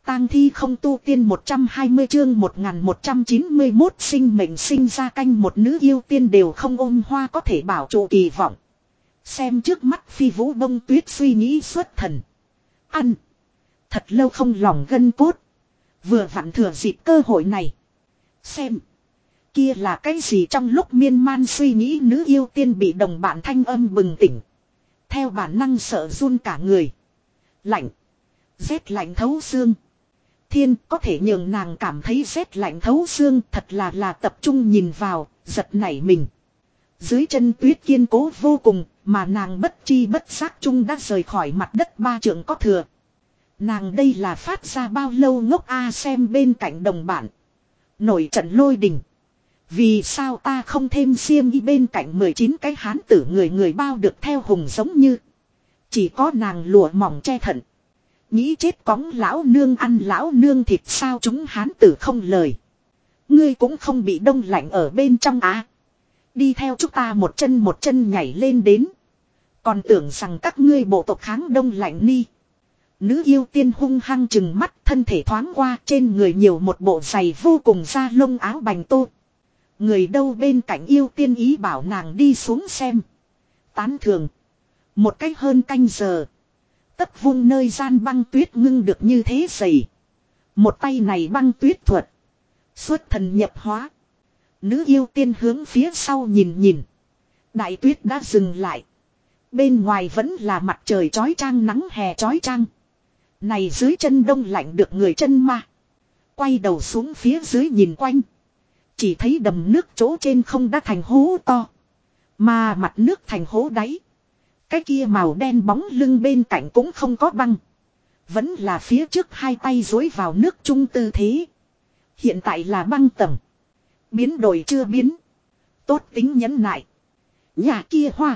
tang thi không tu tiên 120 chương 1191 sinh mệnh sinh ra canh một nữ yêu tiên đều không ôm hoa có thể bảo trụ kỳ vọng. Xem trước mắt phi vũ bông tuyết suy nghĩ xuất thần. Ăn. Thật lâu không lòng gân cốt. Vừa vặn thừa dịp cơ hội này. Xem. Kia là cái gì trong lúc miên man suy nghĩ nữ yêu tiên bị đồng bạn thanh âm bừng tỉnh. Theo bản năng sợ run cả người. Lạnh. Rét lạnh thấu xương. Thiên có thể nhường nàng cảm thấy rét lạnh thấu xương thật là tập trung nhìn vào, giật nảy mình. Dưới chân tuyết kiên cố vô cùng, mà nàng bất chi bất giác chung đã rời khỏi mặt đất 3 trượng có thừa. Nàng đây là phát ra bao lâu ngốc xem bên cạnh đồng bạn. Nổi trận lôi đình. Vì sao ta không thêm xiêm y bên cạnh 19 cái hán tử người bao được theo hùng giống như. Chỉ có nàng lụa mỏng che thận. Nghĩ chết cóng lão nương ăn lão nương thịt sao chúng hán tử không lời. Ngươi cũng không bị đông lạnh ở bên trong đi theo chúng ta một chân nhảy lên đến. Còn tưởng rằng các ngươi bộ tộc kháng đông lạnh ni. Nữ yêu tiên hung hăng chừng mắt thân thể thoáng qua trên người nhiều một bộ giày vô cùng da lông áo bành tô. Người đâu bên cạnh yêu tiên ý bảo nàng đi xuống xem. Tán thường. Một cách hơn canh giờ. Tất vung nơi gian băng tuyết ngưng được như thế dày. Một tay này băng tuyết thuật. Xuất thần nhập hóa. Nữ yêu tiên hướng phía sau nhìn. Đại tuyết đã dừng lại. Bên ngoài vẫn là mặt trời chói chang nắng hè chói chang. Này dưới chân đông lạnh được người chân ma. Quay đầu xuống phía dưới nhìn quanh. Chỉ thấy đầm nước chỗ trên không đã thành hố to. Mà mặt nước thành hố đáy. Cái kia màu đen bóng lưng bên cạnh cũng không có băng. Vẫn là phía trước hai tay dối vào nước chung tư thế. Hiện tại là băng tầng. Biến đổi chưa biến. Tốt tính nhẫn nại. Nhà kia hoa.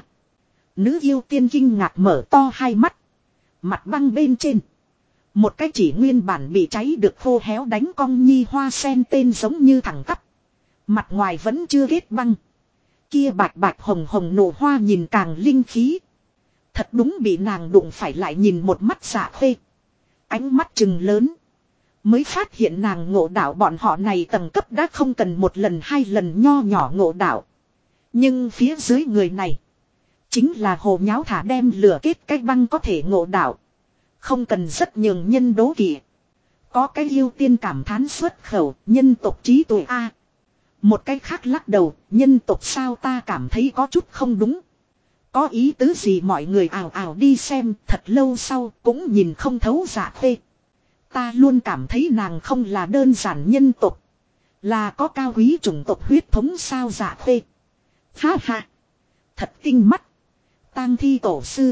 Nữ yêu tiên kinh ngạc mở to hai mắt. Mặt băng bên trên. Một cái chỉ nguyên bản bị cháy được khô héo đánh cong nhi hoa sen tên giống như thẳng tắp. Mặt ngoài vẫn chưa kết băng. Kia bạch bạch hồng hồng nổ hoa nhìn càng linh khí. Thật đúng bị nàng đụng phải lại nhìn một mắt dạ khê. Ánh mắt trừng lớn. Mới phát hiện nàng ngộ đạo bọn họ này tầng cấp đã không cần một lần hai lần nho nhỏ ngộ đạo. Nhưng phía dưới người này. Chính là hồ nháo thả đem lửa kết cái băng có thể ngộ đạo. Không cần rất nhường nhân đố kỵ. Có cái yêu tiên cảm thán xuất khẩu nhân tộc trí tuệ Một cái khác lắc đầu nhân tộc sao ta cảm thấy có chút không đúng. Có ý tứ gì mọi người ào ào đi xem thật lâu sau cũng nhìn không thấu dạ khê. Ta luôn cảm thấy nàng không là đơn giản nhân tộc. Là có cao quý chủng tộc huyết thống sao dạ khê. Ha ha. Thật tinh mắt. Tang thi tổ sư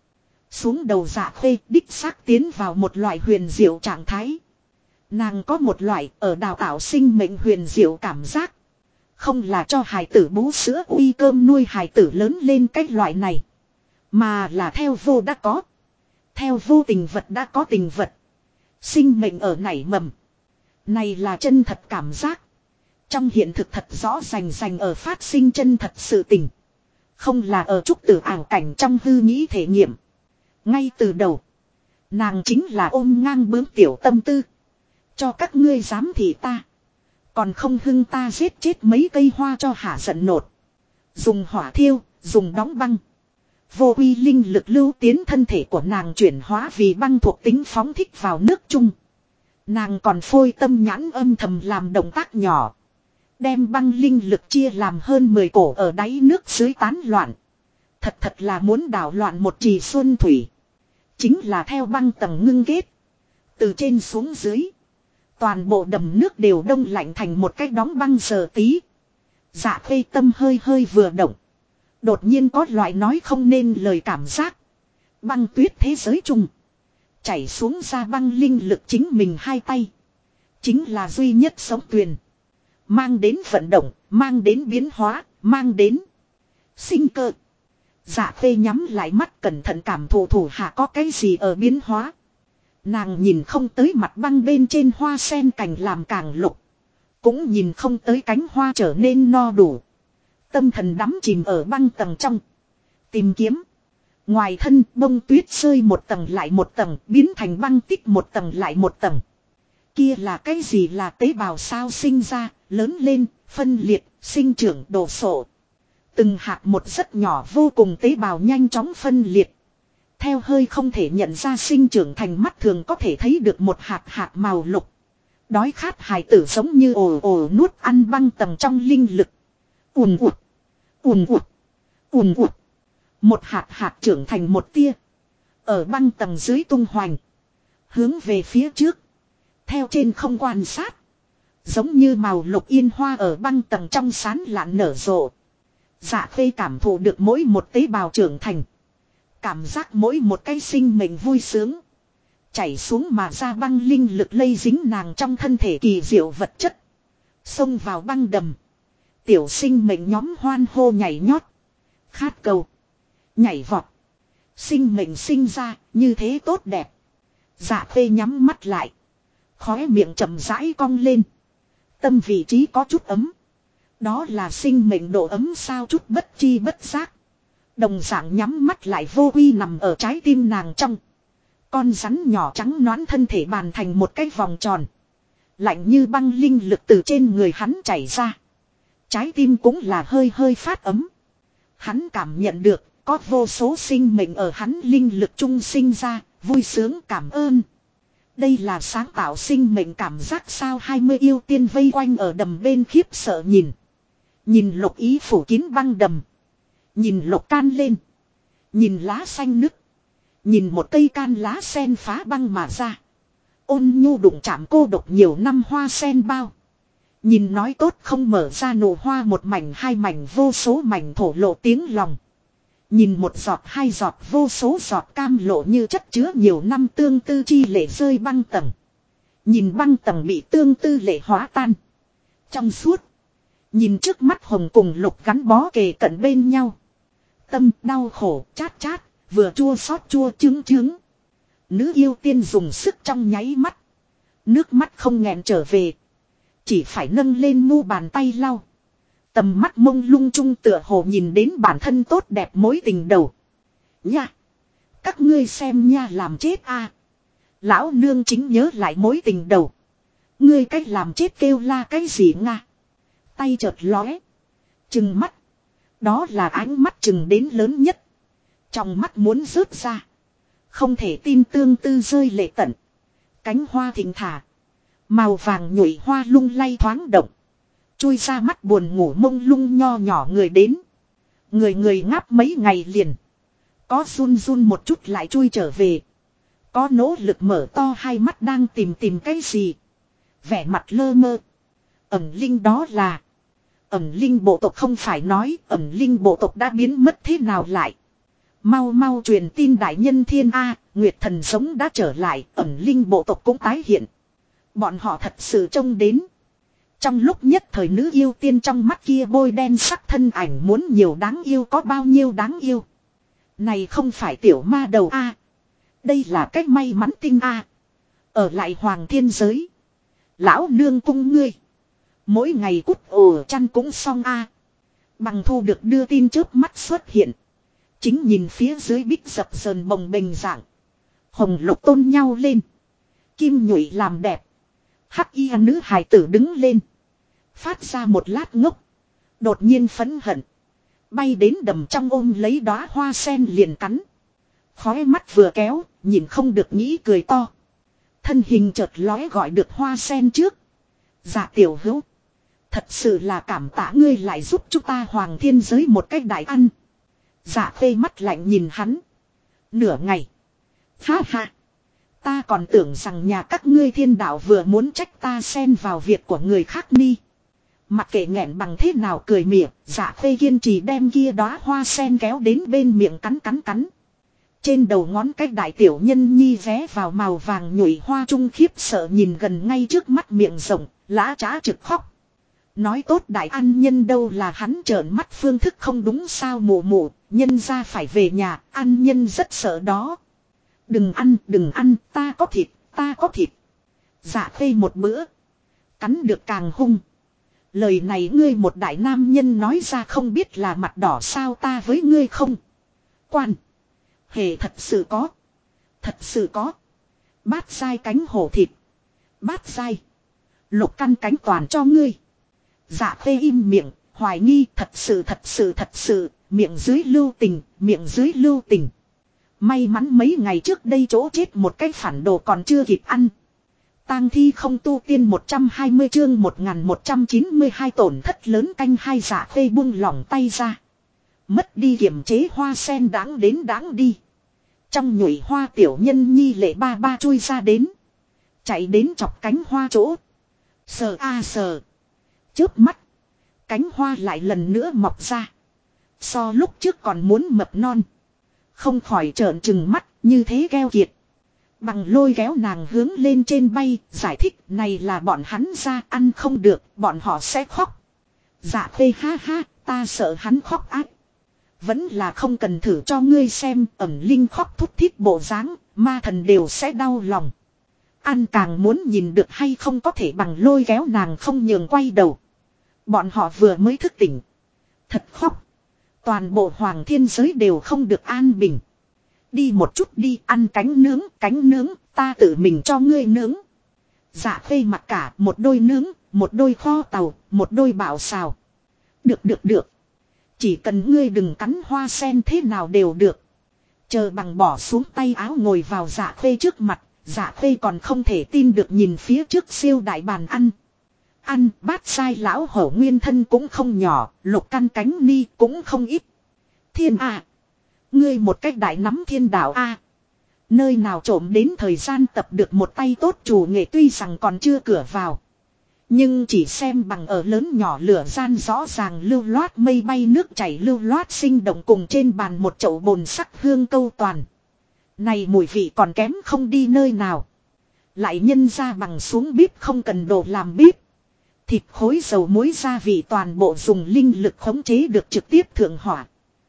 Xuống đầu dạ khê đích xác tiến vào một loại huyền diệu trạng thái. Nàng có một loại ở đào tạo sinh mệnh huyền diệu cảm giác. Không là cho hài tử bú sữa uy cơm nuôi hài tử lớn lên cái loại này. Mà là theo vô đã có. Theo vô tình vật đã có tình vật. Sinh mệnh ở nảy mầm. Này là chân thật cảm giác. Trong hiện thực thật rõ rành ở phát sinh chân thật sự tình. Không là ở trúc tử ảo cảnh trong hư nghĩ thể nghiệm. Ngay từ đầu. Nàng chính là ôm ngang bướng tiểu tâm tư. Cho các ngươi dám thì ta. Còn không hưng ta giết chết mấy cây hoa cho hả giận nột. Dùng hỏa thiêu, dùng đóng băng. Vô uy linh lực lưu tiến thân thể của nàng chuyển hóa vì băng thuộc tính phóng thích vào nước chung. Nàng còn phôi tâm nhãn âm thầm làm động tác nhỏ. Đem băng linh lực chia làm hơn 10 cổ ở đáy nước dưới tán loạn. Thật là muốn đảo loạn một trì xuân thủy. Chính là theo băng tầng ngưng kết. Từ trên xuống dưới. Toàn bộ đầm nước đều đông lạnh thành một cái đóng băng giờ tí. Dạ khê tâm hơi vừa động. Đột nhiên có loại nói không nên lời cảm giác. Băng tuyết thế giới chung. Chảy xuống ra băng linh lực chính mình hai tay. Chính là duy nhất sống tuyền. Mang đến vận động, mang đến biến hóa, mang đến sinh cơ. Dạ khê nhắm lại mắt cẩn thận cảm thụ thủ hạ có cái gì ở biến hóa. Nàng nhìn không tới mặt băng bên trên hoa sen cành làm càng lục. Cũng nhìn không tới cánh hoa trở nên no đủ. Tâm thần đắm chìm ở băng tầng trong. Tìm kiếm. Ngoài thân bông tuyết rơi một tầng lại một tầng biến thành băng tích một tầng lại một tầng. Kia là cái gì, là tế bào sao? Sinh ra, lớn lên, phân liệt, sinh trưởng, đổ sộ. Từng hạt một rất nhỏ vô cùng tế bào nhanh chóng phân liệt. Theo hơi không thể nhận ra sinh trưởng thành mắt thường có thể thấy được một hạt hạt màu lục. Đói khát hài tử giống như ồ ồ nuốt ăn băng tầng trong linh lực. Ùn ụt, ùn ụt, ùn ụt. Một hạt hạt trưởng thành một tia. Ở băng tầng dưới tung hoành. Hướng về phía trước. Theo trên không quan sát. Giống như màu lục yên hoa ở băng tầng trong sán lạn nở rộ. Dạ Khê cảm thụ được mỗi một tế bào trưởng thành. Cảm giác mỗi một cái sinh mệnh vui sướng. Chảy xuống mà ra băng linh lực lây dính nàng trong thân thể kỳ diệu vật chất. Xông vào băng đầm. Tiểu sinh mệnh nhóm hoan hô nhảy nhót. Khát cầu. Nhảy vọt. Sinh mệnh sinh ra như thế tốt đẹp. Dạ Khê nhắm mắt lại. Khóe miệng chậm rãi cong lên. Tâm vị trí có chút ấm. Đó là sinh mệnh độ ấm sao, chút bất chi bất giác. Đồng dạng nhắm mắt lại vô uy nằm ở trái tim nàng trong. Con rắn nhỏ trắng nõn thân thể bàn thành một cái vòng tròn. Lạnh như băng linh lực từ trên người hắn chảy ra. Trái tim cũng là hơi hơi phát ấm. Hắn cảm nhận được có vô số sinh mệnh ở hắn linh lực chung sinh ra, vui sướng cảm ơn. Đây là sáng tạo sinh mệnh cảm giác sao? 20 yêu tiên vây quanh ở đầm bên khiếp sợ nhìn. Nhìn Lục Ý phủ kín băng đầm. Nhìn Lục can lên. Nhìn lá xanh nứt. Nhìn một cây can lá sen phá băng mà ra. Ôn nhu đụng chạm cô độc nhiều năm hoa sen bao. Nhìn nói tốt không mở ra nụ hoa, một mảnh hai mảnh vô số mảnh thổ lộ tiếng lòng. Nhìn một giọt hai giọt vô số giọt cam lộ như chất chứa nhiều năm tương tư chi lệ rơi băng tầng. Nhìn băng tầng bị tương tư lệ hóa tan. Trong suốt. Nhìn trước mắt hồng cùng lục gắn bó kề cận bên nhau. Tâm đau khổ chát chát, vừa chua xót chua chứng chứng. Nữ yêu tiên dùng sức trong nháy mắt. Nước mắt không nghẹn trở về. Chỉ phải nâng lên mu bàn tay lau. Tầm mắt mông lung chung tựa hồ nhìn đến bản thân tốt đẹp mối tình đầu. Nha! Các ngươi xem nha, làm chết a. Lão nương chính nhớ lại mối tình đầu. Ngươi cách làm chết kêu la cái gì nga? Tay chợt lóe. Trừng mắt. Đó là ánh mắt trừng đến lớn nhất. Trong mắt muốn rớt ra. Không thể tin tương tư rơi lệ tận. Cánh hoa thịnh thả. Màu vàng nhụy hoa lung lay thoáng động. Chui ra mắt buồn ngủ mông lung nho nhỏ người đến. Người người ngáp mấy ngày liền. Có run run một chút lại chui trở về. Có nỗ lực mở to hai mắt đang tìm cái gì. Vẻ mặt lơ mơ. Ẩm linh đó là. Ẩm linh bộ tộc không phải nói ẩm linh bộ tộc đã biến mất thế nào lại. Mau mau truyền tin đại nhân thiên A, Nguyệt thần sống đã trở lại, ẩm linh bộ tộc cũng tái hiện. Bọn họ thật sự trông đến. Trong lúc nhất thời nữ yêu tiên trong mắt kia bôi đen sắc thân ảnh muốn nhiều đáng yêu có bao nhiêu đáng yêu. Này không phải tiểu ma đầu A. Đây là cách may mắn tinh A. Ở lại hoàng thiên giới. Lão nương cung ngươi. Mỗi ngày cút ồ chăn cũng xong A. Bằng thu được đưa tin trước mắt xuất hiện. Chính nhìn phía dưới bích dập dờn bồng bềnh dạng. Hồng lục tôn nhau lên. Kim nhụy làm đẹp. Hắc y nữ hài tử đứng lên. Phát ra một lát ngốc. Đột nhiên phẫn hận. Bay đến đầm trong ôm lấy đóa hoa sen liền cắn. Khóe mắt vừa kéo, nhìn không được nghĩ cười to. Thân hình chợt lóe gọi được hoa sen trước. Dạ tiểu hữu. Thật sự là cảm tạ ngươi lại giúp chúng ta hoàng thiên giới một cách đại ăn. Dạ khê mắt lạnh nhìn hắn. Nửa ngày. Ha ha. Ta còn tưởng rằng nhà các ngươi thiên đạo vừa muốn trách ta xen vào việc của người khác ni. Mặc kệ nghẹn bằng thế nào cười mỉa, dạ khê kiên trì đem kia đóa hoa sen kéo đến bên miệng cắn cắn cắn. Trên đầu ngón cái đại tiểu nhân nhi vé vào màu vàng nhụy hoa trung khiếp sợ nhìn gần ngay trước mắt miệng rộng, lã trá trực khóc. Nói tốt đại ăn nhân đâu là hắn trợn mắt phương thức không đúng sao mụ mụ, nhân ra phải về nhà, ăn nhân rất sợ đó. Đừng ăn, ta có thịt, ta có thịt. Dạ khê một bữa. Cắn được càng hung. Lời này ngươi một đại nam nhân nói ra không biết là mặt đỏ sao ta với ngươi không. Quan. Hề thật sự có. Thật sự có. Bát sai cánh hổ thịt. Bát sai. Lục căn cánh toàn cho ngươi. Dạ khê im miệng, hoài nghi thật sự, miệng dưới lưu tình, miệng dưới lưu tình. May mắn mấy ngày trước đây chỗ chết một cái phản đồ còn chưa kịp ăn. Tang thi không tu tiên 120 chương 1192 tổn thất lớn canh hai. Dạ khê buông lỏng tay ra. Mất đi kiềm chế hoa sen đáng đến đáng đi. Trong nhụy hoa tiểu nhân nhi lệ ba ba chui ra đến. Chạy đến chọc cánh hoa chỗ. Sờ a sờ. Chớp mắt. Cánh hoa lại lần nữa mọc ra. So lúc trước còn muốn mập non. Không khỏi trợn trừng mắt như thế keo kiệt. Bằng lôi kéo nàng hướng lên trên bay. Giải thích này là bọn hắn ra ăn không được. Bọn họ sẽ khóc. Dạ phê ha ha. Ta sợ hắn khóc ác. Vẫn là không cần thử cho ngươi xem. Ẩm linh khóc thút thít bộ dáng. Ma thần đều sẽ đau lòng. Ăn càng muốn nhìn được hay không có thể bằng lôi kéo nàng không nhường quay đầu. Bọn họ vừa mới thức tỉnh. Thật khóc. Toàn bộ hoàng thiên giới đều không được an bình. Đi một chút đi ăn cánh nướng, ta tự mình cho ngươi nướng. Dạ phê mặc cả một đôi nướng, một đôi kho tàu, một đôi bạo xào. Được. Chỉ cần ngươi đừng cắn hoa sen thế nào đều được. Chờ bằng bỏ xuống tay áo ngồi vào dạ phê trước mặt. Dạ phê còn không thể tin được nhìn phía trước siêu đại bàn ăn. Ăn bát sai lão hổ nguyên thân cũng không nhỏ, lục căn cánh ni cũng không ít. Thiên à! Ngươi một cách đại nắm thiên đạo a. Nơi nào trộm đến thời gian tập được một tay tốt chủ nghệ tuy rằng còn chưa cửa vào. Nhưng chỉ xem bằng ở lớn nhỏ lửa gian rõ ràng lưu loát mây bay nước chảy lưu loát sinh động cùng trên bàn một chậu bồn sắc hương câu toàn. Này mùi vị còn kém không đi nơi nào. Lại nhân ra bằng xuống bếp không cần đồ làm bếp. Thịt khối dầu muối gia vị toàn bộ dùng linh lực khống chế được trực tiếp thượng hỏa.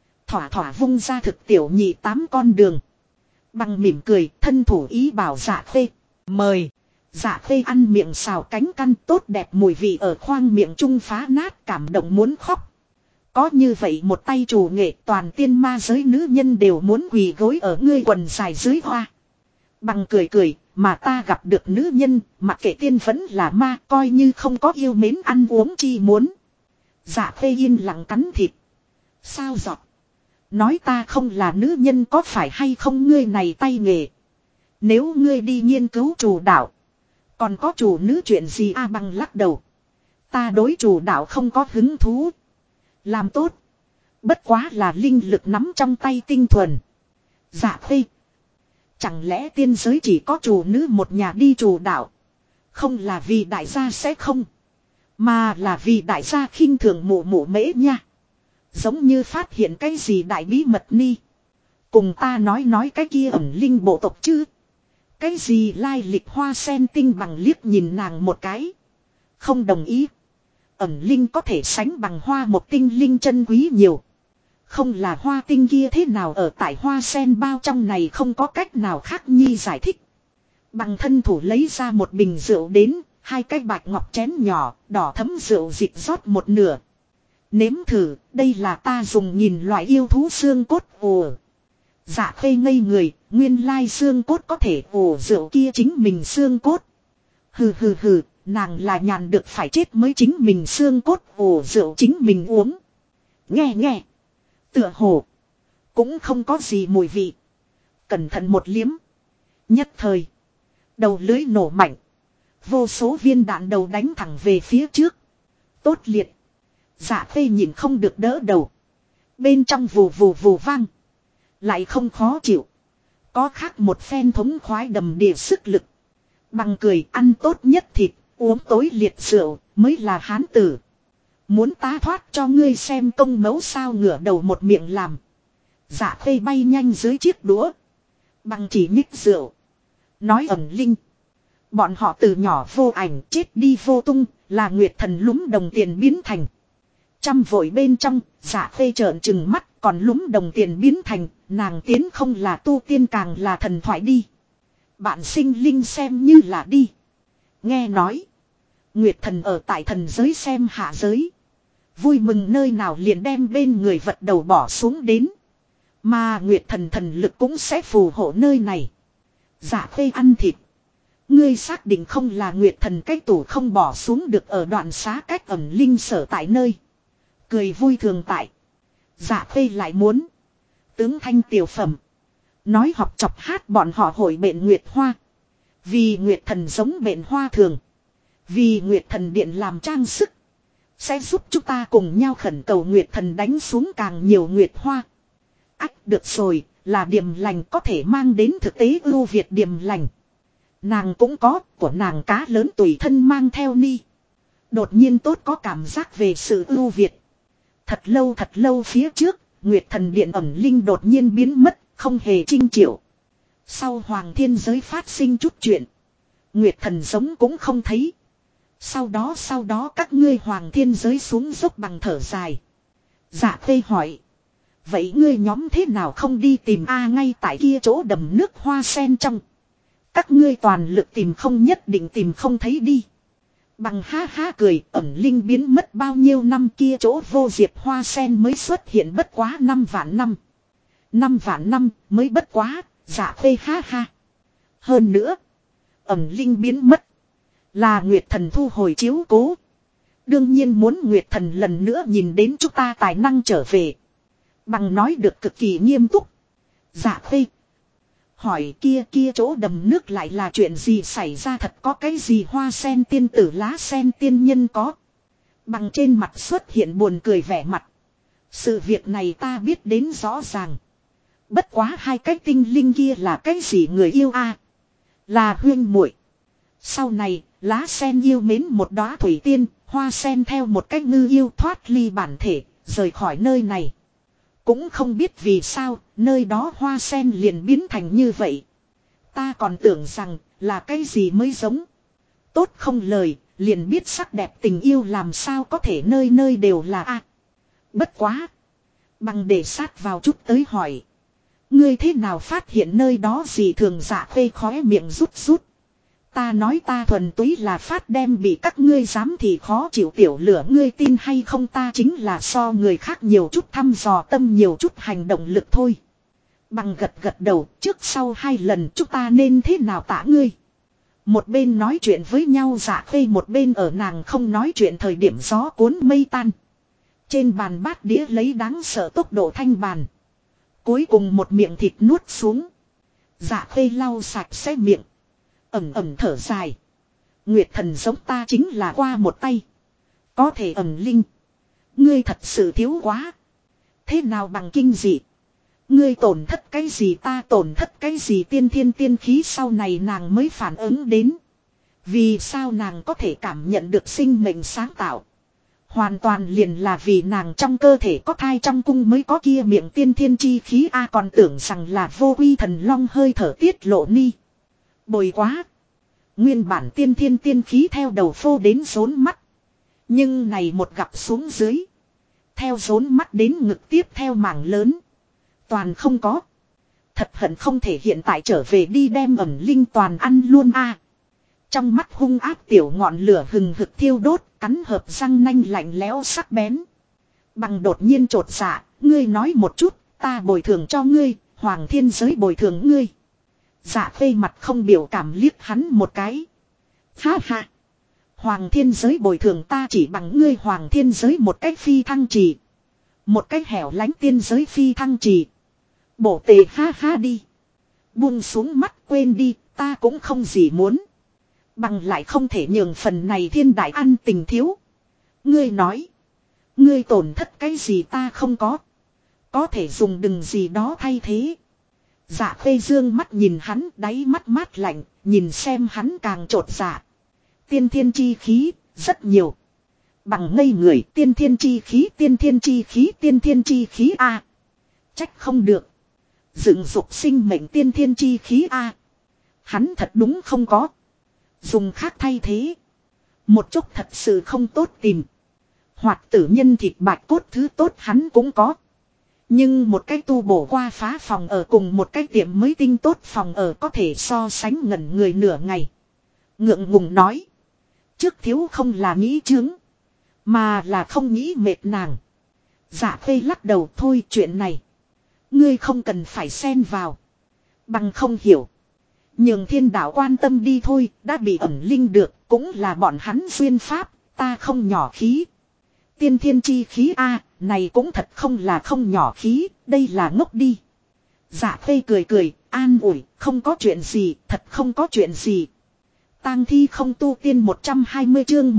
Thỏa vung ra thực tiểu nhị 8 con đường. Bằng mỉm cười thân thủ ý bảo dạ phê. Mời. Dạ phê ăn miệng xào cánh căn tốt đẹp mùi vị ở khoang miệng trung phá nát cảm động muốn khóc. Có như vậy một tay chủ nghệ toàn tiên ma giới nữ nhân đều muốn quỳ gối ở ngươi quần dài dưới hoa. Bằng cười mà ta gặp được nữ nhân mặc kệ tiên vẫn là ma coi như không có yêu mến ăn uống chi muốn. Dạ phê yên lặng cắn thịt. Sao giọt. Nói ta không là nữ nhân có phải hay không ngươi này tay nghề. Nếu ngươi đi nghiên cứu chủ đạo. Còn có chủ nữ chuyện gì a bằng lắc đầu. Ta đối chủ đạo không có hứng thú. Làm tốt. Bất quá là linh lực nắm trong tay tinh thuần. Dạ phê. Chẳng lẽ tiên giới chỉ có chủ nữ một nhà đi chủ đạo. Không là vì đại gia sẽ không. Mà là vì đại gia khinh thường mụ mễ nha. Giống như phát hiện cái gì đại bí mật ni. Cùng ta nói cái kia ẩn linh bộ tộc chứ. Cái gì lai lịch hoa sen tinh bằng liếc nhìn nàng một cái. Không đồng ý. Ẩn linh có thể sánh bằng hoa một tinh linh chân quý nhiều. Không là hoa tinh kia thế nào ở tại hoa sen bao trong này không có cách nào khác nhi giải thích. Bằng thân thủ lấy ra một bình rượu đến, 2 cái bạch ngọc chén nhỏ, đỏ thấm rượu dịch rót một nửa. Nếm thử, đây là ta dùng nhìn loại yêu thú xương cốt ồ. Dạ khê ngây người, nguyên lai xương cốt có thể ồ rượu kia chính mình xương cốt. Hừ, nàng là nhàn được phải chết mới chính mình xương cốt ồ rượu chính mình uống. Nghe. Tựa hồ. Cũng không có gì mùi vị. Cẩn thận một liếm. Nhất thời. Đầu lưới nổ mạnh. Vô số viên đạn đầu đánh thẳng về phía trước. Tốt liệt. Dạ phê nhìn không được đỡ đầu. Bên trong vù vang. Lại không khó chịu. Có khác một phen thống khoái đầm đìa sức lực. Bằng cười ăn tốt nhất thịt. Uống tối liệt rượu mới là hán tử. Muốn tá thoát cho ngươi xem công mẫu sao ngửa đầu một miệng làm. Dạ phê bay nhanh dưới chiếc đũa. Bằng chỉ nhích rượu. Nói ẩn linh. Bọn họ từ nhỏ vô ảnh chết đi vô tung. Là nguyệt thần lúm đồng tiền biến thành. Trăm vội bên trong. Dạ phê trợn trừng mắt. Còn lúm đồng tiền biến thành. Nàng tiến không là tu tiên càng là thần thoại đi. Bạn sinh linh xem như là đi. Nghe nói. Nguyệt thần ở tại thần giới xem hạ giới. Vui mừng nơi nào liền đem bên người vật đầu bỏ xuống đến. Mà Nguyệt thần thần lực cũng sẽ phù hộ nơi này. Dạ phê ăn thịt. Ngươi xác định không là Nguyệt Thần cái tủ không bỏ xuống được ở đoạn xá cách ẩn linh sở tại nơi. Cười vui thường tại. Dạ Khê lại muốn. Tướng thanh tiểu phẩm. Nói học chọc hát bọn họ hội bệnh Nguyệt Hoa. Vì Nguyệt Thần giống bệnh hoa thường. Vì Nguyệt Thần điện làm trang sức. Sẽ giúp chúng ta cùng nhau khẩn cầu Nguyệt Thần đánh xuống càng nhiều Nguyệt Hoa. Ách được rồi, là điểm lành có thể mang đến thực tế ưu việt điểm lành. Nàng cũng có, của nàng cá lớn tùy thân mang theo ni. Đột nhiên tốt có cảm giác về sự ưu việt. Thật lâu phía trước, Nguyệt Thần điện ẩm linh đột nhiên biến mất, không hề trinh triệu. Sau Hoàng Thiên giới phát sinh chút chuyện. Nguyệt Thần giống cũng không thấy. Sau đó các ngươi Hoàng Thiên giới xuống dốc bằng thở dài. Dạ Khê hỏi. Vậy ngươi nhóm thế nào không đi tìm ngay tại kia chỗ đầm nước hoa sen trong. Các ngươi toàn lực tìm không nhất định tìm không thấy đi. Bằng ha ha cười ẩn linh biến mất bao nhiêu năm kia chỗ vô diệp hoa sen mới xuất hiện bất quá 5 vạn năm. 5 vạn năm mới bất quá, dạ Khê ha ha. Hơn nữa, ẩn linh biến mất. Là Nguyệt Thần thu hồi chiếu cố. Đương nhiên muốn Nguyệt Thần lần nữa nhìn đến chúng ta tài năng trở về. Bằng nói được cực kỳ nghiêm túc. Dạ Khê. Hỏi kia chỗ đầm nước lại là chuyện gì xảy ra thật có cái gì hoa sen tiên tử lá sen tiên nhân có. Bằng trên mặt xuất hiện buồn cười vẻ mặt. Sự việc này ta biết đến rõ ràng. Bất quá hai cái tinh linh kia là cái gì người yêu Là huyên muội. Sau này, lá sen yêu mến một đóa thủy tiên, hoa sen theo một cách ngư yêu thoát ly bản thể, rời khỏi nơi này. Cũng không biết vì sao, nơi đó hoa sen liền biến thành như vậy. Ta còn tưởng rằng, là cái gì mới giống. Tốt không lời, liền biết sắc đẹp tình yêu làm sao có thể nơi nơi đều là Bất quá. Bằng để sát vào chút tới hỏi. Ngươi thế nào phát hiện nơi đó gì thường Dạ Khê khóe miệng rút rút. Ta nói ta thuần túy là phát đem bị các ngươi dám thì khó chịu tiểu lửa ngươi tin hay không ta chính là so người khác nhiều chút thăm dò tâm nhiều chút hành động lực thôi. Bằng gật đầu trước sau 2 lần chúng ta nên thế nào tả ngươi. Một bên nói chuyện với nhau Dạ Khê một bên ở nàng không nói chuyện thời điểm gió cuốn mây tan. Trên bàn bát đĩa lấy đáng sợ tốc độ thanh bàn. Cuối cùng một miệng thịt nuốt xuống. Dạ Khê lau sạch sẽ miệng. Ẩm thở dài. Nguyệt Thần giống ta chính là qua một tay. Có thể ẩm linh. Ngươi thật sự thiếu quá. Thế nào bằng kinh dị. Ngươi tổn thất cái gì ta tổn thất cái gì tiên thiên tiên khí sau này nàng mới phản ứng đến. Vì sao nàng có thể cảm nhận được sinh mệnh sáng tạo. Hoàn toàn liền là vì nàng trong cơ thể có thai trong cung mới có kia miệng tiên thiên chi khí còn tưởng rằng là vô uy thần long hơi thở tiết lộ ni. Bồi quá. Nguyên bản tiên thiên tiên khí theo đầu phô đến rốn mắt. Nhưng này một gặp xuống dưới. Theo rốn mắt đến ngực tiếp theo mảng lớn. Toàn không có. Thật hận không thể hiện tại trở về đi đem ẩm linh toàn ăn luôn Trong mắt hung ác tiểu ngọn lửa hừng hực thiêu đốt. Cắn hợp răng nanh lạnh lẽo sắc bén. Bằng đột nhiên trột dạ. Ngươi nói một chút. Ta bồi thường cho ngươi. Hoàng Thiên giới bồi thường ngươi. Dạ Khê mặt không biểu cảm liếc hắn một cái. Ha ha. Hoàng Thiên giới bồi thường ta chỉ bằng ngươi Hoàng Thiên giới một cách phi thăng trì. Một cách hẻo lánh tiên giới phi thăng trì. Bổ tề ha ha đi. Buông xuống mắt quên đi, ta cũng không gì muốn. Bằng lại không thể nhường phần này thiên đại ăn tình thiếu. Ngươi nói. Ngươi tổn thất cái gì ta không có. Có thể dùng đừng gì đó thay thế. Dạ Khê dương mắt nhìn hắn đáy mắt mát lạnh, nhìn xem hắn càng trột dạ. Tiên thiên chi khí, rất nhiều. Bằng ngây người tiên thiên chi khí tiên thiên chi khí tiên thiên chi khí Trách không được. Dựng dục sinh mệnh tiên thiên chi khí Hắn thật đúng không có. Dùng khác thay thế. Một chút thật sự không tốt tìm. Hoặc tử nhân thịt bạch cốt thứ tốt hắn cũng có. Nhưng một cái tu bổ qua phá phòng ở cùng một cái tiệm mới tinh tốt phòng ở có thể so sánh ngẩn người nửa ngày. Ngượng ngùng nói. Trước thiếu không là nghĩ chướng. Mà là không nghĩ mệt nàng. Dạ Khê lắc đầu thôi chuyện này. Ngươi không cần phải xen vào. Bằng không hiểu. Nhường thiên đạo quan tâm đi thôi, đã bị ẩn linh được, cũng là bọn hắn duyên pháp, ta không nhỏ khí. Tiên thiên chi khí a, này cũng thật không là không nhỏ khí, đây là ngốc đi. Dạ Khê cười cười, an ủi, không có chuyện gì, thật không có chuyện gì. Tang thi không tu tiên 120 chương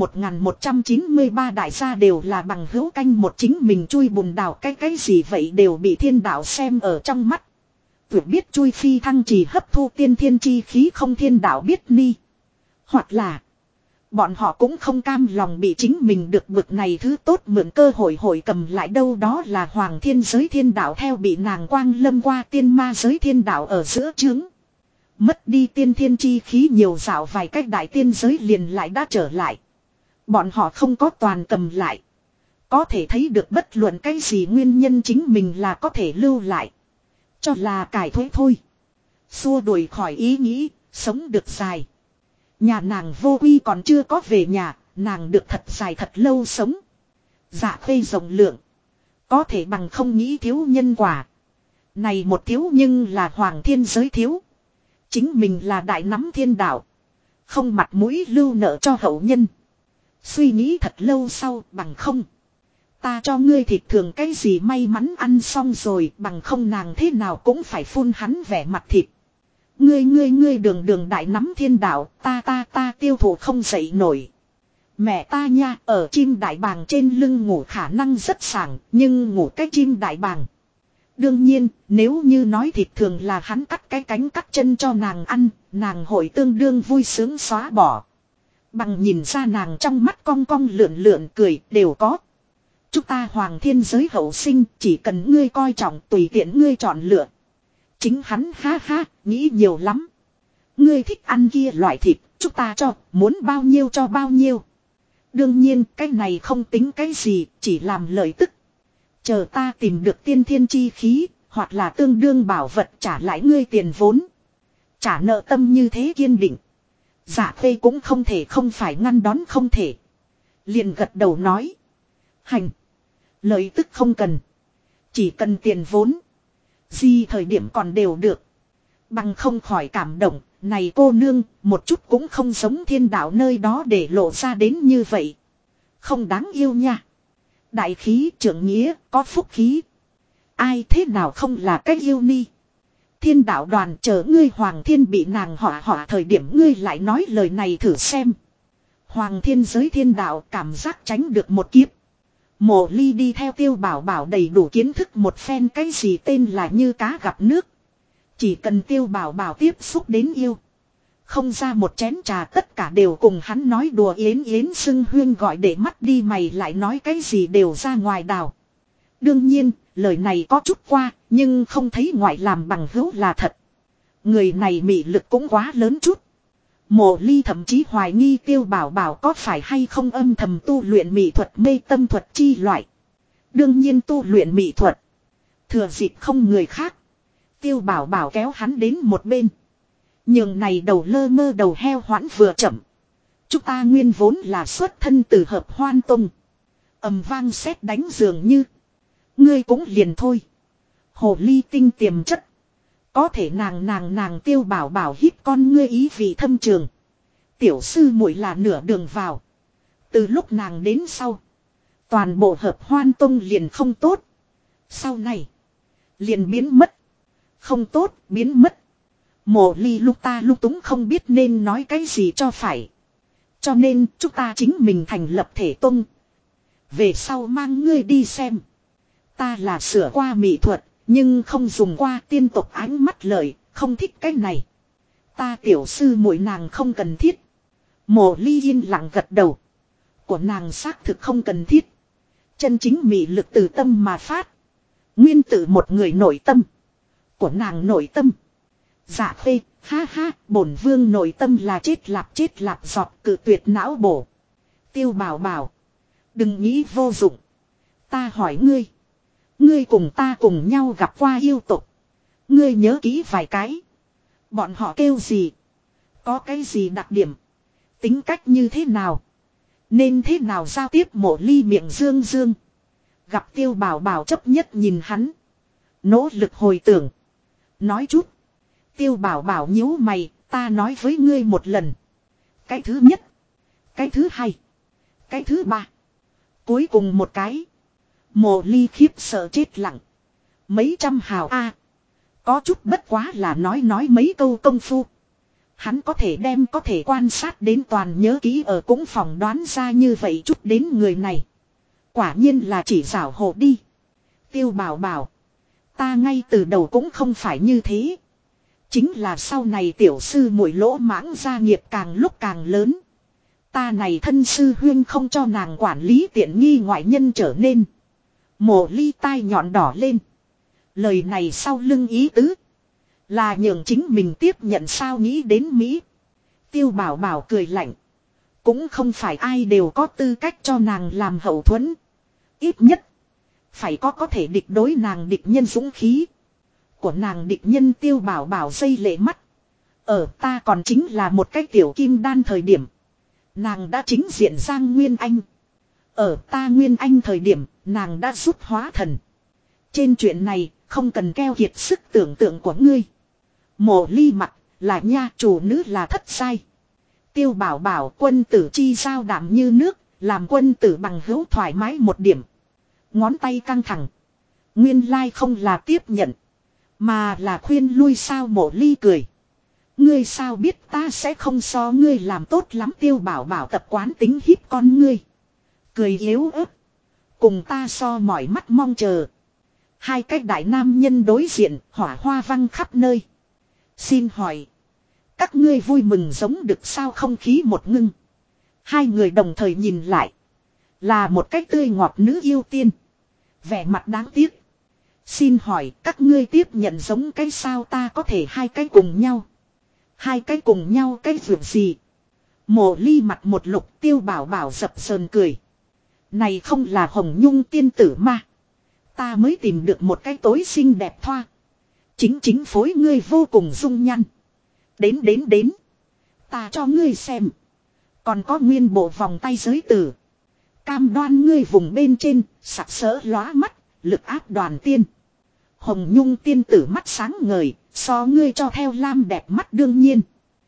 1193 đại gia đều là bằng hữu canh một chính mình chui bùn đào cái gì vậy đều bị thiên đạo xem ở trong mắt. Tuyệt biết chui phi thăng chỉ hấp thu tiên thiên chi khí không thiên đạo biết ni. Hoặc là bọn họ cũng không cam lòng bị chính mình được bực này thứ tốt mượn cơ hội cầm lại đâu đó là hoàng thiên giới thiên đạo theo bị nàng quang lâm qua tiên ma giới thiên đạo ở giữa trướng. Mất đi tiên thiên chi khí nhiều dạo vài cách đại tiên giới liền lại đã trở lại. Bọn họ không có toàn cầm lại. Có thể thấy được bất luận cái gì nguyên nhân chính mình là có thể lưu lại. Cho là cải thuế thôi. Xua đuổi khỏi ý nghĩ, sống được dài. Nhà nàng vô quy còn chưa có về nhà, nàng được thật dài thật lâu sống. Dạ Khê rộng lượng. Có thể bằng không nghĩ thiếu nhân quả. Này một thiếu nhưng là hoàng thiên giới thiếu. Chính mình là đại nắm thiên đạo. Không mặt mũi lưu nợ cho hậu nhân. Suy nghĩ thật lâu sau bằng không. Ta cho ngươi thịt thường cái gì may mắn ăn xong rồi bằng không nàng thế nào cũng phải phun hắn vẻ mặt thịt. Ngươi đường đại nắm thiên đạo ta tiêu thụ không dậy nổi. Mẹ ta nha ở chim đại bàng trên lưng ngủ khả năng rất sảng nhưng ngủ cái chim đại bàng. Đương nhiên nếu như nói thịt thường là hắn cắt cái cánh cắt chân cho nàng ăn, nàng hội tương đương vui sướng xóa bỏ. Bằng nhìn ra nàng trong mắt cong cong lượn lượn cười đều có. Chúng ta hoàng thiên giới hậu sinh chỉ cần ngươi coi trọng tùy tiện ngươi chọn lựa. Chính hắn ha ha, nghĩ nhiều lắm. Ngươi thích ăn kia loại thịt, chúng ta cho, muốn bao nhiêu cho bao nhiêu. Đương nhiên, cái này không tính cái gì, chỉ làm lợi tức. Chờ ta tìm được tiên thiên chi khí, hoặc là tương đương bảo vật trả lại ngươi tiền vốn. Trả nợ tâm như thế kiên định. Dạ Khê cũng không thể không phải ngăn đón không thể. Liền gật đầu nói. Hành. Lợi tức không cần. Chỉ cần tiền vốn. Gì thời điểm còn đều được. Bằng không khỏi cảm động. Này cô nương, một chút cũng không giống thiên đạo nơi đó để lộ ra đến như vậy. Không đáng yêu nha. Đại khí trưởng nghĩa, có phúc khí. Ai thế nào không là cái yêu ni. Thiên đạo đoàn chờ ngươi hoàng thiên bị nàng họa thời điểm ngươi lại nói lời này thử xem. Hoàng thiên giới thiên đạo cảm giác tránh được một kiếp. Mộ Ly đi theo Tiêu Bảo Bảo đầy đủ kiến thức một phen cái gì tên là như cá gặp nước. Chỉ cần Tiêu Bảo Bảo tiếp xúc đến yêu. Không ra một chén trà tất cả đều cùng hắn nói đùa yến xưng huyên gọi để mắt đi mày lại nói cái gì đều ra ngoài đào. Đương nhiên, lời này có chút qua, nhưng không thấy ngoại làm bằng hữu là thật. Người này mị lực cũng quá lớn chút. Mộ Ly thậm chí hoài nghi Tiêu Bảo Bảo có phải hay không âm thầm tu luyện mỹ thuật mê tâm thuật chi loại. Đương nhiên tu luyện mỹ thuật. Thừa dịp không người khác. Tiêu Bảo Bảo kéo hắn đến một bên. Nhường này đầu lơ mơ đầu heo hoãn vừa chậm. Chúng ta nguyên vốn là xuất thân từ hợp hoan tông. Ầm vang sét đánh dường như. Ngươi cũng liền thôi. Hồ ly tinh tiềm chất. Có thể nàng Tiêu Bảo Bảo hít con ngươi ý vị thâm trường. Tiểu sư muội là nửa đường vào. Từ lúc nàng đến sau. Toàn bộ hợp hoan tông liền không tốt. Sau này. Liền biến mất. Không tốt biến mất. Mộ Ly lúc ta lúc túng không biết nên nói cái gì cho phải. Cho nên chúng ta chính mình thành lập thể tông. Về sau mang ngươi đi xem. Ta là sửa qua mỹ thuật. Nhưng không dùng qua tiên tộc ánh mắt lợi. Không thích cái này. Ta tiểu sư muội nàng không cần thiết. Mộ Ly yên lặng gật đầu. Của nàng xác thực không cần thiết. Chân chính mị lực từ tâm mà phát. Nguyên tử một người nội tâm. Của nàng nội tâm. Dạ Khê, ha ha, bổn vương nội tâm là chết lạp giọt cự tuyệt não bổ. Tiêu Bảo Bảo. Đừng nghĩ vô dụng. Ta hỏi ngươi. Ngươi cùng ta cùng nhau gặp qua yêu tục. Ngươi nhớ kỹ vài cái. Bọn họ kêu gì? Có cái gì đặc điểm? Tính cách như thế nào? Nên thế nào giao tiếp Mộ Ly miệng dương dương? Gặp Tiêu Bảo Bảo chấp nhất nhìn hắn. Nỗ lực hồi tưởng. Nói chút. Tiêu Bảo Bảo nhíu mày, Ta nói với ngươi một lần. Cái thứ nhất. Cái thứ hai. Cái thứ ba. Cuối cùng một cái. Mộ Ly khiếp sợ chết lặng. Mấy trăm hào a, có chút bất quá là nói mấy câu công phu. Hắn có thể quan sát đến toàn nhớ kỹ ở cũng phỏng đoán ra như vậy chút đến người này. Quả nhiên là chỉ giảo hộ đi. Tiêu Bảo Bảo. Ta ngay từ đầu cũng không phải như thế. Chính là sau này tiểu sư muội lỗ mãng gia nghiệp càng lúc càng lớn. Ta này thân sư huyên không cho nàng quản lý tiện nghi ngoại nhân trở nên. Mộ Ly tai nhọn đỏ lên. Lời này sau lưng ý tứ. Là nhường chính mình tiếp nhận sao nghĩ đến Mỹ. Tiêu Bảo Bảo cười lạnh. Cũng không phải ai đều có tư cách cho nàng làm hậu thuẫn. Ít nhất. Phải có thể địch đối nàng địch nhân dũng khí. Của nàng địch nhân Tiêu Bảo Bảo dây lệ mắt. Ở ta còn chính là một cái tiểu kim đan thời điểm. Nàng đã chính diện Giang Nguyên Anh. Ở ta Nguyên Anh thời điểm, nàng đã rút hóa thần. Trên chuyện này, không cần keo kiệt sức tưởng tượng của ngươi. Mộ Ly mặt, là nha, chủ nữ là thất sai. Tiêu Bảo Bảo quân tử chi giao đảm như nước, làm quân tử bằng hữu thoải mái một điểm. Ngón tay căng thẳng. Nguyên lai không là tiếp nhận, mà là khuyên lui sao. Mộ Ly cười. Ngươi sao biết ta sẽ không so ngươi làm tốt lắm. Tiêu Bảo Bảo tập quán tính híp con ngươi. Cười yếu ớt. Cùng ta so mỏi mắt mong chờ. Hai cái đại nam nhân đối diện, hỏa hoa văng khắp nơi. Xin hỏi. Các ngươi vui mừng giống được sao? Không khí một ngưng. Hai người đồng thời nhìn lại. Là một cách tươi ngọt nữ yêu tiên. Vẻ mặt đáng tiếc. Xin hỏi các ngươi tiếp nhận giống cái sao? Ta có thể hai cái cùng nhau. Hai cái cùng nhau cái việc gì? Mộ Ly mặt một lục. Tiêu Bảo Bảo dập sờn cười. Này không là Hồng Nhung tiên tử mà. Ta mới tìm được một cái tối xinh đẹp thoa. Chính phối ngươi vô cùng dung nhan. Đến. Ta cho ngươi xem. Còn có nguyên bộ vòng tay giới tử. Cam đoan ngươi vùng bên trên, sặc sỡ lóa mắt, lực áp đoàn tiên. Hồng Nhung tiên tử mắt sáng ngời, so ngươi cho theo lam đẹp mắt đương nhiên.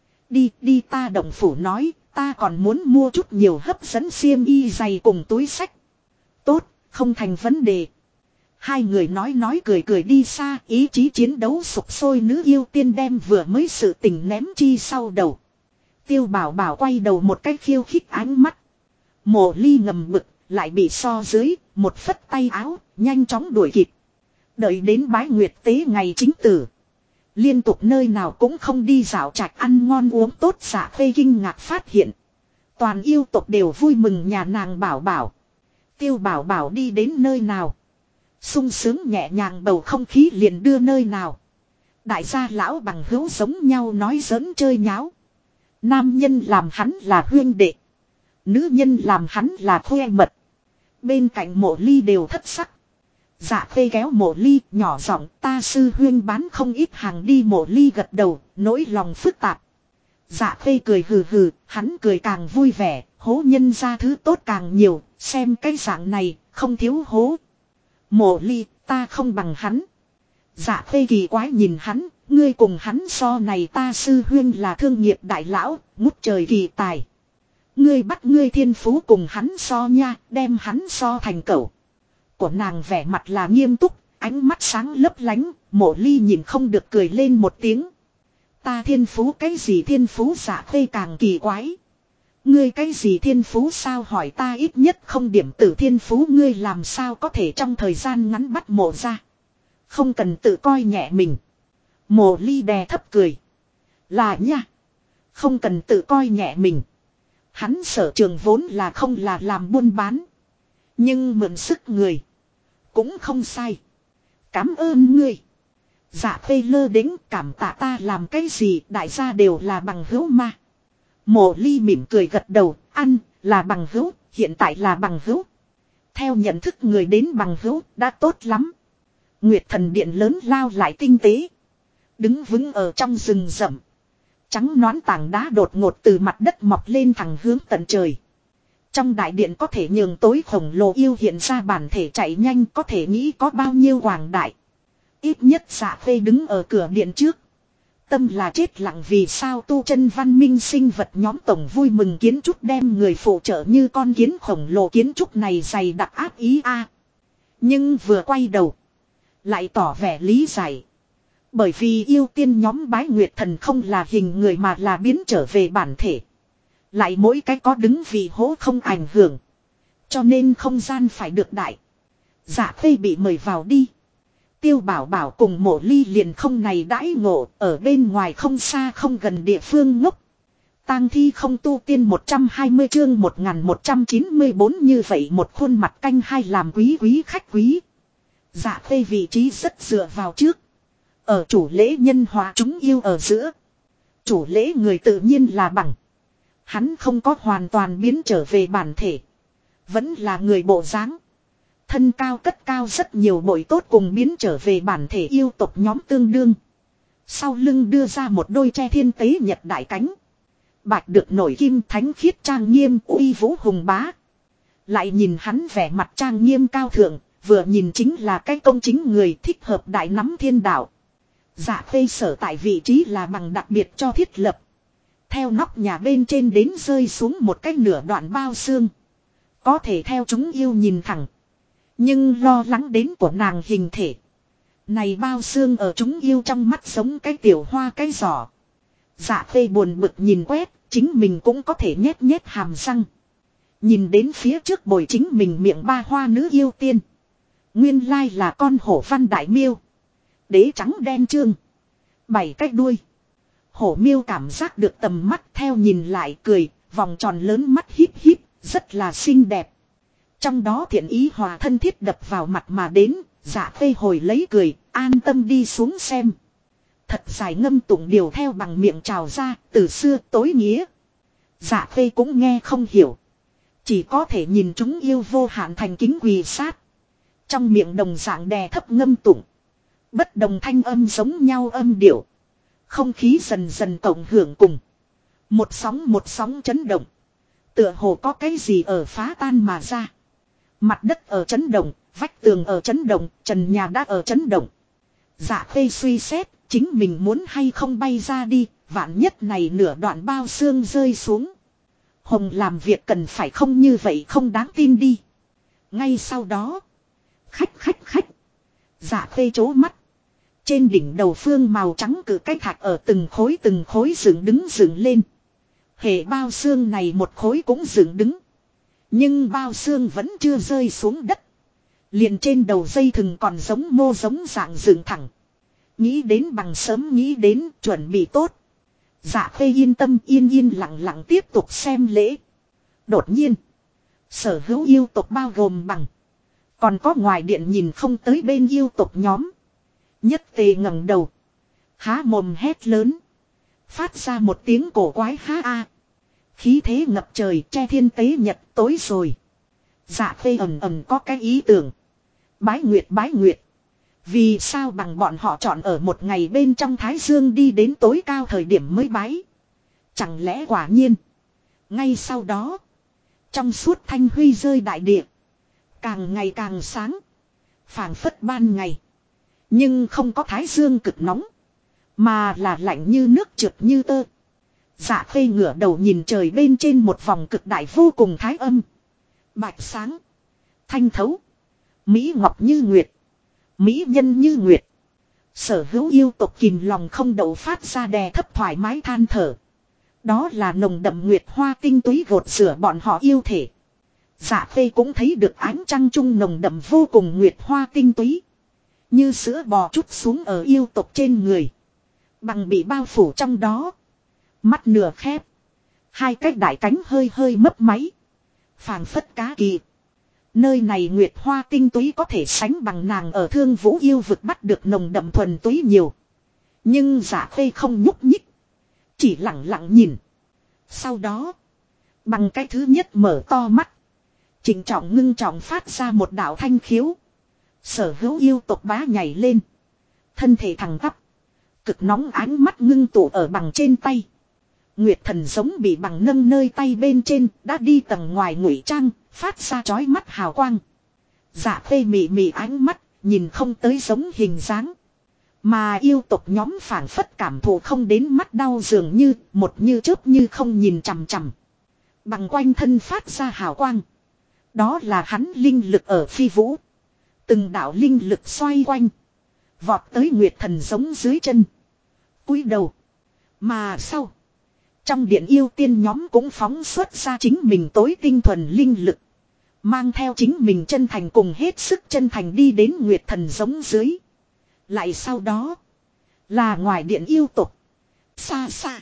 Đi ta động phủ nói, ta còn muốn mua chút nhiều hấp dẫn xiêm y giày cùng túi sách. Tốt, không thành vấn đề. Hai người nói cười đi xa, ý chí chiến đấu sục sôi. Nữ yêu tiên đem vừa mới sự tình ném chi sau đầu. Tiêu Bảo Bảo quay đầu một cách khiêu khích ánh mắt. Mộ Ly ngầm bực, lại bị so dưới, một phất tay áo, nhanh chóng đuổi kịp. Đợi đến bái nguyệt tế ngày chính tử. Liên tục nơi nào cũng không đi dạo trạch ăn ngon uống tốt. Dạ Khê kinh ngạc phát hiện. Toàn yêu tộc đều vui mừng nhà nàng Bảo Bảo. Tiêu Bảo Bảo đi đến nơi nào. Sung sướng nhẹ nhàng bầu không khí liền đưa nơi nào. Đại gia lão bằng hữu giống nhau nói giỡn chơi nháo. Nam nhân làm hắn là huyên đệ. Nữ nhân làm hắn là khoe mật. Bên cạnh Mộ Ly đều thất sắc. Dạ Khê kéo Mộ Ly nhỏ giọng, ta sư huyên bán không ít hàng đi. Mộ Ly gật đầu, nỗi lòng phức tạp. Dạ Khê cười hừ, hắn cười càng vui vẻ, hố nhân ra thứ tốt càng nhiều, xem cái dạng này, không thiếu hố. Mộ Ly, ta không bằng hắn. Dạ Khê kỳ quái nhìn hắn, ngươi cùng hắn so này, ta sư huyên là thương nghiệp đại lão, ngút trời kỳ tài. Ngươi bắt ngươi thiên phú cùng hắn so nha, đem hắn so thành cẩu. Của nàng vẻ mặt là nghiêm túc, ánh mắt sáng lấp lánh. Mộ Ly nhìn không được cười lên một tiếng. Ta thiên phú cái gì thiên phú? Dạ Khê càng kỳ quái. Ngươi cái gì thiên phú sao? Hỏi ta ít nhất không điểm tử thiên phú. Ngươi làm sao có thể trong thời gian ngắn bắt mộ ra? Không cần tự coi nhẹ mình. Mộ Ly đè thấp cười. Là nha. Không cần tự coi nhẹ mình. Hắn sở trường vốn là không là làm buôn bán. Nhưng mượn sức người. Cũng không sai. Cảm ơn ngươi. Dạ Khê lơ đễnh, cảm tạ ta làm cái gì? Đại gia đều là bằng hữu mà. Mộ Ly mỉm cười gật đầu. Ăn là bằng hữu, hiện tại là bằng hữu. Theo nhận thức người đến bằng hữu đã tốt lắm. Nguyệt thần điện lớn lao lại tinh tế. Đứng vững ở trong rừng rậm. Trắng nõn tảng đá đột ngột từ mặt đất mọc lên thẳng hướng tận trời. Trong đại điện có thể nhường tối khổng lồ yêu hiện ra bản thể chạy nhanh, có thể nghĩ có bao nhiêu hoàng đại. Ít nhất Dạ Khê đứng ở cửa điện trước. tâm là chết lặng vì sao tu chân văn minh sinh vật nhóm tổng vui mừng kiến trúc đem người phụ trợ như con kiến khổng lồ kiến trúc này dày đặc áp ý a. Nhưng vừa quay đầu. Lại tỏ vẻ lý giải. Bởi vì yêu tiên nhóm bái nguyệt thần không là hình người mà là biến trở về bản thể. Lại mỗi cái có đứng vì hố không ảnh hưởng. Cho nên không gian phải được đại. Dạ Khê bị mời vào đi. Tiêu Bảo Bảo cùng Mộ Ly liền không này đãi ngộ, ở bên ngoài không xa không gần địa phương ngốc. Tang thi không tu tiên 120 chương 1194 như vậy một khuôn mặt canh hai làm quý quý khách quý. Dạ Khê vị trí rất dựa vào trước. Ở chủ lễ nhân hòa chúng yêu ở giữa. Chủ lễ người tự nhiên là bằng. Hắn không có hoàn toàn biến trở về bản thể. Vẫn là người bộ dáng. Thân cao cất cao rất nhiều bội tốt cùng biến trở về bản thể yêu tộc nhóm tương đương. Sau lưng đưa ra một đôi tre thiên tế nhật đại cánh. Bạch được nổi kim thánh khiết trang nghiêm uy vũ hùng bá. Lại nhìn hắn vẻ mặt trang nghiêm cao thượng, vừa nhìn chính là cái công chính người thích hợp đại nắm thiên đạo. Dạ Khê sở tại vị trí là bằng đặc biệt cho thiết lập. Theo nóc nhà bên trên đến rơi xuống một cái nửa đoạn bao xương. Có thể theo chúng yêu nhìn thẳng. Nhưng lo lắng đến của nàng hình thể. Này bao xương ở chúng yêu trong mắt giống cái tiểu hoa cái giỏ. Dạ Khê buồn bực nhìn quét, chính mình cũng có thể nhét nhét hàm răng. Nhìn đến phía trước bồi chính mình miệng ba hoa nữ yêu tiên. Nguyên lai là con hổ văn đại miêu. Đế trắng đen trương. 7 cái đuôi. Hổ miêu cảm giác được tầm mắt theo nhìn lại cười, vòng tròn lớn mắt híp híp, rất là xinh đẹp. Trong đó thiện ý hòa thân thiết đập vào mặt mà đến, Dạ Khê hồi lấy cười, an tâm đi xuống xem. Thật dài ngâm tụng điều theo bằng miệng trào ra, từ xưa tối nghĩa. Dạ Khê cũng nghe không hiểu. Chỉ có thể nhìn chúng yêu vô hạn thành kính quỳ sát. Trong miệng đồng dạng đè thấp ngâm tụng. Bất đồng thanh âm giống nhau âm điệu. Không khí dần dần cộng hưởng cùng. Một sóng chấn động. Tựa hồ có cái gì ở phá tan mà ra. Mặt đất ở chấn động, vách tường ở chấn động, trần nhà đã ở chấn động. Dạ Khê suy xét, chính mình muốn hay không bay ra đi, vạn nhất này nửa đoạn bao xương rơi xuống. Hồng làm việc cần phải không như vậy không đáng tin đi. Ngay sau đó. Khách. Dạ Khê chố mắt. Trên đỉnh đầu phương màu trắng cử cái thạch ở từng khối dựng lên. Hệ bao xương này một khối cũng dựng đứng. Nhưng bao xương vẫn chưa rơi xuống đất. Liền trên đầu dây thừng còn giống mô giống dạng dựng thẳng. Nghĩ đến bằng sớm nghĩ đến chuẩn bị tốt. Dạ Khê yên tâm yên lặng tiếp tục xem lễ. Đột nhiên. Sở hữu yêu tộc bao gồm bằng. Còn có ngoài điện nhìn không tới bên yêu tộc nhóm. Nhất tề ngẩng đầu. Há mồm hét lớn. Phát ra một tiếng cổ quái há a. Khí thế ngập trời che thiên tế nhật tối rồi. Dạ Khê ầm có cái ý tưởng. Bái nguyệt. Vì sao bằng bọn họ chọn ở một ngày bên trong Thái Dương đi đến tối cao thời điểm mới bái. Chẳng lẽ quả nhiên. Ngay sau đó. Trong suốt thanh huy rơi đại địa. Càng ngày càng sáng. Phảng phất ban ngày. Nhưng không có Thái Dương cực nóng. Mà là lạnh như nước trượt như tơ. Dạ Khê ngửa đầu nhìn trời bên trên một vòng cực đại vô cùng thái âm. Bạch sáng. Thanh thấu. Mỹ ngọc như nguyệt. Mỹ nhân như nguyệt. Sở hữu yêu tộc kìm lòng không đậu phát ra đè thấp thoải mái than thở. Đó là nồng đậm nguyệt hoa tinh túy gột rửa bọn họ yêu thể. Dạ Khê cũng thấy được ánh trăng trung nồng đậm vô cùng nguyệt hoa tinh túy. Như sữa bò trút xuống ở yêu tộc trên người. Bằng bị bao phủ trong đó. Mắt nửa khép. Hai cái đại cánh hơi mấp máy. Phảng phất cá kỳ. Nơi này nguyệt hoa tinh túy có thể sánh bằng nàng ở Thương Vũ yêu vực bắt được nồng đậm thuần túy nhiều. Nhưng Dạ Khê không nhúc nhích. Chỉ lặng lặng nhìn. Sau đó. Bằng cái thứ nhất mở to mắt. Trịnh trọng ngưng trọng phát ra một đạo thanh khiếu. Sở hữu yêu tộc bá nhảy lên. Thân thể thẳng tắp. Cực nóng ánh mắt ngưng tụ ở bằng trên tay. Nguyệt thần giống bị bằng nâng nơi tay bên trên đã đi tầng ngoài ngụy trang. Phát ra chói mắt hào quang. Dạ Khê mị ánh mắt. Nhìn không tới giống hình dáng. Mà yêu tộc nhóm phảng phất cảm thụ không đến mắt đau dường như một như chớp như không nhìn chằm chằm. Bằng quanh thân phát ra hào quang. Đó là hắn linh lực ở phi vũ. Từng đạo linh lực xoay quanh. Vọt tới Nguyệt Thần giống dưới chân. Cúi đầu. Mà sau. Trong điện yêu tiên nhóm cũng phóng xuất ra chính mình tối tinh thuần linh lực. Mang theo chính mình chân thành cùng hết sức chân thành đi đến Nguyệt Thần giống dưới. Lại sau đó. Là ngoài điện yêu tục. Xa xa.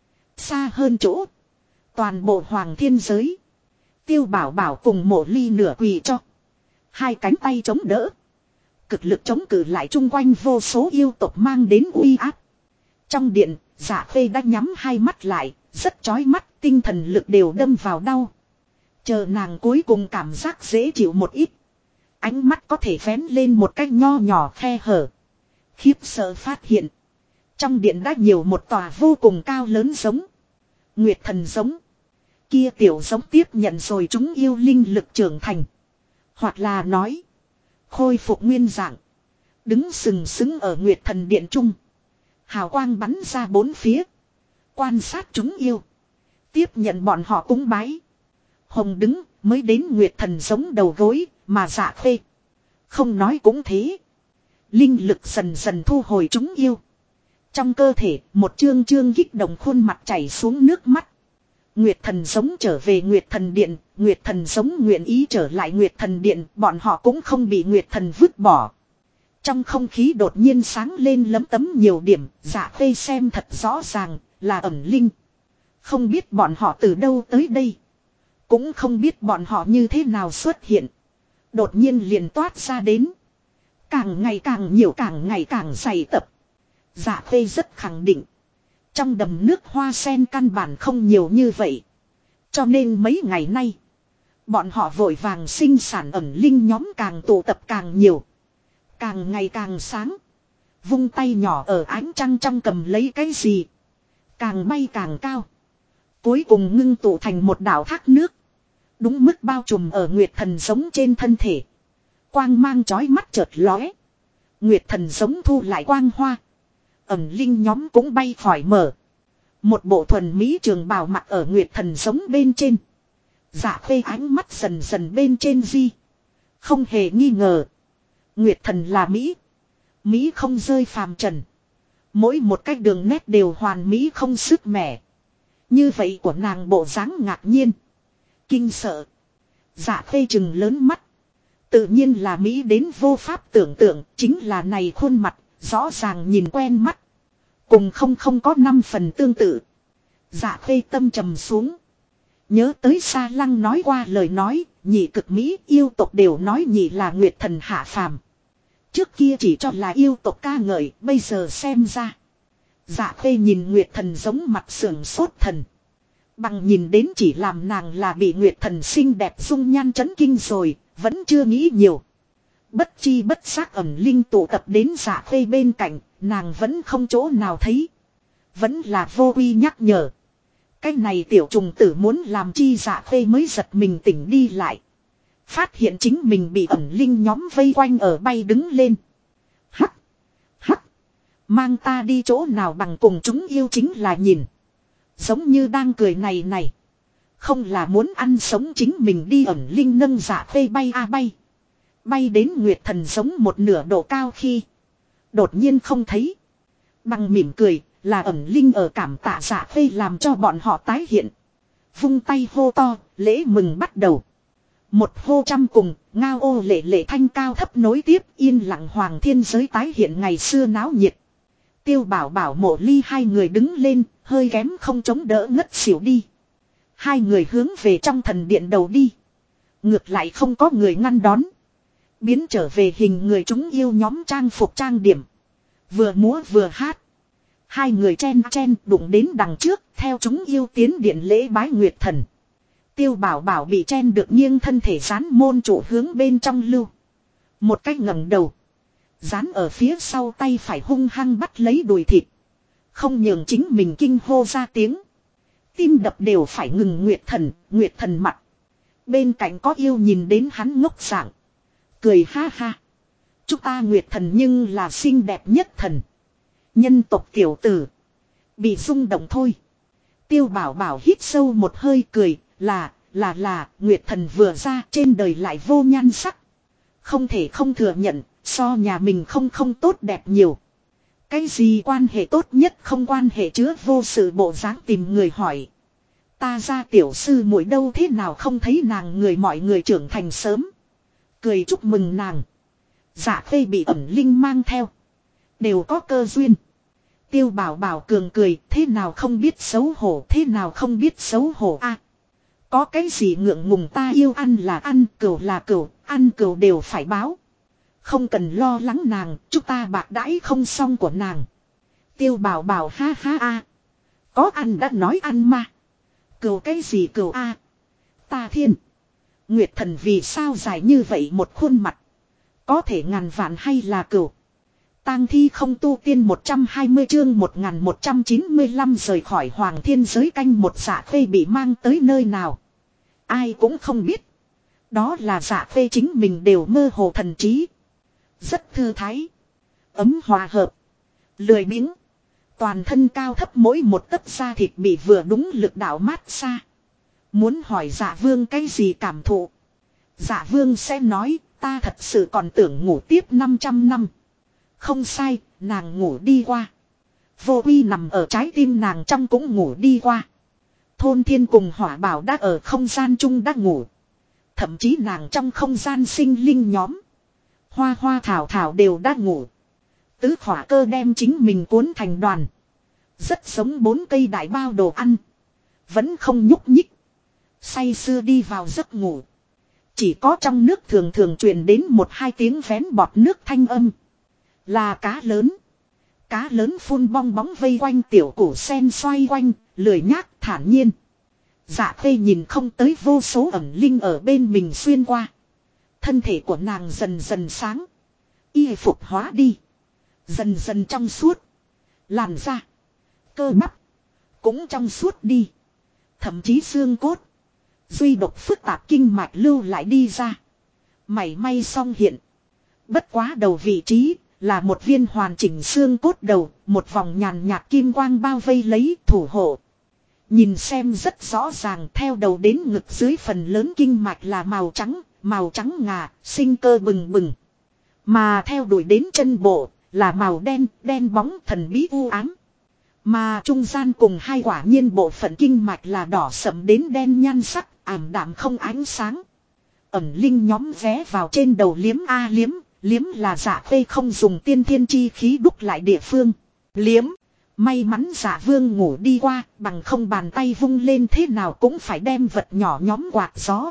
Xa hơn chỗ. Toàn bộ hoàng thiên giới. Tiêu Bảo Bảo cùng Mộ Ly nửa quỳ cho. Hai cánh tay chống đỡ. Cực lực chống cự lại chung quanh vô số yêu tộc mang đến uy áp. Trong điện, Dạ Khê đã nhắm hai mắt lại, rất chói mắt, tinh thần lực đều đâm vào đau. Chờ nàng cuối cùng cảm giác dễ chịu một ít. Ánh mắt có thể vén lên một cách nho nhỏ khe hở. Khiếp sợ phát hiện. Trong điện đã nhiều một tòa vô cùng cao lớn giống. Nguyệt Thần giống. Kia tiểu giống tiếp nhận rồi chúng yêu linh lực trưởng thành. Hoặc là nói. Khôi phục nguyên dạng. Đứng sừng sững ở Nguyệt Thần điện trung. Hào quang bắn ra bốn phía. Quan sát chúng yêu. Tiếp nhận bọn họ cúng bái. Hồng đứng mới đến Nguyệt Thần giống đầu gối. Mà Dạ Khê. Không nói cũng thế. Linh lực dần dần thu hồi chúng yêu. Trong cơ thể một chương chương kích động khuôn mặt chảy xuống nước mắt. Nguyệt Thần giống trở về Nguyệt Thần điện. Nguyệt Thần giống nguyện ý trở lại Nguyệt Thần điện. Bọn họ cũng không bị Nguyệt Thần vứt bỏ. Trong không khí đột nhiên sáng lên lấm tấm nhiều điểm. Dạ Khê xem thật rõ ràng là ẩn linh. Không biết bọn họ từ đâu tới đây. Cũng không biết bọn họ như thế nào xuất hiện. Đột nhiên liền toát ra đến. Càng ngày càng nhiều, càng ngày càng dày tập. Dạ Khê rất khẳng định. Trong đầm nước hoa sen căn bản không nhiều như vậy. Cho nên mấy ngày nay. Bọn họ vội vàng sinh sản ẩn linh nhóm càng tụ tập càng nhiều. Càng ngày càng sáng. Vung tay nhỏ ở ánh trăng trong cầm lấy cái gì. Càng bay càng cao. Cuối cùng ngưng tụ thành một đảo thác nước. Đúng mức bao trùm ở Nguyệt Thần giống trên thân thể. Quang mang chói mắt chợt lóe. Nguyệt Thần giống thu lại quang hoa. Ẩn linh nhóm cũng bay khỏi mở. Một bộ thuần mỹ trường bào mặc ở Nguyệt Thần giống bên trên. Dạ Khê ánh mắt dần dần bên trên di. Không hề nghi ngờ. Nguyệt Thần là Mỹ. Mỹ không rơi phàm trần. Mỗi một cách đường nét đều hoàn mỹ không sức mẻ. Như vậy của nàng bộ dáng ngạc nhiên. Kinh sợ. Dạ Khê trừng lớn mắt. Tự nhiên là Mỹ đến vô pháp tưởng tượng. Chính là này khuôn mặt. Rõ ràng nhìn quen mắt. Cùng không có 5 phần tương tự. Dạ Khê tâm trầm xuống. Nhớ tới Sa Lăng nói qua lời nói. Nhị cực Mỹ yêu tộc đều nói nhị là Nguyệt Thần hạ phàm. Trước kia chỉ cho là yêu tộc ca ngợi. Bây giờ xem ra. Dạ Khê nhìn Nguyệt Thần giống mặt sườn sốt thần. Bằng nhìn đến chỉ làm nàng là bị Nguyệt Thần xinh đẹp dung nhan chấn kinh rồi. Vẫn chưa nghĩ nhiều. Bất chi bất giác ẩn linh tụ tập đến Dạ Khê bên cạnh. Nàng vẫn không chỗ nào thấy. Vẫn là vô quy nhắc nhở. Cái này tiểu trùng tử muốn làm chi Dạ Khê mới giật mình tỉnh đi lại. Phát hiện chính mình bị ẩn linh nhóm vây quanh ở bay đứng lên. Hắc. Hắc. Mang ta đi chỗ nào bằng cùng chúng yêu chính là nhìn. Giống như đang cười này. Không là muốn ăn sống chính mình đi ẩn linh nâng Dạ Khê bay bay. Bay đến Nguyệt Thần giống một nửa độ cao khi. Đột nhiên không thấy. Bằng mỉm cười là ẩn linh ở cảm tạ Dạ Khê làm cho bọn họ tái hiện. Vung tay hô to, lễ mừng bắt đầu. Một hô trăm cùng, ngao ô lệ lệ thanh cao thấp nối tiếp yên lặng hoàng thiên giới tái hiện ngày xưa náo nhiệt. Tiêu Bảo Bảo Mộ Ly hai người đứng lên, hơi kém không chống đỡ ngất xỉu đi. Hai người hướng về trong thần điện đầu đi. Ngược lại không có người ngăn đón. Biến trở về hình người chúng yêu nhóm trang phục trang điểm. Vừa múa vừa hát. Hai người chen đụng đến đằng trước theo chúng yêu tiến điện lễ bái Nguyệt Thần. Tiêu Bảo Bảo bị chen được nghiêng thân thể dán môn trụ hướng bên trong lưu. Một cách ngẩng đầu. Dán ở phía sau tay phải hung hăng bắt lấy đùi thịt. Không nhường chính mình kinh hô ra tiếng. Tim đập đều phải ngừng Nguyệt Thần mặt. Bên cạnh có yêu nhìn đến hắn ngốc dạng. Cười ha ha. Chúng ta Nguyệt Thần nhưng là xinh đẹp nhất thần. Nhân tộc tiểu tử. Bị rung động thôi. Tiêu Bảo Bảo hít sâu một hơi cười. Là Nguyệt Thần vừa ra trên đời lại vô nhan sắc. Không thể không thừa nhận. So nhà mình không tốt đẹp nhiều. Cái gì quan hệ tốt nhất không quan hệ chứa vô sự bộ dáng tìm người hỏi. Ta ra tiểu sư muội đâu thế nào không thấy nàng người mọi người trưởng thành sớm. Cười chúc mừng nàng. Dạ Khê bị ẩn linh mang theo. Đều có cơ duyên. Tiêu Bảo Bảo cường cười thế nào không biết xấu hổ thế nào không biết xấu hổ a. Có cái gì ngượng ngùng ta yêu ăn là ăn cừu là cừu ăn cừu đều phải báo. Không cần lo lắng nàng chúng ta bạc đãi không xong của nàng. Tiêu Bảo Bảo ha ha a. Có ăn đã nói ăn mà. Cừu cái gì cừu a. Ta thiên. Nguyệt Thần vì sao dài như vậy một khuôn mặt. Có thể ngàn vạn hay là cừu. Tang thi không tu tiên 120 chương 1195 rời khỏi hoàng thiên giới canh một Dạ Khê bị mang tới nơi nào. Ai cũng không biết. Đó là Dạ Khê chính mình đều mơ hồ thần trí. Rất thư thái. Ấm hòa hợp. Lười biếng. Toàn thân cao thấp mỗi một tấc da thịt bị vừa đúng lực đạo mát xa. Muốn hỏi Dạ Vương cái gì cảm thụ. Dạ Vương sẽ nói ta thật sự còn tưởng ngủ tiếp 500 năm. Không sai, nàng ngủ đi qua. Vô Uy nằm ở trái tim nàng trong cũng ngủ đi qua. Thôn Thiên cùng Hỏa Bảo đã ở không gian chung đã ngủ. Thậm chí nàng trong không gian sinh linh nhóm. Hoa hoa thảo thảo đều đã ngủ. Tứ Khỏa Cơ đem chính mình cuốn thành đoàn. Rất giống 4 cây đại bao đồ ăn. Vẫn không nhúc nhích. Say sưa đi vào giấc ngủ. Chỉ có trong nước thường thường truyền đến 1-2 tiếng vén bọt nước thanh âm. Là cá lớn. Cá lớn phun bong bóng vây quanh tiểu củ sen xoay quanh, lười nhác thản nhiên. Dạ Khê nhìn không tới vô số ẩn linh ở bên mình xuyên qua. Thân thể của nàng dần dần sáng. Y phục hóa đi. Dần dần trong suốt. Làn da. Cơ bắp. Cũng trong suốt đi. Thậm chí xương cốt. Duy độc phức tạp kinh mạch lưu lại đi ra. Mảy may song hiện. Bất quá đầu vị trí. Là một viên hoàn chỉnh xương cốt đầu, một vòng nhàn nhạt kim quang bao vây lấy thủ hộ. Nhìn xem rất rõ ràng theo đầu đến ngực dưới phần lớn kinh mạch là màu trắng ngà, sinh cơ bừng bừng. Mà theo đuổi đến chân bộ là màu đen, đen bóng thần bí u ám. Mà trung gian cùng hai quả nhiên bộ phận kinh mạch là đỏ sẫm đến đen nhan sắc, ảm đạm không ánh sáng. Ẩn linh nhóm vé vào trên đầu liếm a liếm. Liếm là Dạ Khê không dùng tiên thiên chi khí đúc lại địa phương. Liếm. May mắn Dạ Vương ngủ đi qua. Bằng không bàn tay vung lên thế nào cũng phải đem vật nhỏ nhóm quạt gió.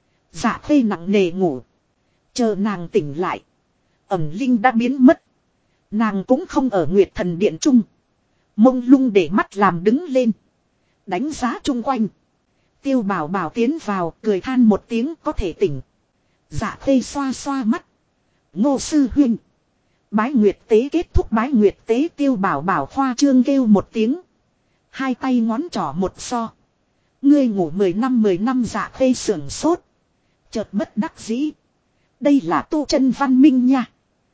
Dạ Khê nặng nề ngủ. Chờ nàng tỉnh lại. Ẩm linh đã biến mất. Nàng cũng không ở Nguyệt Thần Điện Trung. Mông lung để mắt làm đứng lên. Đánh giá chung quanh. Tiêu Bảo Bảo tiến vào cười than một tiếng có thể tỉnh. Dạ Khê xoa xoa mắt. Ngô sư huynh. Bái nguyệt tế kết thúc bái nguyệt tế Tiêu Bảo Bảo khoa trương kêu một tiếng. Hai tay ngón trỏ một so. Ngươi ngủ 10 năm Dạ Khê sưởng sốt. Chợt bất đắc dĩ. Đây là tu chân văn minh nha.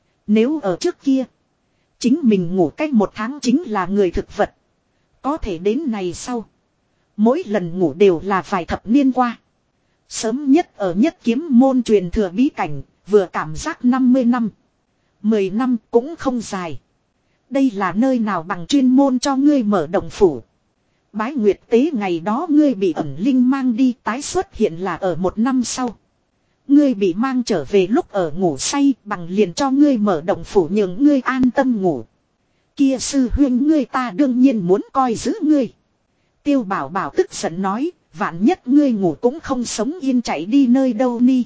Nếu ở trước kia. Chính mình ngủ cách 1 tháng chính là người thực vật. Có thể đến này sau. Mỗi lần ngủ đều là vài thập niên qua. Sớm nhất ở Nhất Kiếm môn truyền thừa bí cảnh. Vừa cảm giác 50 năm. 10 năm cũng không dài. Đây là nơi nào bằng chuyên môn cho ngươi mở động phủ. Bái nguyệt tế ngày đó ngươi bị ẩn linh mang đi tái xuất hiện là ở 1 năm sau. Ngươi bị mang trở về lúc ở ngủ say bằng liền cho ngươi mở động phủ nhường ngươi an tâm ngủ. Kia sư huynh ngươi ta đương nhiên muốn coi giữ ngươi. Tiêu Bảo Bảo tức giận nói, vạn nhất ngươi ngủ cũng không sống yên chạy đi nơi đâu ni.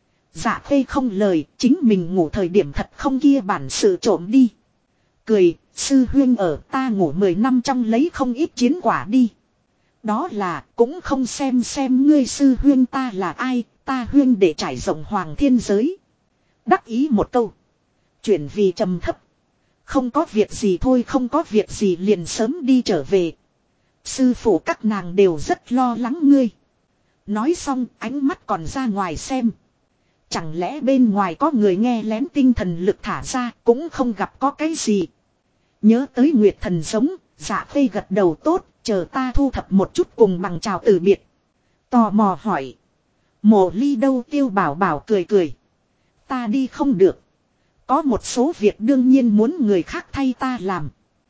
Dạ Khê không lời, chính mình ngủ thời điểm thật không kia bản sự trộm đi. Cười, sư huynh ở ta ngủ 10 năm trong lấy không ít chiến quả đi. Đó là, cũng không xem ngươi sư huynh ta là ai, ta huynh để trải rộng hoàng thiên giới. Đắc ý một câu. Chuyển vì trầm thấp. Không có việc gì thôi không có việc gì liền sớm đi trở về. Sư phụ các nàng đều rất lo lắng ngươi. Nói xong ánh mắt còn ra ngoài xem. Chẳng lẽ bên ngoài có người nghe lén tinh thần lực thả ra cũng không gặp có cái gì. Nhớ tới Nguyệt Thần giống, Dạ Khê gật đầu tốt, chờ ta thu thập một chút cùng bằng chào từ biệt. Tò mò hỏi. Mộ Ly đâu? Tiêu Bảo Bảo cười cười. Ta đi không được. Có một số việc đương nhiên muốn người khác thay ta làm.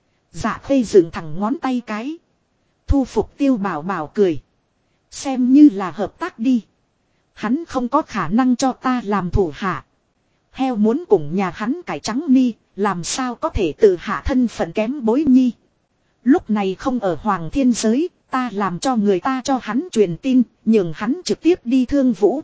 Dạ Khê dựng thẳng ngón tay cái. Thu phục Tiêu Bảo Bảo cười. Xem như là hợp tác đi. Hắn không có khả năng cho ta làm thủ hạ. Heo muốn cùng nhà hắn cải trắng ni, làm sao có thể tự hạ thân phận kém bối nhi. Lúc này không ở Hoàng Thiên Giới, ta làm cho người ta cho hắn truyền tin, nhường hắn trực tiếp đi Thương Vũ.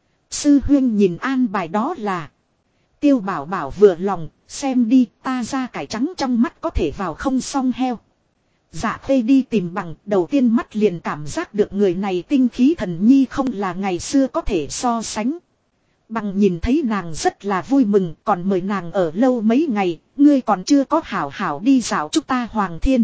Sư huyên nhìn an bài đó là. Tiêu Bảo Bảo vừa lòng, xem đi, ta ra cải trắng trong mắt có thể vào không xong heo. Dạ Khê đi tìm bằng, đầu tiên mắt liền cảm giác được người này tinh khí thần nhi không là ngày xưa có thể so sánh. Bằng nhìn thấy nàng rất là vui mừng, còn mời nàng ở lâu mấy ngày, ngươi còn chưa có hảo hảo đi dạo chúc ta Hoàng Thiên.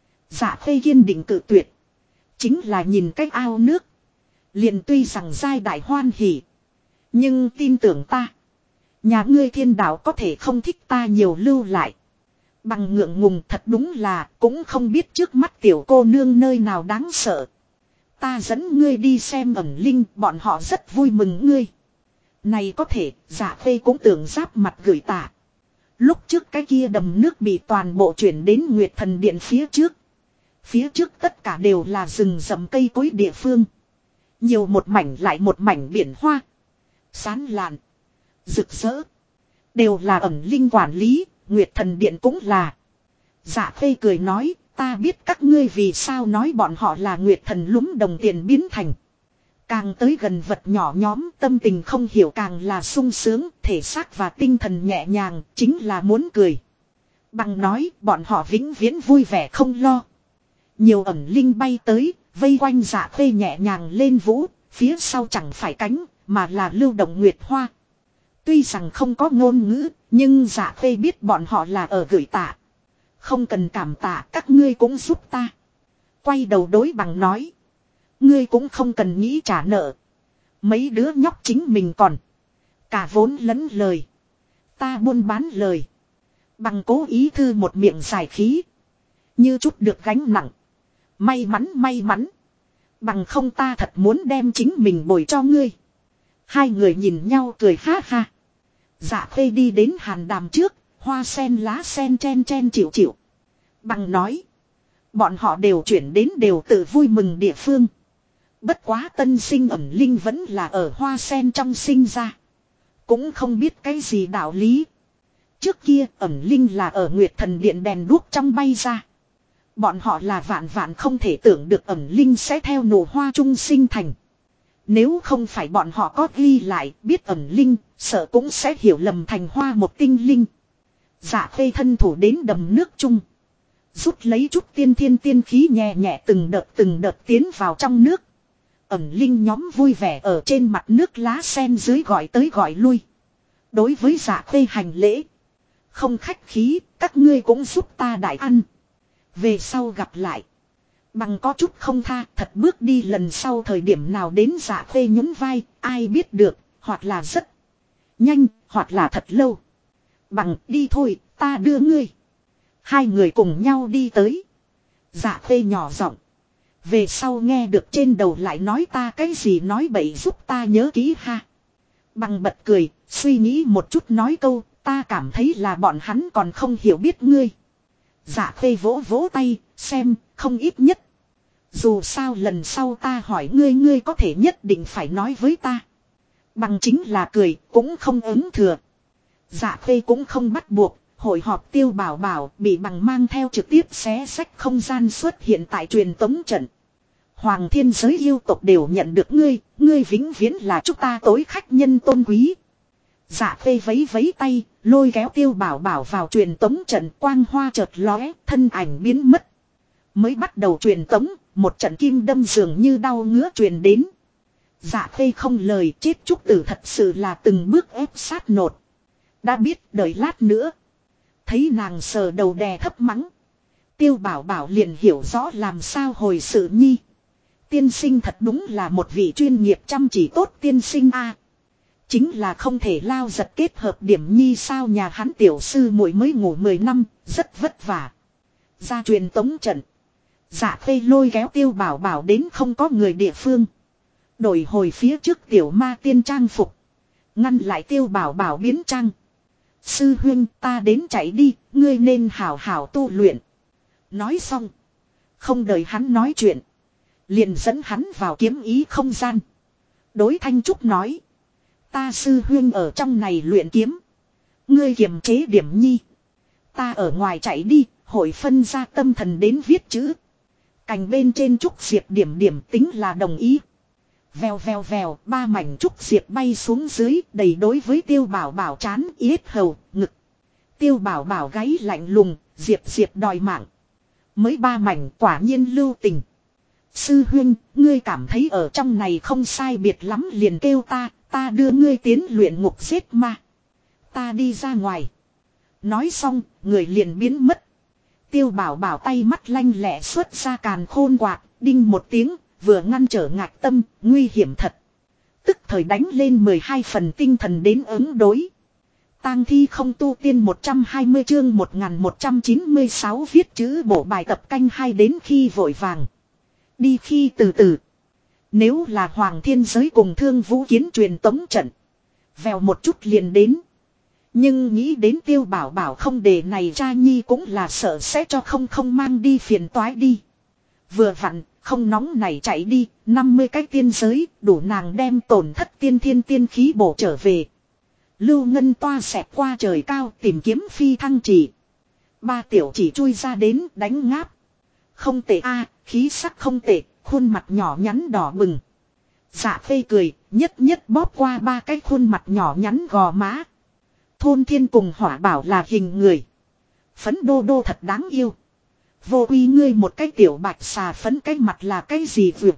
Dạ Khê kiên định cự tuyệt. Chính là nhìn cách ao nước. Liền tuy rằng giai đại hoan hỉ. Nhưng tin tưởng ta. Nhà ngươi Thiên đạo có thể không thích ta nhiều lưu lại. Bằng ngượng ngùng thật đúng là cũng không biết trước mắt tiểu cô nương nơi nào đáng sợ. Ta dẫn ngươi đi xem ẩn linh, bọn họ rất vui mừng ngươi. Này có thể, Dạ Khê cũng tưởng giáp mặt gửi tạ. Lúc trước cái kia đầm nước bị toàn bộ chuyển đến Nguyệt Thần Điện phía trước. Phía trước tất cả đều là rừng rậm cây cối địa phương. Nhiều một mảnh lại một mảnh biển hoa. Sán lạn. Rực rỡ. Đều là ẩn linh quản lý, Nguyệt Thần Điện cũng là. Dạ Khê cười nói, ta biết các ngươi vì sao nói bọn họ là Nguyệt Thần lúm đồng tiền biến thành. Càng tới gần vật nhỏ nhóm, tâm tình không hiểu càng là sung sướng, thể xác và tinh thần nhẹ nhàng, chính là muốn cười. Bằng nói, bọn họ vĩnh viễn vui vẻ không lo. Nhiều ẩn linh bay tới, vây quanh Dạ Khê nhẹ nhàng lên vũ, phía sau chẳng phải cánh, mà là lưu động nguyệt hoa. Tuy rằng không có ngôn ngữ, nhưng Dạ Khê biết bọn họ là ở gửi tạ. Không cần cảm tạ, các ngươi cũng giúp ta. Quay đầu đối bằng nói. Ngươi cũng không cần nghĩ trả nợ. Mấy đứa nhóc chính mình còn. Cả vốn lẫn lời. Ta buôn bán lời. Bằng cố ý thư một miệng giải khí. Như chút được gánh nặng. May mắn. Bằng không ta thật muốn đem chính mình bồi cho ngươi. Hai người nhìn nhau cười ha ha. Dạ Khê đi đến hàn đàm trước. Hoa sen lá sen chen chen chịu chịu. Bằng nói. Bọn họ đều chuyển đến đều tự vui mừng địa phương. Bất quá tân sinh ẩn linh vẫn là ở hoa sen trong sinh ra. Cũng không biết cái gì đạo lý. Trước kia ẩn linh là ở Nguyệt Thần Điện đèn đuốc trong bay ra. Bọn họ là vạn không thể tưởng được ẩn linh sẽ theo nổ hoa trung sinh thành. Nếu không phải bọn họ có ghi lại biết ẩn linh, sợ cũng sẽ hiểu lầm thành hoa một tinh linh. Dạ Khê thân thủ đến đầm nước chung. Rút lấy chút tiên thiên tiên khí nhẹ nhẹ từng đợt tiến vào trong nước. Ẩn linh nhóm vui vẻ ở trên mặt nước lá sen dưới gọi tới gọi lui. Đối với Dạ Khê hành lễ. Không khách khí, các ngươi cũng giúp ta đại ăn. Về sau gặp lại. Bằng có chút không tha, thật bước đi lần sau thời điểm nào đến Dạ Khê nhún vai, ai biết được, hoặc là rất nhanh, hoặc là thật lâu. Bằng đi thôi, ta đưa ngươi. Hai người cùng nhau đi tới. Dạ Khê nhỏ giọng. Về sau nghe được trên đầu lại nói ta cái gì nói bậy giúp ta nhớ kỹ ha. Bằng bật cười, suy nghĩ một chút nói câu, ta cảm thấy là bọn hắn còn không hiểu biết ngươi. Dạ Khê vỗ vỗ tay, xem, không ít nhất. Dù sao lần sau ta hỏi ngươi có thể nhất định phải nói với ta. Bằng chính là cười, cũng không ứng thừa. Dạ Khê cũng không bắt buộc, hội họp Tiêu Bảo Bảo bị bằng mang theo trực tiếp xé sách không gian xuất hiện tại truyền tống trận. Hoàng Thiên Giới yêu tộc đều nhận được ngươi vĩnh viễn là chúng ta tối khách nhân tôn quý. Dạ Khê vấy tay, lôi kéo Tiêu Bảo Bảo vào truyền tống trận, quang hoa chợt lóe, thân ảnh biến mất. Mới bắt đầu truyền tống, một trận kim đâm dường như đau ngứa truyền đến. Dạ Khê không lời, chết trúc tử thật sự là từng bước ép sát nột. Đã biết đợi lát nữa. Thấy nàng sờ đầu đè thấp mắng. Tiêu Bảo Bảo liền hiểu rõ làm sao hồi sự nhi. Tiên sinh thật đúng là một vị chuyên nghiệp chăm chỉ tốt tiên sinh a. Chính là không thể lao giật kết hợp điểm nhi sao nhà hắn tiểu sư muội mới ngủ 10 năm, rất vất vả. Ra truyền tống trận. Dạ Khê lôi kéo Tiêu Bảo Bảo đến không có người địa phương. Đổi hồi phía trước tiểu ma tiên trang phục. Ngăn lại Tiêu Bảo Bảo biến trang. Sư huynh ta đến chạy đi, ngươi nên hảo hảo tu luyện. Nói xong. Không đợi hắn nói chuyện. Liền dẫn hắn vào kiếm ý không gian. Đối Thanh Trúc nói. Ta sư huynh ở trong này luyện kiếm. Ngươi kiềm chế điểm nhi. Ta ở ngoài chạy đi, hội phân ra tâm thần đến viết chữ. Cành bên trên trúc diệp điểm điểm tính là đồng ý. Vèo vèo vèo, 3 mảnh trúc diệp bay xuống dưới, đầy đối với Tiêu Bảo Bảo chán, yết hầu, ngực. Tiêu Bảo Bảo gáy lạnh lùng, diệp diệp đòi mạng. Mới 3 mảnh quả nhiên lưu tình. Sư huynh, ngươi cảm thấy ở trong này không sai biệt lắm liền kêu ta đưa ngươi tiến luyện ngục giết ma. Ta đi ra ngoài. Nói xong, người liền biến mất. Tiêu Bảo Bảo tay mắt lanh lẹ xuất ra càn khôn quạt, đinh một tiếng, vừa ngăn trở ngạc tâm, nguy hiểm thật. Tức thời đánh lên 12 phần tinh thần đến ứng đối. Tang thi không tu tiên 120 chương 1196 viết chữ bổ bài tập canh 2 đến khi vội vàng. Đi khi từ từ. Nếu là Hoàng Thiên Giới cùng Thương Vũ Kiến truyền tống trận. Vèo một chút liền đến. Nhưng nghĩ đến Tiêu Bảo Bảo không để này cha nhi cũng là sợ sẽ cho không mang đi phiền toái đi. Vừa vặn, không nóng này chạy đi, 50 cái tiên giới, đủ nàng đem tổn thất tiên thiên tiên khí bổ trở về. Lưu Ngân toa xẹt qua trời cao tìm kiếm phi thăng chỉ. 3 tiểu chỉ chui ra đến đánh ngáp. Không tệ a, khí sắc không tệ, khuôn mặt nhỏ nhắn đỏ bừng. Dạ Khê cười, nhất nhất bóp qua 3 cái khuôn mặt nhỏ nhắn gò má. Thôn Thiên cùng Hỏa Bảo là hình người. Phấn đô đô thật đáng yêu. Vô uy ngươi một cái tiểu bạch xà phấn cái mặt là cái gì vượt.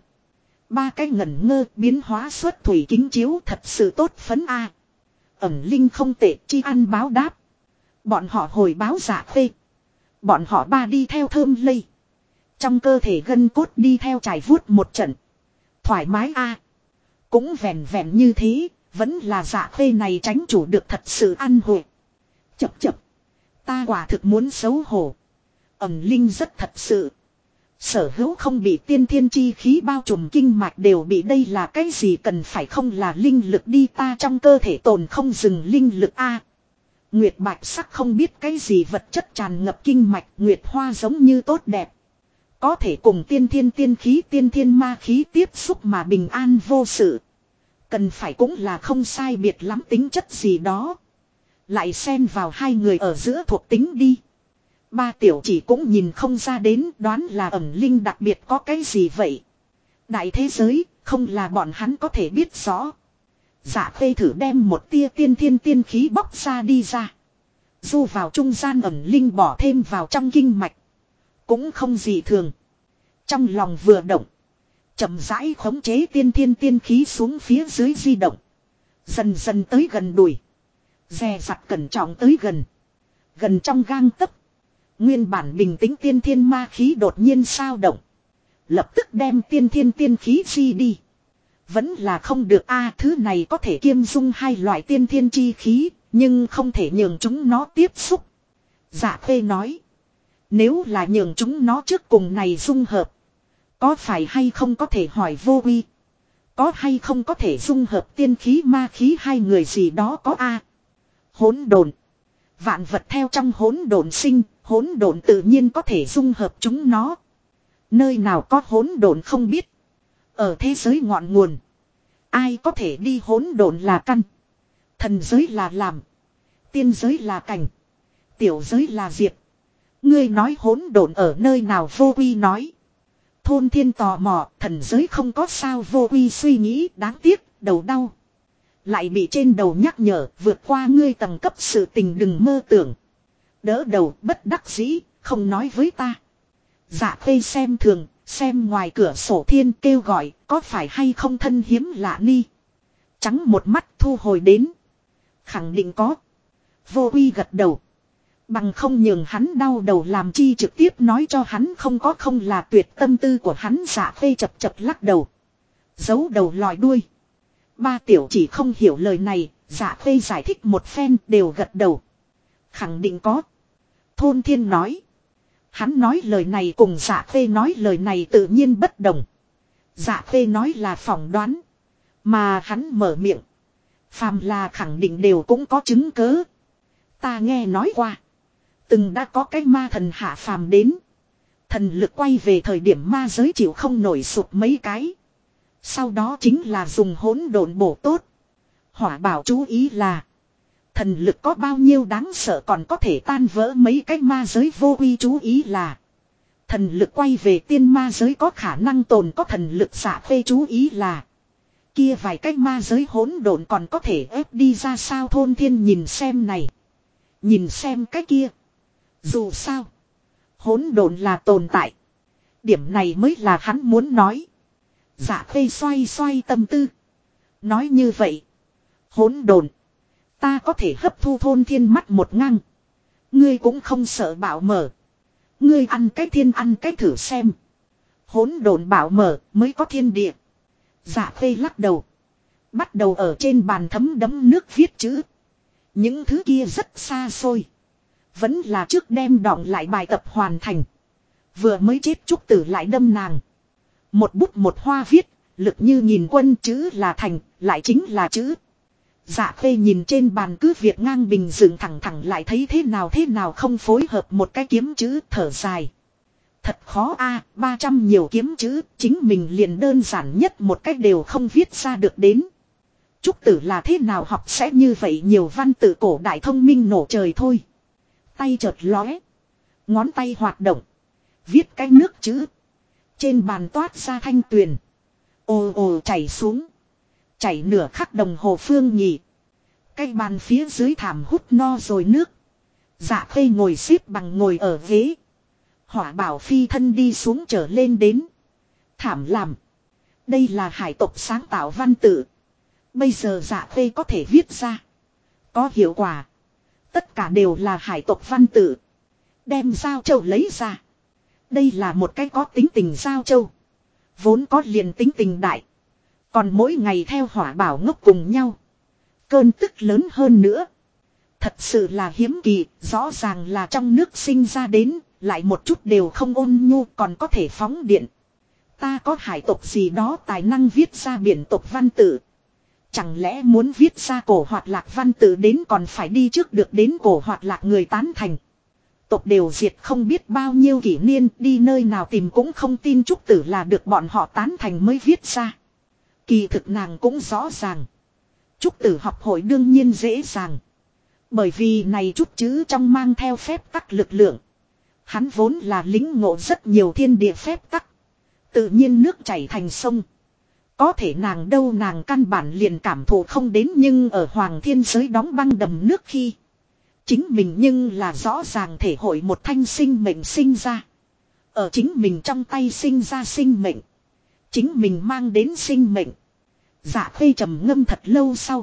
3 cái ngẩn ngơ biến hóa xuất thủy kính chiếu thật sự tốt phấn a. Ẩm Linh không tệ chi ăn báo đáp. Bọn họ hồi báo Dạ Khê. Bọn họ 3 đi theo thơm lây. Trong cơ thể gân cốt đi theo trải vuốt một trận. Thoải mái a. Cũng vẹn vẹn như thế. Vẫn là Dạ Khê này tránh chủ được thật sự ăn hội. Chập chập. Ta quả thực muốn xấu hổ. Ẩm Linh rất thật sự. Sở hữu không bị tiên thiên chi khí bao trùm kinh mạch đều bị đây là cái gì cần phải không là linh lực đi ta trong cơ thể tồn không dừng linh lực a. Nguyệt bạch sắc không biết cái gì vật chất tràn ngập kinh mạch nguyệt hoa giống như tốt đẹp. Có thể cùng tiên thiên tiên khí tiên thiên ma khí tiếp xúc mà bình an vô sự. Cần phải cũng là không sai biệt lắm tính chất gì đó. Lại xen vào hai người ở giữa thuộc tính đi. 3 tiểu chỉ cũng nhìn không ra đến đoán là Ẩm Linh đặc biệt có cái gì vậy. Đại thế giới không là bọn hắn có thể biết rõ. Dạ Khê thử đem một tia tiên thiên tiên khí bóc ra đi ra. Du vào trung gian Ẩm Linh bỏ thêm vào trong kinh mạch. Cũng không gì thường. Trong lòng vừa động. Chậm rãi khống chế tiên thiên tiên khí xuống phía dưới di động. Dần dần tới gần đùi. Dè dặt cẩn trọng tới gần. Gần trong gang tấc. Nguyên bản bình tĩnh tiên thiên ma khí đột nhiên sao động. Lập tức đem tiên thiên tiên khí di đi. Vẫn là không được a thứ này có thể kiêm dung hai loại tiên thiên chi khí. Nhưng không thể nhường chúng nó tiếp xúc. Dạ Khê nói. Nếu là nhường chúng nó trước cùng này dung hợp. Có phải hay không có thể hỏi vô uy. Có hay không có thể dung hợp tiên khí ma khí hai người gì đó có a. Hỗn độn. Vạn vật theo trong hỗn độn sinh, hỗn độn tự nhiên có thể dung hợp chúng nó. Nơi nào có hỗn độn không biết. Ở thế giới ngọn nguồn. Ai có thể đi hỗn độn là căn. Thần giới là làm. Tiên giới là cảnh. Tiểu giới là diệp. Ngươi nói hỗn độn ở nơi nào vô uy nói. Thôn Thiên tò mò, thần giới không có sao vô uy suy nghĩ đáng tiếc, đầu đau. Lại bị trên đầu nhắc nhở vượt qua ngươi tầng cấp sự tình đừng mơ tưởng. Đỡ đầu bất đắc dĩ, không nói với ta. Dạ Khê xem thường, xem ngoài cửa sổ thiên kêu gọi có phải hay không thân hiếm lạ ni. Trắng một mắt thu hồi đến. Khẳng định có. Vô uy gật đầu. Bằng không nhường hắn đau đầu làm chi trực tiếp nói cho hắn không là tuyệt tâm tư của hắn. Dạ Khê chập chập lắc đầu. Giấu đầu lòi đuôi. Ba tiểu chỉ không hiểu lời này, Dạ Khê giải thích một phen đều gật đầu. Khẳng định có. Thôn Thiên nói. Hắn nói lời này cùng Dạ Khê nói lời này tự nhiên bất đồng. Dạ Khê nói là phỏng đoán. Mà hắn mở miệng. Phàm là khẳng định đều cũng có chứng cớ. Ta nghe nói qua. Từng đã có cái ma thần hạ phàm đến. Thần lực quay về thời điểm ma giới chịu không nổi sụp mấy cái. Sau đó chính là dùng hỗn độn bổ tốt. Hỏa bảo chú ý là. Thần lực có bao nhiêu đáng sợ còn có thể tan vỡ mấy cái ma giới vô uy chú ý là. Thần lực quay về tiên ma giới có khả năng tồn có thần lực xạ phê chú ý là. Kia vài cái ma giới hỗn độn còn có thể ép đi ra sao Thôn Thiên nhìn xem này. Nhìn xem cái kia. Dù sao. Hỗn độn là tồn tại. Điểm này mới là hắn muốn nói. Dạ Khê xoay xoay tâm tư. Nói như vậy. Hỗn độn. Ta có thể hấp thu Thôn Thiên mắt một ngang. Ngươi cũng không sợ bạo mở. Ngươi ăn cái thiên ăn cái thử xem. Hỗn độn bạo mở mới có thiên địa. Dạ Khê lắc đầu. Bắt đầu ở trên bàn thấm đẫm nước viết chữ. Những thứ kia rất xa xôi. Vẫn là trước đem đọng lại bài tập hoàn thành. Vừa mới chết Trúc Tử lại đâm nàng. Một bút một hoa viết. Lực như nhìn quân chữ là thành. Lại chính là chữ. Dạ Khê nhìn trên bàn cứ việc ngang bình dựng thẳng thẳng lại thấy thế nào không phối hợp một cái kiếm chữ thở dài. Thật khó a 300 nhiều kiếm chữ, chính mình liền đơn giản nhất một cách đều không viết ra được đến. Trúc Tử là thế nào học sẽ như vậy nhiều văn tự cổ đại thông minh nổ trời thôi. Tay chợt lóe. Ngón tay hoạt động. Viết cái nước chữ. Trên bàn toát ra thanh tuyền. Ồ ồ chảy xuống. Chảy nửa khắc đồng hồ Phương Nhị. Cái bàn phía dưới thảm hút no rồi nước. Dạ Khê ngồi xếp bằng ngồi ở ghế. Hỏa bảo phi thân đi xuống trở lên đến. Thảm làm. Đây là hải tộc sáng tạo văn tự. Bây giờ Dạ Khê có thể viết ra. Có hiệu quả. Tất cả đều là hải tộc văn tự. Đem giao châu lấy ra. Đây là một cái có tính tình giao châu. Vốn có liền tính tình đại. Còn mỗi ngày theo hỏa bảo ngốc cùng nhau. Cơn tức lớn hơn nữa. Thật sự là hiếm kỳ. Rõ ràng là trong nước sinh ra đến. Lại một chút đều không ôn nhu còn có thể phóng điện. Ta có hải tộc gì đó tài năng viết ra biển tộc văn tự. Chẳng lẽ muốn viết ra cổ hoạt lạc văn tự đến còn phải đi trước được đến cổ hoạt lạc người tán thành. Tộc đều diệt không biết bao nhiêu kỷ niên đi nơi nào tìm cũng không tin Trúc Tử là được bọn họ tán thành mới viết ra. Kỳ thực nàng cũng rõ ràng. Trúc Tử học hội đương nhiên dễ dàng. Bởi vì này chút chữ trong mang theo phép tắc lực lượng. Hắn vốn là lính ngộ rất nhiều thiên địa phép tắc. Tự nhiên nước chảy thành sông. Có thể nàng đâu nàng căn bản liền cảm thụ không đến nhưng ở Hoàng Thiên giới đóng băng đầm nước khi. Chính mình nhưng là rõ ràng thể hội một thanh sinh mệnh sinh ra. Ở chính mình trong tay sinh ra sinh mệnh. Chính mình mang đến sinh mệnh. Dạ Khê trầm ngâm thật lâu sau.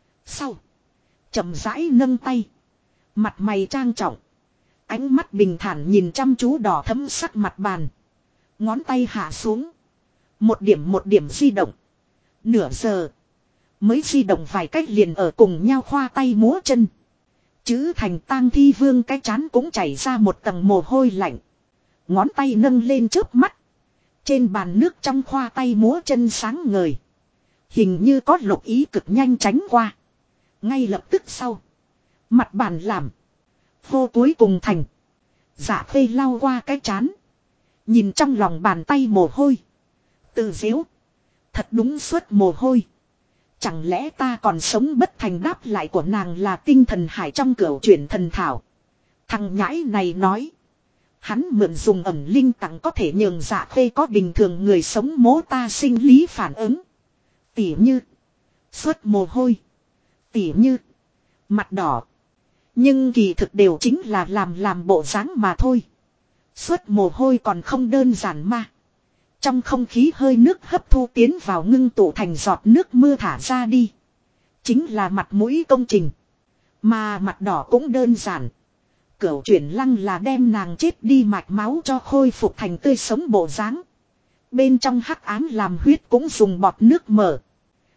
Chậm rãi nâng tay. Mặt mày trang trọng. Ánh mắt bình thản nhìn chăm chú đỏ thẫm sắc mặt bàn. Ngón tay hạ xuống. Một điểm di động. Nửa giờ. Mới di động vài cách liền ở cùng nhau khoa tay múa chân. Chữ thành Tang Thi Vương cái chán cũng chảy ra một tầng mồ hôi lạnh. Ngón tay nâng lên chớp mắt. Trên bàn nước trong khoa tay múa chân sáng ngời. Hình như có lục ý cực nhanh tránh qua. Ngay lập tức sau. Mặt bàn làm. Hô cuối cùng thành. Dạ Khê lau qua cái chán. Nhìn trong lòng bàn tay mồ hôi. Tự dễu. Thật đúng suốt mồ hôi. Chẳng lẽ ta còn sống bất thành đáp lại của nàng là tinh thần hải trong cửu chuyển thần thảo. Thằng nhãi này nói. Hắn mượn dùng ẩm linh tặng có thể nhường Dạ Khê có bình thường người sống mố ta sinh lý phản ứng. Tỉ như. Suốt mồ hôi. Tỉ như. Mặt đỏ. Nhưng kỳ thực đều chính là làm bộ dáng mà thôi. Suốt mồ hôi còn không đơn giản mà. Trong không khí hơi nước hấp thu tiến vào ngưng tụ thành giọt nước mưa thả ra đi. Chính là mặt mũi công trình. Mà mặt đỏ cũng đơn giản. Cửu chuyển lăng là đem nàng chết đi mạch máu cho khôi phục thành tươi sống bộ dáng. Bên trong hắc ám làm huyết cũng dùng bọt nước mở.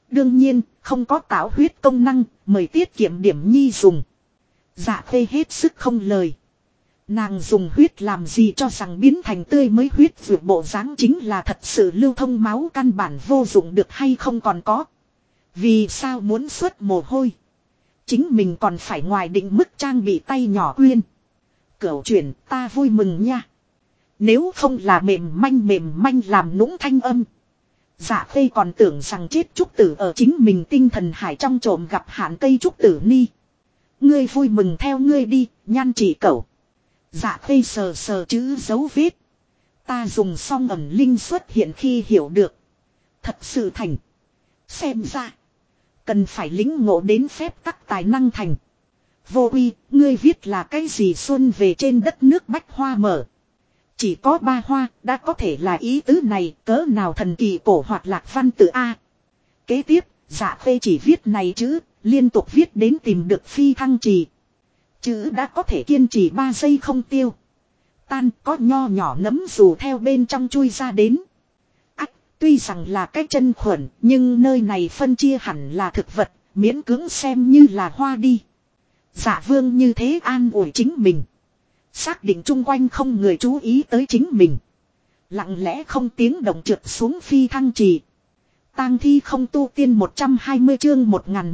Đương nhiên, không có tạo huyết công năng, mời tiết kiệm điểm nhi dùng. Dạ khê hết sức không lời. Nàng dùng huyết làm gì cho rằng biến thành tươi mới huyết vượt bộ dáng chính là thật sự lưu thông máu căn bản vô dụng được hay không còn có. Vì sao muốn xuất mồ hôi. Chính mình còn phải ngoài định mức trang bị tay nhỏ quyên. Cửu chuyển ta vui mừng nha. Nếu không là mềm manh làm nũng thanh âm. Dạ khê còn tưởng rằng chết trúc tử ở chính mình tinh thần hải trong trộm gặp hạn cây trúc tử ni. Ngươi vui mừng theo ngươi đi, nhan chỉ cẩu. Dạ khê sờ sờ chữ dấu vết. Ta dùng song ẩn linh xuất hiện khi hiểu được. Thật sự thành. Xem ra. Cần phải lĩnh ngộ đến phép tắc tài năng thành. Vô uy, ngươi viết là cái gì xuân về trên đất nước bách hoa mở. Chỉ có 3 hoa, đã có thể là ý tứ này, cỡ nào thần kỳ cổ hoạt lạc văn tự A. Kế tiếp, dạ khê chỉ viết này chữ, liên tục viết đến tìm được phi thăng trì. Chữ đã có thể kiên trì 3 giây không tiêu. Tan có nho nhỏ nấm dù theo bên trong chui ra đến. Ách, tuy rằng là cái chân khuẩn, nhưng nơi này phân chia hẳn là thực vật, miễn cưỡng xem như là hoa đi. Dạ vương như thế an ủi chính mình. Xác định chung quanh không người chú ý tới chính mình. Lặng lẽ không tiếng động trượt xuống phi thăng trì. Tang thi không tu tiên 120 chương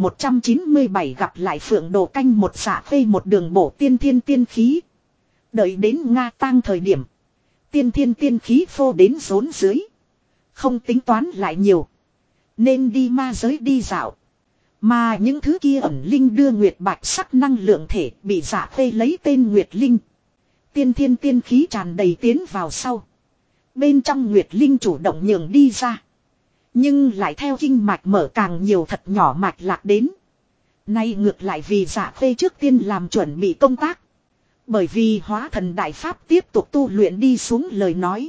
1197 gặp lại phượng đồ canh một xạ phê một đường bổ tiên thiên tiên khí. Đợi đến Nga tang thời điểm. Tiên thiên tiên khí phô đến rốn dưới. Không tính toán lại nhiều. Nên đi ma giới đi dạo. Mà những thứ kia ẩn linh đưa nguyệt bạch sắc năng lượng thể bị dạ phê lấy tên nguyệt linh. Tiên thiên tiên khí tràn đầy tiến vào sau. Bên trong nguyệt linh chủ động nhường đi ra. Nhưng lại theo kinh mạch mở càng nhiều thật nhỏ mạch lạc đến. Nay ngược lại vì dạ phê trước tiên làm chuẩn bị công tác. Bởi vì hóa thần đại pháp tiếp tục tu luyện đi xuống lời nói.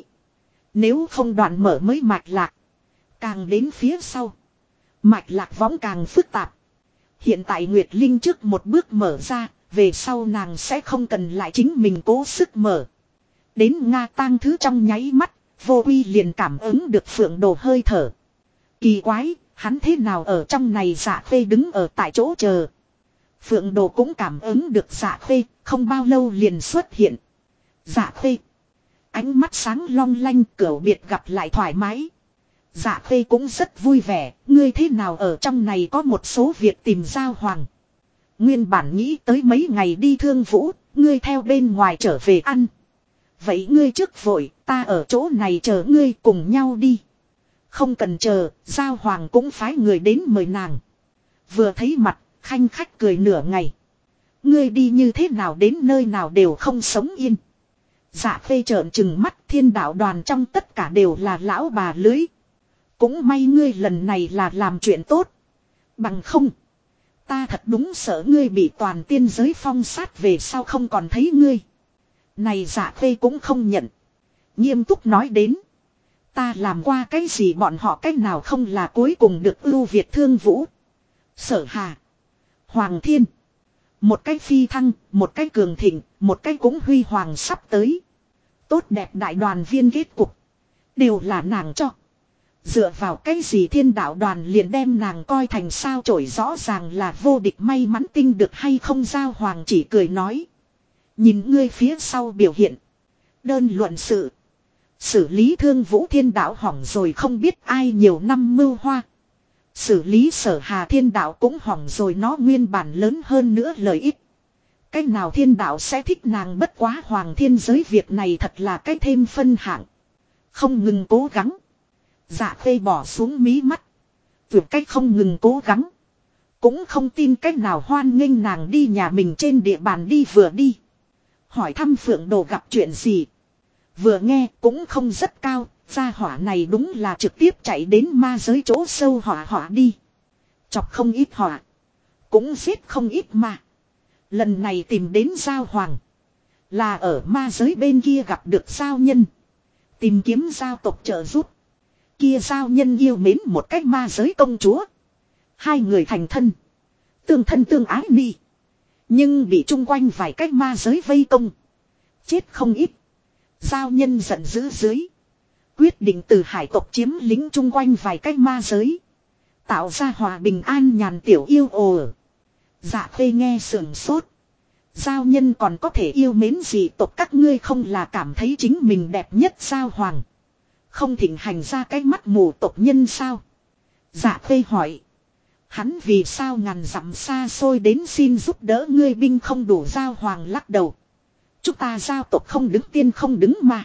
Nếu không đoạn mở mới mạch lạc. Càng đến phía sau. Mạch lạc võng càng phức tạp. Hiện tại Nguyệt Linh trước một bước mở ra. Về sau nàng sẽ không cần lại chính mình cố sức mở. Đến Nga tang thứ trong nháy mắt. Vô uy liền cảm ứng được phượng đồ hơi thở. Kỳ quái, hắn thế nào ở trong này dạ khê đứng ở tại chỗ chờ. Phượng đồ cũng cảm ứng được dạ khê, không bao lâu liền xuất hiện. Dạ khê. Ánh mắt sáng long lanh cửu biệt gặp lại thoải mái. Dạ khê cũng rất vui vẻ, ngươi thế nào ở trong này có một số việc tìm giao hoàng. Nguyên bản nghĩ tới mấy ngày đi thương vũ, ngươi theo bên ngoài trở về ăn. Vậy ngươi trước vội, ta ở chỗ này chờ ngươi cùng nhau đi. Không cần chờ, giao hoàng cũng phái người đến mời nàng. Vừa thấy mặt, khanh khách cười nửa ngày. Ngươi đi như thế nào đến nơi nào đều không sống yên. Dạ phê trợn trừng mắt thiên đạo đoàn trong tất cả đều là lão bà lưới. Cũng may ngươi lần này là làm chuyện tốt. Bằng không. Ta thật đúng sợ ngươi bị toàn tiên giới phong sát về sau không còn thấy ngươi. Này dạ phê cũng không nhận. Nghiêm túc nói đến. Ta làm qua cái gì bọn họ cách nào không là cuối cùng được ưu việt thương vũ. Sở hà. Hoàng thiên. Một cái phi thăng, một cái cường thịnh, một cái cũng huy hoàng sắp tới. Tốt đẹp đại đoàn viên kết cục. Đều là nàng cho. Dựa vào cái gì thiên đạo đoàn liền đem nàng coi thành sao chổi rõ ràng là vô địch may mắn tinh được hay không giao hoàng chỉ cười nói. Nhìn ngươi phía sau biểu hiện. Đơn luận sự. Xử lý thương vũ thiên đạo hỏng rồi không biết ai nhiều năm mưu hoa. Xử lý sở hà thiên đạo cũng hỏng rồi nó nguyên bản lớn hơn nữa lợi ích. Cái nào thiên đạo sẽ thích nàng bất quá hoàng thiên giới việc này thật là cái thêm phân hạng. Không ngừng cố gắng. Dạ khê bỏ xuống mí mắt. Vượt cách không ngừng cố gắng. Cũng không tin cách nào hoan nghênh nàng đi nhà mình trên địa bàn đi vừa đi. Hỏi thăm phượng đồ gặp chuyện gì. Vừa nghe cũng không rất cao. Gia hỏa này đúng là trực tiếp chạy đến ma giới chỗ sâu hỏa đi. Chọc không ít hỏa. Cũng giết không ít mà. Lần này tìm đến giao hoàng. Là ở ma giới bên kia gặp được giao nhân. Tìm kiếm giao tộc trợ giúp. Kia giao nhân yêu mến một cách ma giới công chúa. Hai người thành thân. Tương thân tương ái ni. Nhưng bị chung quanh vài cách ma giới vây công. Chết không ít. Giao nhân giận dữ dưới. Quyết định từ hải tộc chiếm lính chung quanh vài cách ma giới. Tạo ra hòa bình an nhàn tiểu yêu ồ. Dạ khê nghe sườn sốt. Giao nhân còn có thể yêu mến gì tộc các ngươi không là cảm thấy chính mình đẹp nhất sao hoàng. Không thịnh hành ra cái mắt mù tộc nhân sao. Dạ khê hỏi. Hắn vì sao ngàn dặm xa xôi đến xin giúp đỡ ngươi binh không đủ giao hoàng lắc đầu. Chúng ta giao tộc không đứng tiên không đứng mà.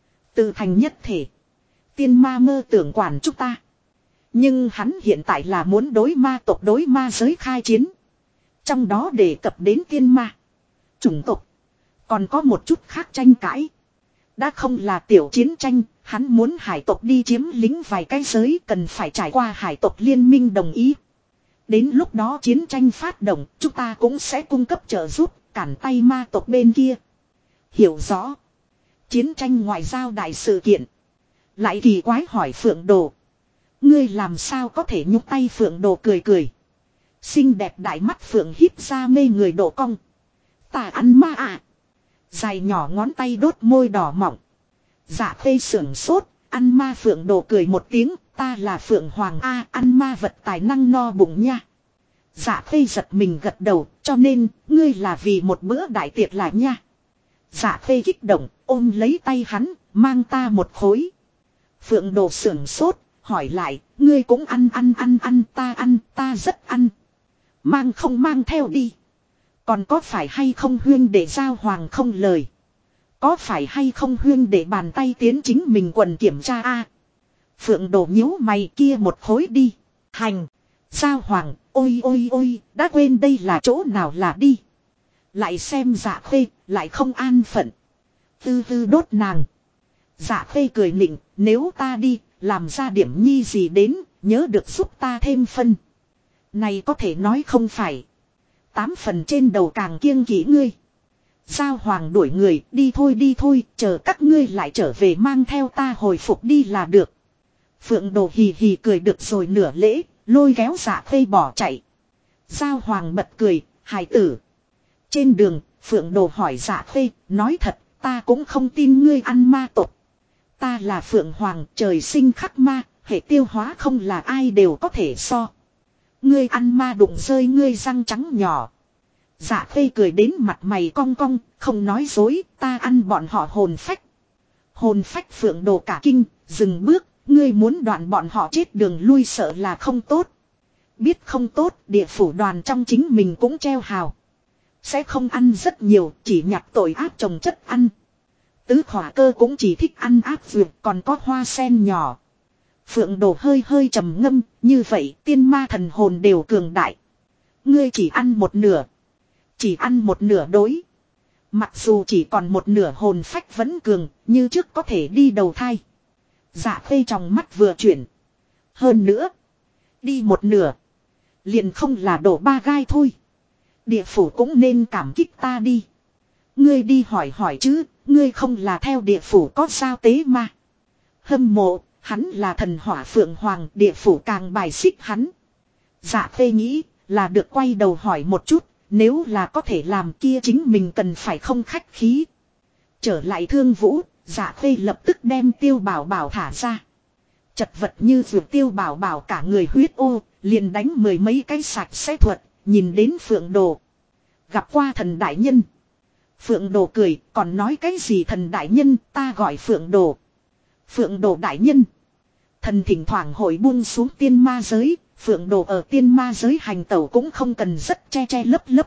Tự thành nhất thể. Tiên ma mơ tưởng quản chúng ta. Nhưng hắn hiện tại là muốn đối ma tộc đối ma giới khai chiến. Trong đó đề cập đến tiên ma. Chủng tộc. Còn có một chút khác tranh cãi. Đã không là tiểu chiến tranh. Hắn muốn hải tộc đi chiếm lính vài cái giới. Cần phải trải qua hải tộc liên minh đồng ý. Đến lúc đó chiến tranh phát động. Chúng ta cũng sẽ cung cấp trợ giúp. Cản tay ma tộc bên kia. Hiểu rõ. Chiến tranh ngoại giao đại sự kiện. Lại kỳ quái hỏi Phượng Đồ. Ngươi làm sao có thể nhúc tay Phượng Đồ cười cười. Xinh đẹp đại mắt Phượng híp ra mê người độ cong. Ta ăn ma à. Dài nhỏ ngón tay đốt môi đỏ mọng. Dạ khê sưởng sốt. Ăn ma Phượng Đồ cười một tiếng. Ta là Phượng Hoàng A ăn ma vật tài năng no bụng nha. Dạ khê giật mình gật đầu. Cho nên ngươi là vì một bữa đại tiệc là nha. Dạ khê kích động ôm lấy tay hắn. Mang ta một khối. Phượng Đồ sưởng sốt. Hỏi lại, ngươi cũng ăn ta rất ăn. Mang không mang theo đi. Còn có phải hay không huyên để giao hoàng không lời. Có phải hay không huyên để bàn tay tiến chính mình quần kiểm tra a. Phượng Đồ nhíu mày kia một khối đi. Hành. Giao hoàng, ôi, đã quên đây là chỗ nào là đi. Lại xem Dạ khê, lại không an phận. Tư tư đốt nàng. Dạ khê cười nịnh, nếu ta đi. Làm ra điểm nhi gì đến, nhớ được giúp ta thêm phân. Này có thể nói không phải. 8 phần trên đầu càng kiêng kỵ ngươi. Giao hoàng đuổi người, đi thôi, chờ các ngươi lại trở về mang theo ta hồi phục đi là được. Phượng Đồ hì hì cười được rồi nửa lễ, lôi kéo Dạ khê bỏ chạy. Giao hoàng bật cười, hài tử. Trên đường, Phượng Đồ hỏi Dạ khê, nói thật, ta cũng không tin ngươi ăn ma tộc. Ta là Phượng Hoàng trời sinh khắc ma, hệ tiêu hóa không là ai đều có thể so. Ngươi ăn ma đụng rơi ngươi răng trắng nhỏ. Dạ khê cười đến mặt mày cong cong, không nói dối, ta ăn bọn họ hồn phách. Hồn phách Phượng Đồ cả kinh, dừng bước, ngươi muốn đoạn bọn họ chết đường lui sợ là không tốt. Biết không tốt, địa phủ đoàn trong chính mình cũng treo hào. Sẽ không ăn rất nhiều, chỉ nhặt tội ác trồng chất ăn. Tứ khỏa cơ cũng chỉ thích ăn áp dược còn có hoa sen nhỏ. Phượng Đồ hơi trầm ngâm, như vậy tiên ma thần hồn đều cường đại. Ngươi chỉ ăn một nửa. Chỉ ăn một nửa đối. Mặc dù chỉ còn một nửa hồn phách vẫn cường, như trước có thể đi đầu thai. Dạ khê trong mắt vừa chuyển. Hơn nữa. Đi một nửa. Liền không là đổ ba gai thôi. Địa phủ cũng nên cảm kích ta đi. Ngươi đi hỏi chứ. Ngươi không là theo địa phủ có sao tế mà. Hâm mộ, hắn là thần hỏa Phượng Hoàng, địa phủ càng bài xích hắn. Dạ khê nghĩ, là được quay đầu hỏi một chút, nếu là có thể làm kia chính mình cần phải không khách khí. Trở lại Thương Vũ, Dạ khê lập tức đem Tiêu Bảo Bảo thả ra. Chật vật như vượt Tiêu Bảo Bảo cả người huyết ô, liền đánh 10 mấy cái sạch sẽ thuật, nhìn đến Phượng Đồ. Gặp qua thần đại nhân. Phượng Đồ cười, còn nói cái gì thần đại nhân, ta gọi Phượng Đồ. Phượng Đồ đại nhân. Thần thỉnh thoảng hội buông xuống tiên ma giới, Phượng Đồ ở tiên ma giới hành tẩu cũng không cần rất che lấp lấp.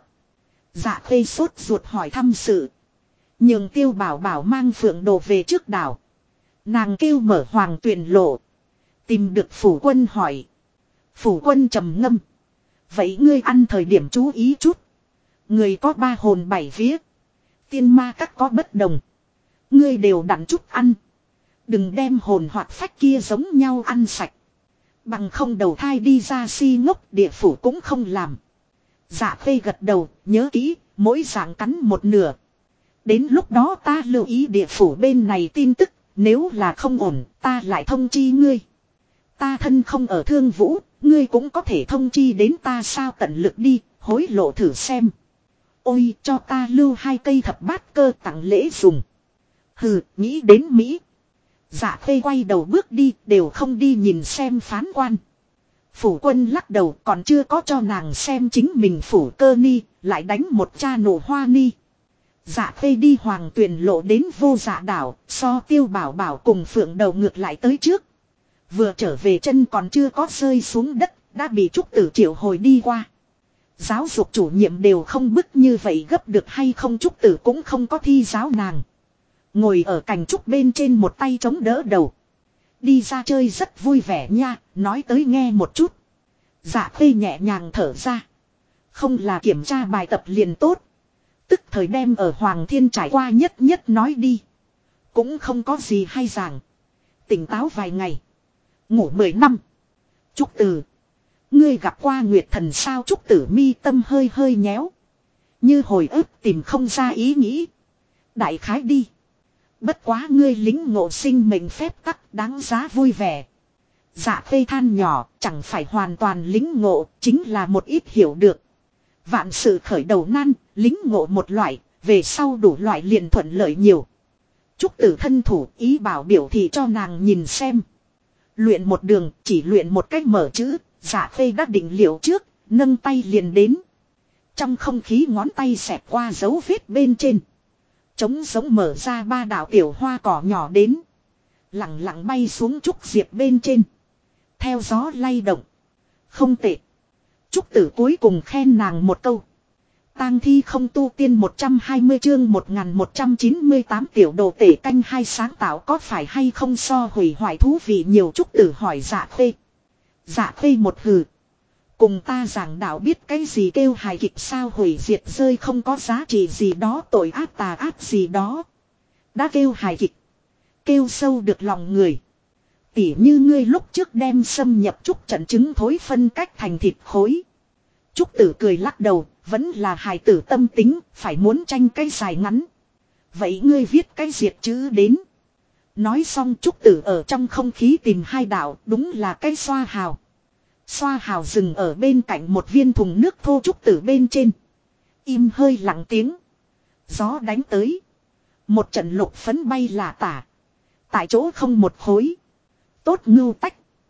Dạ khê sốt ruột hỏi thăm sự. Nhường Tiêu Bảo Bảo mang Phượng Đồ về trước đảo. Nàng kêu mở hoàng tuyển lộ. Tìm được phủ quân hỏi. Phủ quân trầm ngâm. Vậy ngươi ăn thời điểm chú ý chút. Người có 3 hồn 7 vía. Tiên ma các có bất đồng. Ngươi đều đặn chút ăn. Đừng đem hồn hoặc phách kia giống nhau ăn sạch. Bằng không đầu thai đi ra si ngốc địa phủ cũng không làm. Dạ khê gật đầu, nhớ kỹ, mỗi dạng cắn một nửa. Đến lúc đó ta lưu ý địa phủ bên này tin tức, nếu là không ổn, ta lại thông chi ngươi. Ta thân không ở Thương Vũ, ngươi cũng có thể thông chi đến ta sao tận lực đi, hối lộ thử xem. Ôi, cho ta lưu 2 cây thập bát cơ tặng lễ dùng. Hừ, nghĩ đến Mỹ. Dạ khê quay đầu bước đi, đều không đi nhìn xem phán quan. Phủ quân lắc đầu, còn chưa có cho nàng xem chính mình phủ cơ ni, lại đánh một cha nổ hoa ni. Dạ Khê đi Hoàng Tuyền lộ đến Vô Dạ đảo, so Tiêu Bảo Bảo cùng Phượng Đầu ngược lại tới trước. Vừa trở về chân còn chưa có rơi xuống đất, đã bị Trúc Tử triệu hồi đi qua. Giáo dục chủ nhiệm đều không bức như vậy gấp được hay không, Trúc Tử cũng không có thi giáo nàng. Ngồi ở cành trúc bên trên một tay chống đỡ đầu. Đi ra chơi rất vui vẻ nha, nói tới nghe một chút. Dạ Khê nhẹ nhàng thở ra. Không là kiểm tra bài tập liền tốt. Tức thời đem ở Hoàng Thiên trải qua nhất nhất nói đi. Cũng không có gì hay giảng. Tỉnh táo vài ngày. Ngủ 10 năm. Trúc Tử. Ngươi gặp qua Nguyệt Thần sao? Trúc Tử mi tâm hơi hơi nhéo. Như hồi ức tìm không ra ý nghĩ. Đại khái đi. Bất quá ngươi lính ngộ sinh mệnh phép tắc đáng giá vui vẻ. Dạ Khê than nhỏ, chẳng phải hoàn toàn lính ngộ, chính là một ít hiểu được. Vạn sự khởi đầu nan, lính ngộ một loại, về sau đủ loại liền thuận lợi nhiều. Trúc Tử thân thủ ý bảo biểu thị cho nàng nhìn xem. Luyện một đường, chỉ luyện một cách mở chữ, Dạ Khê đã định liệu trước, nâng tay liền đến. Trong không khí ngón tay xẹt qua dấu vết bên trên. Trống giống mở ra 3 đạo tiểu hoa cỏ nhỏ đến. Lặng lặng bay xuống trúc diệp bên trên. Theo gió lay động. Không tệ. Trúc Tử cuối cùng khen nàng một câu. Tang thi không tu tiên 120 chương 1198 tiểu đồ tể canh hai sáng tạo có phải hay không so hủy hoại thú vị nhiều. Trúc Tử hỏi Dạ Khê. Dạ Khê một hừ. Cùng ta giảng đạo biết cái gì kêu hài kịch sao, hủy diệt rơi không có giá trị gì đó, tội ác tà ác gì đó. Đã kêu hài kịch. Kêu sâu được lòng người. Tỉ như ngươi lúc trước đem xâm nhập trúc trận trứng thối phân cách thành thịt khối. Trúc Tử cười lắc đầu, vẫn là hài tử tâm tính, phải muốn tranh cái dài ngắn. Vậy ngươi viết cái diệt chữ đến. Nói xong Trúc Tử ở trong không khí tìm 2 đạo, đúng là cái xoa hào. Xoa hào dừng ở bên cạnh một viên thùng nước thô. Trúc Tử bên trên. Im hơi lặng tiếng. Gió đánh tới. Một trận lục phấn bay lả tả. Tại chỗ không một khối. Tốt ngưu tách.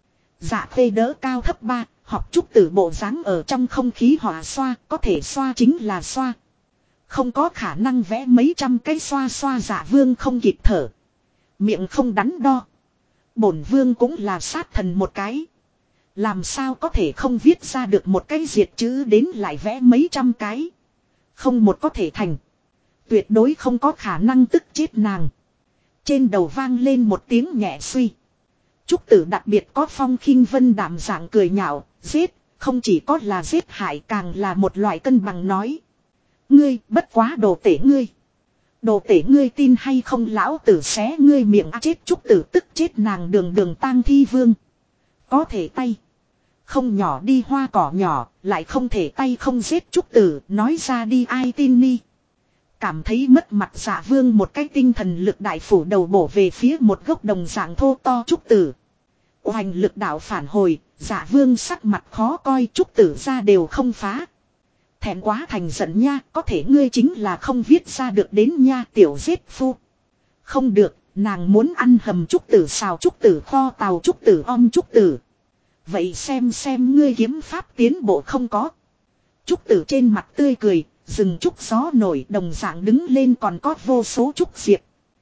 Dạ Khê đỡ cao thấp 3, học Trúc Tử bộ dáng ở trong không khí họa xoa, có thể xoa chính là xoa. Không có khả năng vẽ mấy trăm cái xoa xoa. Dạ Vương không kịp thở. Miệng không đắn đo. Bổn Vương cũng là sát thần một cái. Làm sao có thể không viết ra được một cái diệt chữ đến lại vẽ mấy trăm cái. Không một có thể thành. Tuyệt đối không có khả năng, tức chết nàng. Trên đầu vang lên một tiếng nhẹ suy. Trúc Tử đặc biệt có phong khinh vân đạm dạng cười nhạo. Giết, không chỉ có là giết hại, càng là một loại cân bằng nói. Ngươi, bất quá đồ tể ngươi. Đồ tể ngươi tin hay không lão tử xé ngươi miệng chết. Trúc Tử tức chết nàng. Đường tang thi vương. Có thể tay. Không nhỏ đi hoa cỏ nhỏ, lại không thể tay không giết. Trúc Tử nói ra đi ai tin ni. Cảm thấy mất mặt Dạ Vương một cái tinh thần lực đại phủ đầu bổ về phía một gốc đồng dạng thô to Trúc Tử. Oanh lực đạo phản hồi, Dạ Vương sắc mặt khó coi. Trúc Tử ra đều không phá. Thẹn quá thành giận nha, có thể ngươi chính là không viết ra được đến nha tiểu giết phu. Không được, nàng muốn ăn hầm Trúc Tử xào Trúc Tử kho tàu Trúc Tử om Trúc Tử. Vậy xem ngươi kiếm pháp tiến bộ không có. Trúc Tử trên mặt tươi cười, rừng trúc gió nổi đồng dạng đứng lên còn có vô số trúc diệp.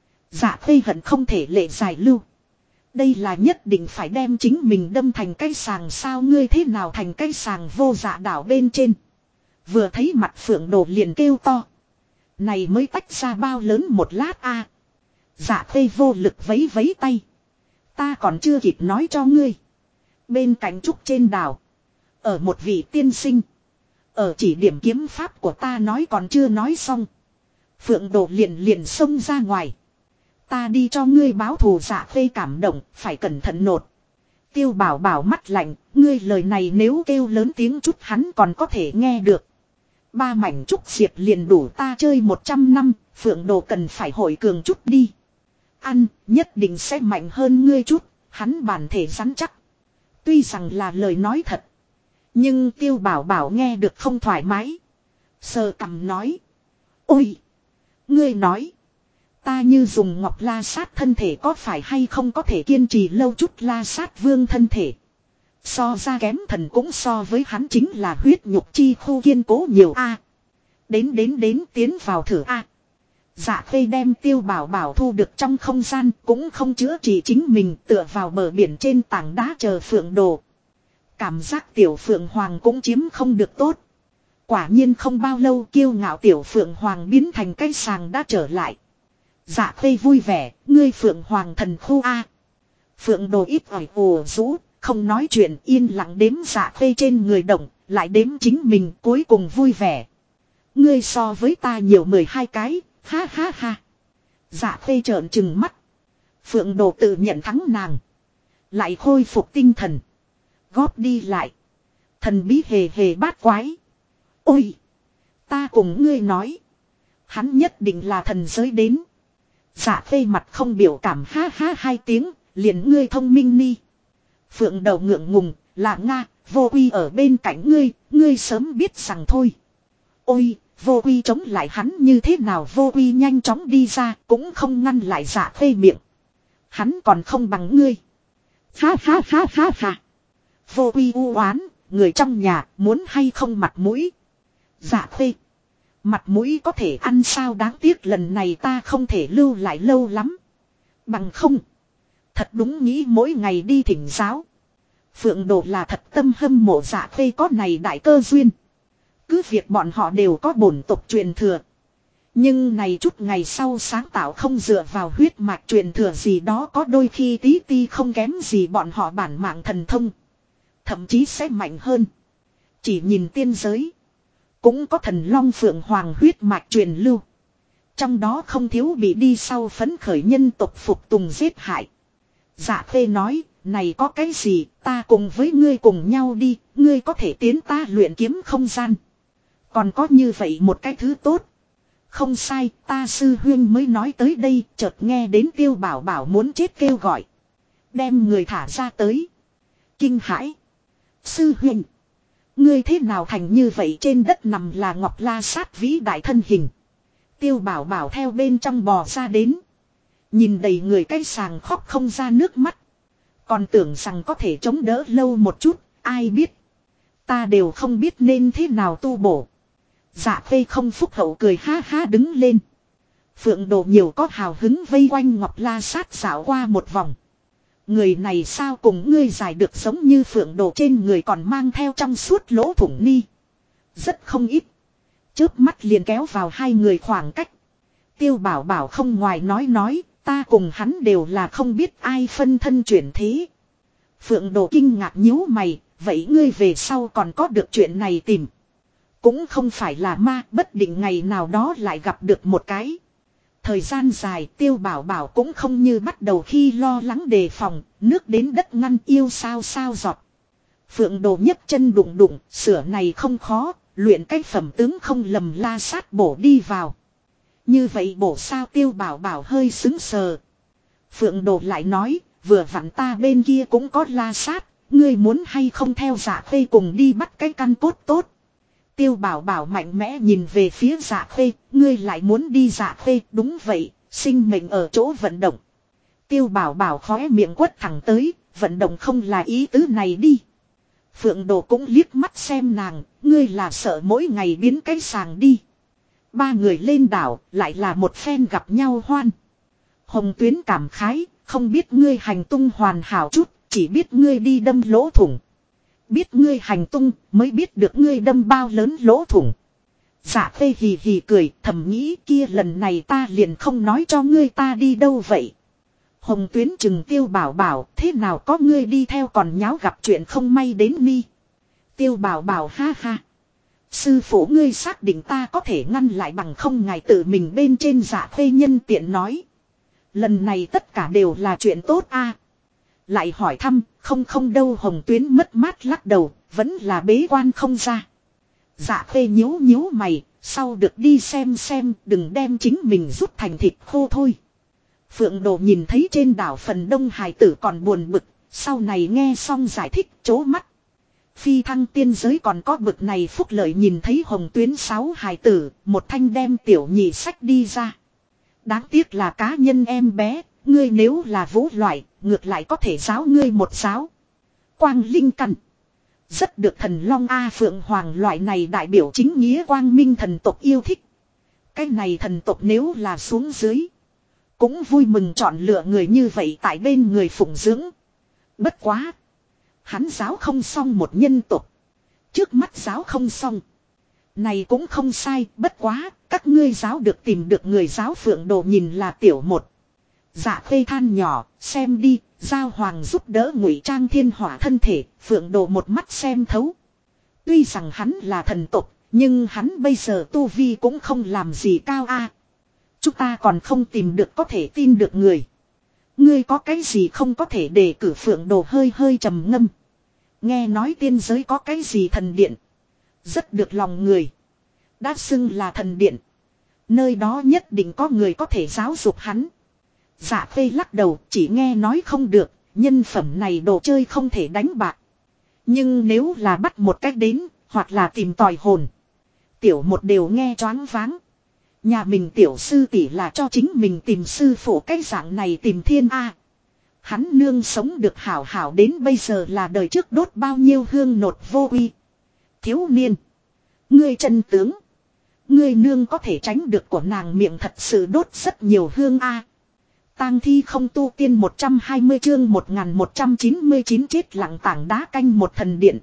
Dạ Khê hận không thể lệ giải lưu. Đây là nhất định phải đem chính mình đâm thành cây sàng sao, ngươi thế nào thành cây sàng Vô Dạ đảo bên trên. Vừa thấy mặt Phượng Đồ liền kêu to. Này mới tách ra bao lớn một lát a. Dạ Khê vô lực vấy vấy tay. Ta còn chưa kịp nói cho ngươi. Bên cạnh trúc trên đảo. Ở một vị tiên sinh. Ở chỉ điểm kiếm pháp của ta nói còn chưa nói xong. Phượng Đồ liền xông ra ngoài. Ta đi cho ngươi báo thù. Dạ Khê cảm động, phải cẩn thận nột. Tiêu Bảo Bảo mắt lạnh, ngươi lời này nếu kêu lớn tiếng chút hắn còn có thể nghe được. 3 mảnh trúc diệp liền đủ ta chơi 100 năm, Phượng Đồ cần phải hội cường chút đi. Ăn, nhất định sẽ mạnh hơn ngươi chút, hắn bản thể rắn chắc. Tuy rằng là lời nói thật. Nhưng Tiêu Bảo Bảo nghe được không thoải mái. Sờ cằm nói. Ôi! Ngươi nói. Ta như dùng ngọc la sát thân thể có phải hay không có thể kiên trì lâu chút. La sát vương thân thể. So ra kém thần cũng so với hắn chính là huyết nhục chi khu kiên cố nhiều a. Đến tiến vào thử a. Dạ Khê đem Tiêu Bảo Bảo thu được trong không gian cũng không chữa trị chính mình tựa vào bờ biển trên tảng đá chờ Phượng Đồ. Cảm giác tiểu Phượng Hoàng cũng chiếm không được tốt. Quả nhiên không bao lâu kiêu ngạo tiểu Phượng Hoàng biến thành cây sàng đã trở lại. Dạ Khê vui vẻ, ngươi Phượng Hoàng thần khu a. Phượng Đồ ít ỏi ồ rũ, không nói chuyện yên lặng đếm Dạ Khê trên người động, lại đếm chính mình cuối cùng vui vẻ. Ngươi so với ta nhiều 12 cái, ha ha ha. Dạ Khê trợn trừng mắt. Phượng Đồ tự nhận thắng nàng. Lại khôi phục tinh thần. Góp đi lại. Thần bí hề hề bát quái. Ôi! Ta cùng ngươi nói. Hắn nhất định là thần giới đến. Dạ Khê mặt không biểu cảm ha ha hai tiếng, liền ngươi thông minh ni. Phượng Đầu ngượng ngùng, là Nga, Vô Quy ở bên cạnh ngươi sớm biết rằng thôi. Ôi, Vô Quy chống lại hắn như thế nào Vô Quy nhanh chóng đi ra cũng không ngăn lại Dạ Khê miệng. Hắn còn không bằng ngươi. Ha ha ha ha ha. Vô Quy u oán, người trong nhà muốn hay không mặt mũi. Dạ Khê. Mặt mũi có thể ăn sao đáng tiếc lần này ta không thể lưu lại lâu lắm. Bằng không. Thật đúng nghĩ mỗi ngày đi thỉnh giáo. Phượng Đồ là thật tâm hâm mộ Dạ Khê có này đại cơ duyên. Cứ việc bọn họ đều có bổn tộc truyền thừa. Nhưng này chút ngày sau sáng tạo không dựa vào huyết mạch truyền thừa gì đó có đôi khi tí ti không kém gì bọn họ bản mạng thần thông. Thậm chí sẽ mạnh hơn. Chỉ nhìn tiên giới. Cũng có thần long phượng hoàng huyết mạch truyền lưu. Trong đó không thiếu bị đi sau phấn khởi nhân tộc phục tùng giết hại. Dạ Khê nói, này có cái gì, ta cùng với ngươi cùng nhau đi, ngươi có thể tiến ta luyện kiếm không gian. Còn có như vậy một cái thứ tốt. Không sai, ta sư huyên mới nói tới đây, chợt nghe đến Tiêu Bảo Bảo muốn chết kêu gọi. Đem người thả ra tới. Kinh hãi. Sư huynh. Ngươi thế nào thành như vậy trên đất nằm là Ngọc La Sát vĩ đại thân hình. Tiêu Bảo Bảo theo bên trong bò ra đến. Nhìn đầy người cái sàng khóc không ra nước mắt. Còn tưởng rằng có thể chống đỡ lâu một chút, ai biết. Ta đều không biết nên thế nào tu bổ. Dạ Khê không phúc hậu cười ha ha đứng lên. Phượng Đồ nhiều có hào hứng vây quanh Ngọc La Sát dạo qua một vòng. Người này sao cùng ngươi dài được giống như Phượng Đồ trên người còn mang theo trong suốt lỗ thủng ni. Rất không ít. Chớp mắt liền kéo vào hai người khoảng cách. Tiêu Bảo Bảo không ngoài nói, ta cùng hắn đều là không biết ai phân thân chuyển thế. Phượng Đồ kinh ngạc nhíu mày, vậy ngươi về sau còn có được chuyện này tìm. Cũng không phải là ma, bất định ngày nào đó lại gặp được một cái. Thời gian dài Tiêu Bảo Bảo cũng không như bắt đầu khi lo lắng đề phòng, nước đến đất ngăn yêu sao giọt. Phượng Đồ nhấc chân đụng đụng, sửa này không khó, luyện cái phẩm tướng không lầm La Sát bổ đi vào. Như vậy bổ sao Tiêu Bảo Bảo hơi xứng sờ. Phượng Đồ lại nói, vừa vặn ta bên kia cũng có La Sát, ngươi muốn hay không theo Dạ Khê cùng đi bắt cái căn cốt tốt. Tiêu Bảo Bảo mạnh mẽ nhìn về phía Dạ Khê, ngươi lại muốn đi Dạ Khê, đúng vậy, sinh mệnh ở chỗ vận động. Tiêu Bảo Bảo khóe miệng quất thẳng tới, vận động không là ý tứ này đi. Phượng Đồ cũng liếc mắt xem nàng, ngươi là sợ mỗi ngày biến cái sàng đi. Ba người lên đảo, lại là một phen gặp nhau hoan. Hồng Tuyến cảm khái, không biết ngươi hành tung hoàn hảo chút, chỉ biết ngươi đi đâm lỗ thủng. Biết ngươi hành tung, mới biết được ngươi đâm bao lớn lỗ thủng. Dạ Khê hì hì cười, thầm nghĩ kia lần này ta liền không nói cho ngươi ta đi đâu vậy. Hồng Tuyến chừng Tiêu Bảo Bảo, thế nào có ngươi đi theo còn nháo gặp chuyện không may đến ni. Tiêu Bảo Bảo ha ha. Sư phụ ngươi xác định ta có thể ngăn lại bằng không ngài tự mình bên trên. Dạ Khê nhân tiện nói. Lần này tất cả đều là chuyện tốt a. Lại hỏi thăm, không đâu Hồng Tuyến mất mát lắc đầu, vẫn là bế quan không ra. Dạ Khê nhíu mày, sau được đi xem, đừng đem chính mình rút thành thịt khô thôi. Phượng Đồ nhìn thấy trên đảo phần đông hài tử còn buồn bực, sau này nghe xong giải thích chố mắt. Phi thăng tiên giới còn có bực này phúc lợi nhìn thấy Hồng Tuyến 6 hài tử, một thanh đem tiểu nhị sách đi ra. Đáng tiếc là cá nhân em bé, ngươi nếu là vũ loại, ngược lại có thể giáo ngươi một giáo. quang linh căn. Rất được thần long A Phượng Hoàng loại này đại biểu chính nghĩa quang minh thần tộc yêu thích. Cái này thần tộc nếu là xuống dưới. Cũng vui mừng chọn lựa người như vậy tại bên người phụng dưỡng. Bất quá. Hắn giáo không xong một nhân tộc. Trước mắt giáo không xong. Này cũng không sai, bất quá, các ngươi giáo được tìm được người giáo Phượng Đồ nhìn là tiểu một. Dạ khê than nhỏ, xem đi, Giao Hoàng giúp đỡ ngụy trang thiên hỏa thân thể, Phượng Đồ một mắt xem thấu. Tuy rằng hắn là thần tộc, nhưng hắn bây giờ tu vi cũng không làm gì cao a. Chúng ta còn không tìm được có thể tin được người. Ngươi có cái gì không có thể đề cử Phượng Đồ hơi hơi trầm ngâm. Nghe nói tiên giới có cái gì thần điện. Rất được lòng người. Đã xưng là thần điện. Nơi đó nhất định có người có thể giáo dục hắn. Dạ phê lắc đầu chỉ nghe nói không được. Nhân phẩm này đồ chơi không thể đánh bạc. Nhưng nếu là bắt một cách đến. Hoặc là tìm tòi hồn. Tiểu một đều nghe choáng váng. Nhà mình tiểu sư tỷ là cho chính mình tìm sư phụ cái dạng này tìm thiên A. Hắn nương sống được hảo hảo đến bây giờ là đời trước đốt bao nhiêu hương nột vô uy. Thiếu niên. Ngươi chân tướng. Ngươi nương có thể tránh được của nàng miệng thật sự đốt rất nhiều hương A. Tang thi không tu tiên 120 chương 1199 chết lặng tảng đá canh một thần điện.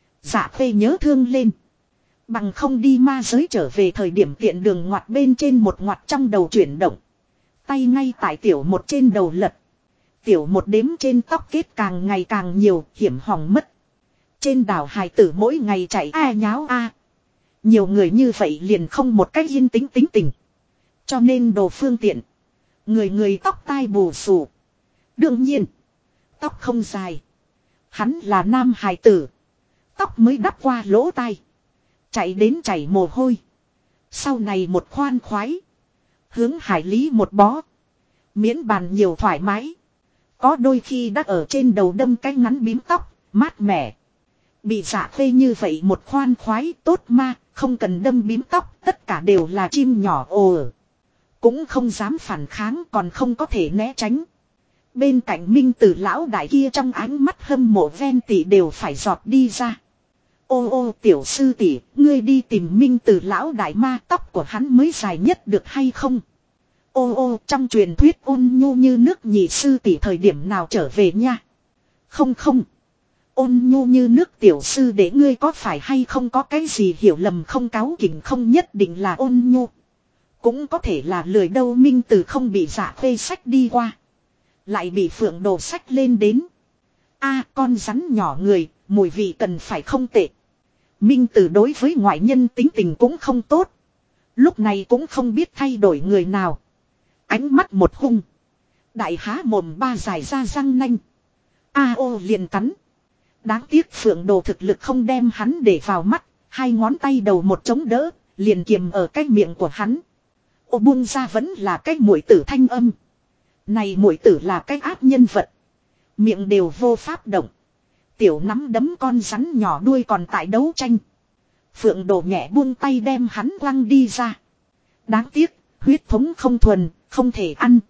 Dạ phê nhớ thương lên. Bằng không đi ma giới trở về thời điểm tiện đường ngoặt bên trên một ngoặt trong đầu chuyển động. Tay ngay tại tiểu một trên đầu lật. Tiểu một đếm trên tóc kết càng ngày càng nhiều, hiểm hỏng mất. Trên đảo hài tử mỗi ngày chạy a nháo a. Nhiều người như vậy liền không một cách yên tĩnh tính tình. Cho nên đồ phương tiện. Người người tóc tai bù xù. Đương nhiên. Tóc không dài. Hắn là nam hài tử. Tóc mới đắp qua lỗ tai. Chạy đến chảy mồ hôi. Sau này một khoan khoái. Hướng hải lý một bó. Miễn bàn nhiều thoải mái. Có đôi khi đã ở trên đầu đâm cái ngắn bím tóc. Mát mẻ. Bị dạ phê như vậy một khoan khoái tốt ma. Không cần đâm bím tóc. Tất cả đều là chim nhỏ ồ. Cũng không dám phản kháng còn không có thể né tránh. Bên cạnh Minh Tử lão đại kia trong ánh mắt hâm mộ ven tỷ đều phải giọt đi ra. Ô ô tiểu sư tỷ, ngươi đi tìm Minh Tử lão đại ma, tóc của hắn mới dài nhất được hay không? Ô ô trong truyền thuyết ôn nhu như nước nhị sư tỷ thời điểm nào trở về nha? Không không. Ôn nhu như nước tiểu sư để ngươi có phải hay không có cái gì hiểu lầm không cáu kỉnh không nhất định là ôn nhu. Cũng có thể là lười đâu Minh Tử không bị dạ phê sách đi qua. Lại bị Phượng Đồ sách lên đến. A con rắn nhỏ người, mùi vị cần phải không tệ. Minh Tử đối với ngoại nhân tính tình cũng không tốt. Lúc này cũng không biết thay đổi người nào. Ánh mắt một hung. Đại há mồm ba dài ra răng nanh. A ô liền cắn. Đáng tiếc Phượng Đồ thực lực không đem hắn để vào mắt. Hai ngón tay đầu một chống đỡ. Liền kiềm ở cái miệng của hắn. Ô buông ra vẫn là cái muội tử thanh âm. Này muội tử là cái ác nhân vật. Miệng đều vô pháp động. Tiểu nắm đấm con rắn nhỏ đuôi còn tại đấu tranh. Phượng Đồ nhẹ buông tay đem hắn quăng đi ra. Đáng tiếc, huyết thống không thuần, không thể ăn.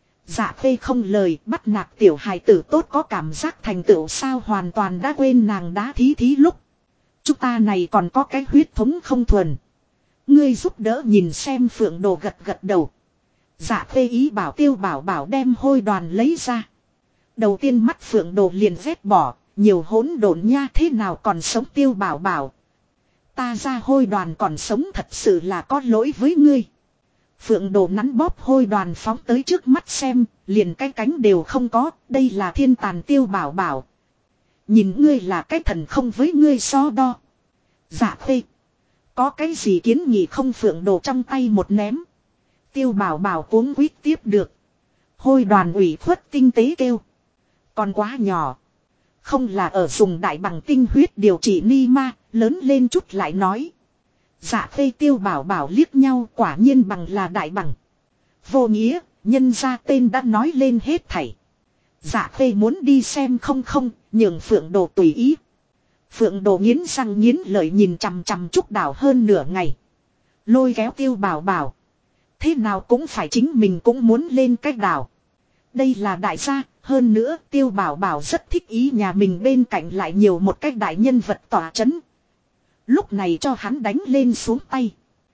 Dạ phê không lời bắt nạt tiểu hài tử tốt có cảm giác thành tựu sao hoàn toàn đã quên nàng đá thí thí lúc. Chúng ta này còn có cái huyết thống không thuần. Ngươi giúp đỡ nhìn xem Phượng Đồ gật gật đầu. Dạ phê ý bảo Tiêu Bảo Bảo đem hôi đoàn lấy ra. Đầu tiên mắt Phượng Đồ liền vét bỏ. Nhiều hỗn độn nha thế nào còn sống Tiêu Bảo Bảo. Ta ra hôi đoàn còn sống thật sự là có lỗi với ngươi. Phượng Đồ nắn bóp hôi đoàn phóng tới trước mắt xem. Liền cái cánh đều không có. Đây là thiên tàn Tiêu Bảo Bảo. Nhìn ngươi là cái thần không với ngươi so đo. Dạ phê. Có cái gì kiến nghị không Phượng Đồ trong tay một ném. Tiêu Bảo Bảo cuống quýt tiếp được. Hôi đoàn ủy khuất tinh tế kêu. Còn quá nhỏ. Không là ở dùng đại bằng tinh huyết điều trị ni ma, lớn lên chút lại nói. Dạ phê Tiêu Bảo Bảo liếc nhau quả nhiên bằng là đại bằng. Vô nghĩa, nhân ra tên đã nói lên hết thảy. Dạ phê muốn đi xem không không, nhường Phượng Đồ tùy ý. Phượng Đồ nghiến răng nghiến lợi nhìn chằm chằm Trúc Đảo hơn nửa ngày. Lôi kéo Tiêu Bảo Bảo. Thế nào cũng phải chính mình cũng muốn lên cái đảo. Đây là đại gia, Hơn nữa Tiêu Bảo Bảo rất thích ý nhà mình bên cạnh lại nhiều một cái đại nhân vật tỏa chấn. Lúc này cho hắn đánh lên xuống tay.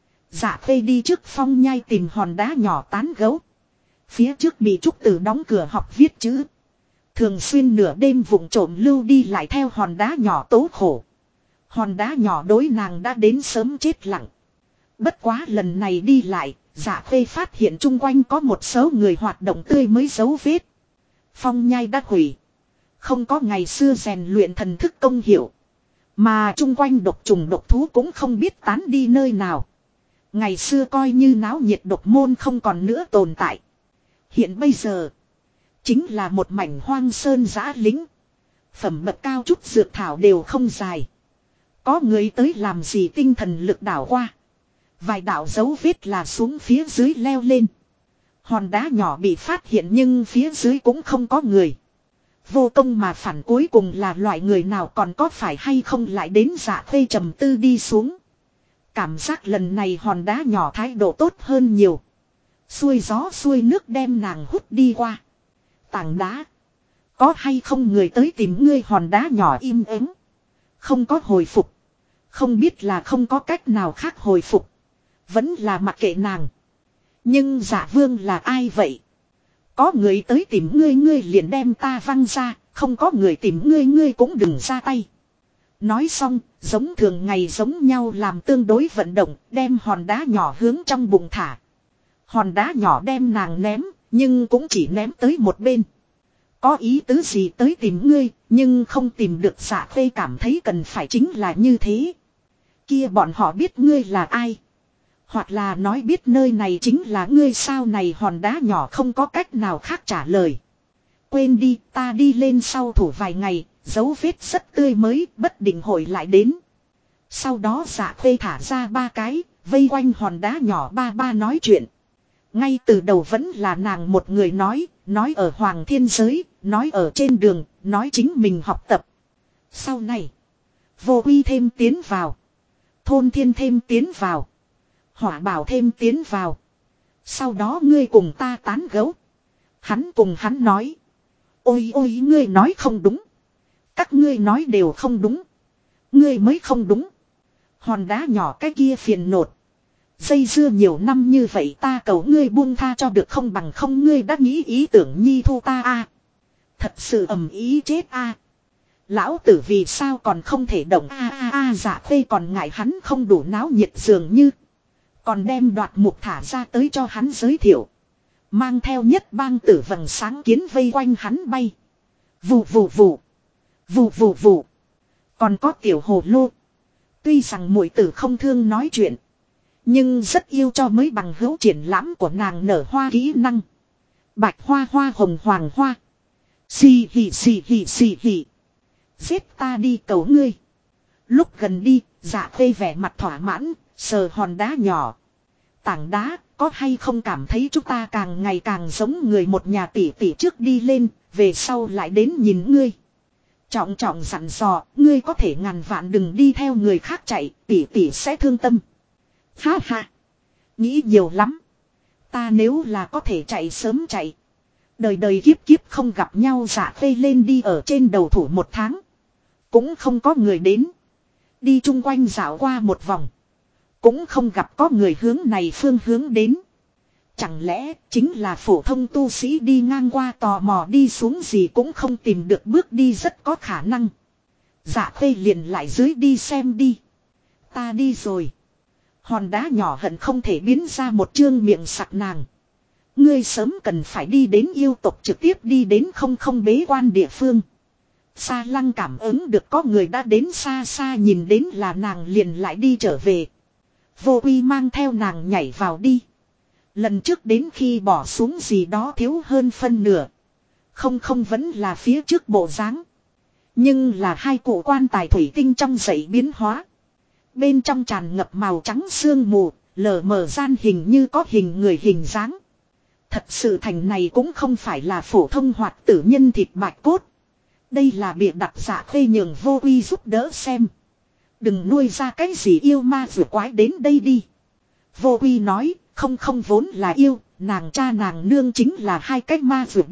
Dạ Khê đi trước Phong Nhai tìm hòn đá nhỏ tán gấu. Phía trước bị Trúc Tử đóng cửa học viết chữ. Thường xuyên nửa đêm vụng trộm lưu đi lại theo hòn đá nhỏ tố khổ. Hòn đá nhỏ đối nàng đã đến sớm chết lặng. Bất quá lần này đi lại, Dạ Khê phát hiện chung quanh có một số người hoạt động tươi mới dấu vết. Phong Nhai đã hủy. Không có ngày xưa rèn luyện thần thức công hiệu. Mà chung quanh độc trùng độc thú cũng không biết tán đi nơi nào. Ngày xưa coi như náo nhiệt độc môn không còn nữa tồn tại. Hiện bây giờ, chính là một mảnh hoang sơn giã lính. Phẩm bậc cao chút dược thảo đều không dài. Có người tới làm gì tinh thần lực đảo qua. Vài đạo dấu vết là xuống phía dưới leo lên. Hòn đá nhỏ bị phát hiện nhưng phía dưới cũng không có người. Vô công mà phản cuối cùng là loại người nào còn có phải hay không lại đến Dạ Khê trầm tư đi xuống. Cảm giác lần này hòn đá nhỏ thái độ tốt hơn nhiều. Xuôi gió xuôi nước đem nàng hút đi qua. Tảng đá. Có hay không người tới tìm ngươi hòn đá nhỏ im ắng. Không có hồi phục. Không biết là không có cách nào khác hồi phục. Vẫn là mặc kệ nàng. Nhưng Dạ Vương là ai vậy? Có người tới tìm ngươi liền đem ta văng ra. Không có người tìm ngươi cũng đừng ra tay. Nói xong, giống thường ngày giống nhau làm tương đối vận động, đem hòn đá nhỏ hướng trong bụng thả. Hòn đá nhỏ đem nàng ném, nhưng cũng chỉ ném tới một bên. Có ý tứ gì tới tìm ngươi, nhưng không tìm được. Dạ Khê cảm thấy cần phải chính là như thế. Kia bọn họ biết ngươi là ai? Hoặc là nói biết nơi này chính là ngươi sao? Này hòn đá nhỏ không có cách nào khác trả lời. Quên đi, ta đi lên sau thủ vài ngày, dấu vết rất tươi mới, bất định hội lại đến. Sau đó Dạ Khê thả ra 3 cái, vây quanh hòn đá nhỏ ba nói chuyện. Ngay từ đầu vẫn là nàng một người nói ở Hoàng Thiên Giới, nói ở trên đường, nói chính mình học tập. Sau này, Vô Quy thêm tiến vào. Thôn Thiên thêm tiến vào. Hỏa Bảo thêm tiến vào. Sau đó ngươi cùng ta tán gẫu. Hắn cùng hắn nói. Ôi ngươi nói không đúng. Các ngươi nói đều không đúng. Ngươi mới không đúng. Hòn đá nhỏ cái kia phiền nột. Dây dưa nhiều năm như vậy ta cầu ngươi buông tha cho được không bằng không. Ngươi đã nghĩ ý tưởng nhi thu ta a. Thật sự ầm ý chết a. Lão tử vì sao còn không thể động a. Dạ Khê còn ngại hắn không đủ náo nhiệt dường như. Còn đem đoạt mục thả ra tới cho hắn giới thiệu. Mang theo nhất bang tử vầng sáng kiến vây quanh hắn bay. Vù vù vù. Vù vù vù. Còn có tiểu hồ lô. Tuy rằng muội tử không thương nói chuyện. Nhưng rất yêu cho mới bằng hữu triển lãm của nàng nở hoa kỹ năng. Bạch hoa hoa hồng hoàng hoa. Xì hì xì hì xì hì. Giết ta đi cầu ngươi. Lúc gần đi, Dạ Khê vẻ mặt thỏa mãn, sờ hòn đá nhỏ. Tảng đá, có hay không cảm thấy chúng ta càng ngày càng giống người một nhà tỷ tỷ trước đi lên, về sau lại đến nhìn ngươi. Trọng trọng dặn dò, ngươi có thể ngàn vạn đừng đi theo người khác chạy, tỷ tỷ sẽ thương tâm. Ha ha, nghĩ nhiều lắm. Ta nếu là có thể chạy sớm chạy. Đời đời kiếp kiếp không gặp nhau. Dạ Khê lên đi ở trên đầu thủ 1 tháng. Cũng không có người đến. Đi chung quanh dạo qua một vòng. Cũng không gặp có người hướng này phương hướng đến. Chẳng lẽ chính là phổ thông tu sĩ đi ngang qua tò mò đi xuống gì cũng không tìm được bước đi rất có khả năng. Dạ Khê liền lại dưới đi xem đi. Ta đi rồi. Hòn đá nhỏ hận không thể biến ra một chương miệng sặc nàng. Ngươi sớm cần phải đi đến yêu tộc trực tiếp đi đến không bế quan địa phương. Sa Lăng cảm ứng được có người đã đến xa xa nhìn đến là nàng liền lại đi trở về. Vô Quy mang theo nàng nhảy vào đi. Lần trước đến khi bỏ xuống gì đó thiếu hơn phân nửa. Không vẫn là phía trước bộ dáng. Nhưng là 2 cụ quan tài thủy tinh trong dãy biến hóa. Bên trong tràn ngập màu trắng sương mù, lờ mờ gian hình như có hình người hình dáng. Thật sự thành này cũng không phải là phổ thông hoạt tử nhân thịt bạch cốt. Đây là bịa đặt. Dạ Khê nhường Vô Quy giúp đỡ xem. Đừng nuôi ra cái gì yêu ma vừa quái đến đây đi. Vô Quy nói, không vốn là yêu, nàng cha nàng nương chính là 2 cái ma vừa đi,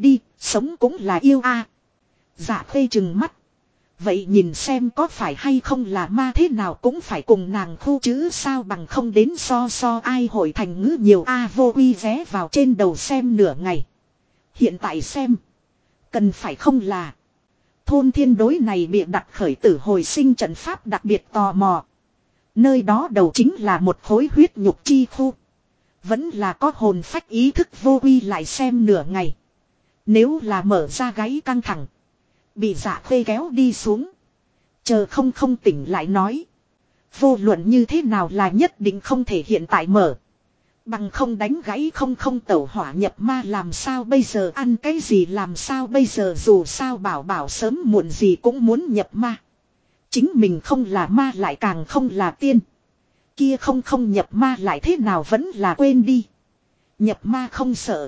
Sống cũng là yêu a. Dạ khê trừng mắt. Vậy nhìn xem có phải hay không là ma thế nào cũng phải cùng nàng khu chữ sao bằng không đến so ai hội thành ngữ nhiều a vô uy vé vào trên đầu xem nửa ngày. Hiện tại xem. Cần phải không là. Thôn thiên đối này bịa đặt khởi tử hồi sinh trận pháp đặc biệt tò mò. Nơi đó đầu chính là một khối huyết nhục chi khu. Vẫn là có hồn phách ý thức vô uy lại xem nửa ngày. Nếu là mở ra gáy căng thẳng. Bị dạ khê kéo đi xuống. Chờ không tỉnh lại nói. Vô luận như thế nào là nhất định không thể hiện tại mở. Bằng không đánh gãy không tẩu hỏa nhập ma làm sao bây giờ ăn cái gì làm sao bây giờ dù sao bảo sớm muộn gì cũng muốn nhập ma. Chính mình không là ma lại càng không là tiên. Kia không nhập ma lại thế nào vẫn là quên đi. Nhập ma không sợ.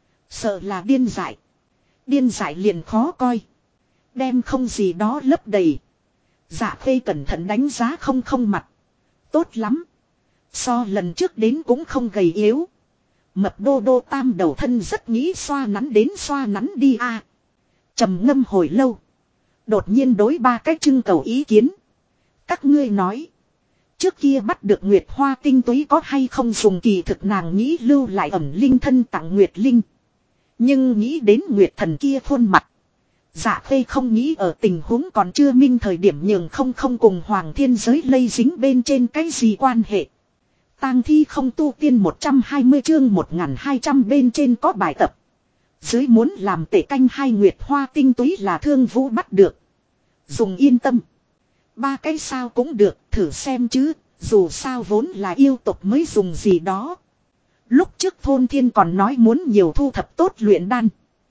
Sợ là điên dại. Điên dại liền khó coi. Đem không gì đó lấp đầy. Dạ khê cẩn thận đánh giá không mặt. Tốt lắm. So lần trước đến cũng không gầy yếu. Mập đô tam đầu thân rất nghĩ xoa nắn đến xoa nắn đi a. Trầm ngâm hồi lâu. Đột nhiên đối ba cách trưng cầu ý kiến. Các ngươi nói. Trước kia bắt được Nguyệt Hoa tinh túy có hay không dùng kỳ thực nàng nghĩ lưu lại ẩm linh thân tặng Nguyệt Linh. Nhưng nghĩ đến Nguyệt thần kia khuôn mặt. Dạ khê không nghĩ ở tình huống còn chưa minh thời điểm nhường không cùng Hoàng Thiên Giới lây dính bên trên cái gì quan hệ. Tang thi không tu tiên 120 chương 1200 bên trên có bài tập. Dưới muốn làm tể canh hai Nguyệt Hoa tinh túy là Thương Vũ bắt được. Dùng yên tâm. Ba cái sao cũng được, thử xem chứ, dù sao vốn là yêu tộc mới dùng gì đó. Lúc trước thôn thiên còn nói muốn nhiều thu thập tốt luyện đan.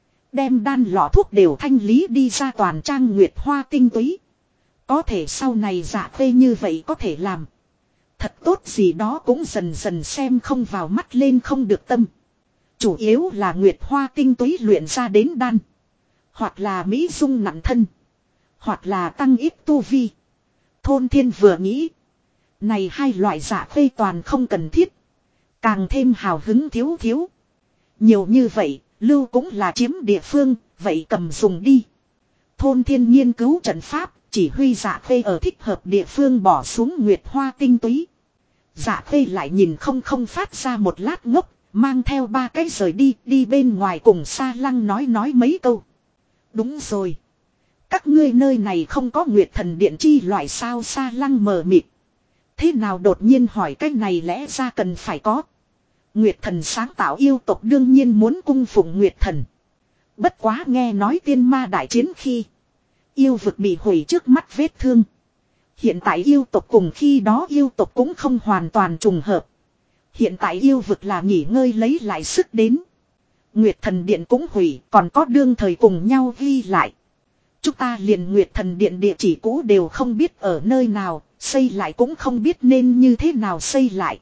Đem đan lọ thuốc đều thanh lý đi ra toàn trang Nguyệt Hoa tinh túy. Có thể sau này dạ khê như vậy có thể làm. Thật tốt gì đó cũng dần dần xem không vào mắt lên không được tâm. Chủ yếu là Nguyệt Hoa tinh túy luyện ra đến đan. Hoặc là mỹ dung nặng thân. Hoặc là tăng ít tu vi. Thôn thiên vừa nghĩ. Này hai loại dạ khê toàn không cần thiết. Càng thêm hào hứng thiếu. Nhiều như vậy, lưu cũng là chiếm địa phương, vậy cầm dùng đi. Thôn thiên nghiên cứu trận pháp, chỉ huy dạ khê ở thích hợp địa phương bỏ xuống Nguyệt Hoa tinh túy. Dạ khê lại nhìn không phát ra một lát ngốc, mang theo ba cái rời đi bên ngoài cùng Sa Lăng nói mấy câu. Đúng rồi. Các ngươi nơi này không có Nguyệt thần điện chi loại sao Sa Lăng mờ mịt. Thế nào đột nhiên hỏi cái này lẽ ra cần phải có. Nguyệt thần sáng tạo yêu tộc đương nhiên muốn cung phụng Nguyệt thần. Bất quá nghe nói tiên ma đại chiến khi. Yêu vực bị hủy trước mắt vết thương. Hiện tại yêu tộc cùng khi đó yêu tộc cũng không hoàn toàn trùng hợp. Hiện tại yêu vực là nghỉ ngơi lấy lại sức đến. Nguyệt thần điện cũng hủy còn có đương thời cùng nhau ghi lại. Chúng ta liền Nguyệt thần điện địa chỉ cũ đều không biết ở nơi nào, xây lại cũng không biết nên như thế nào xây lại.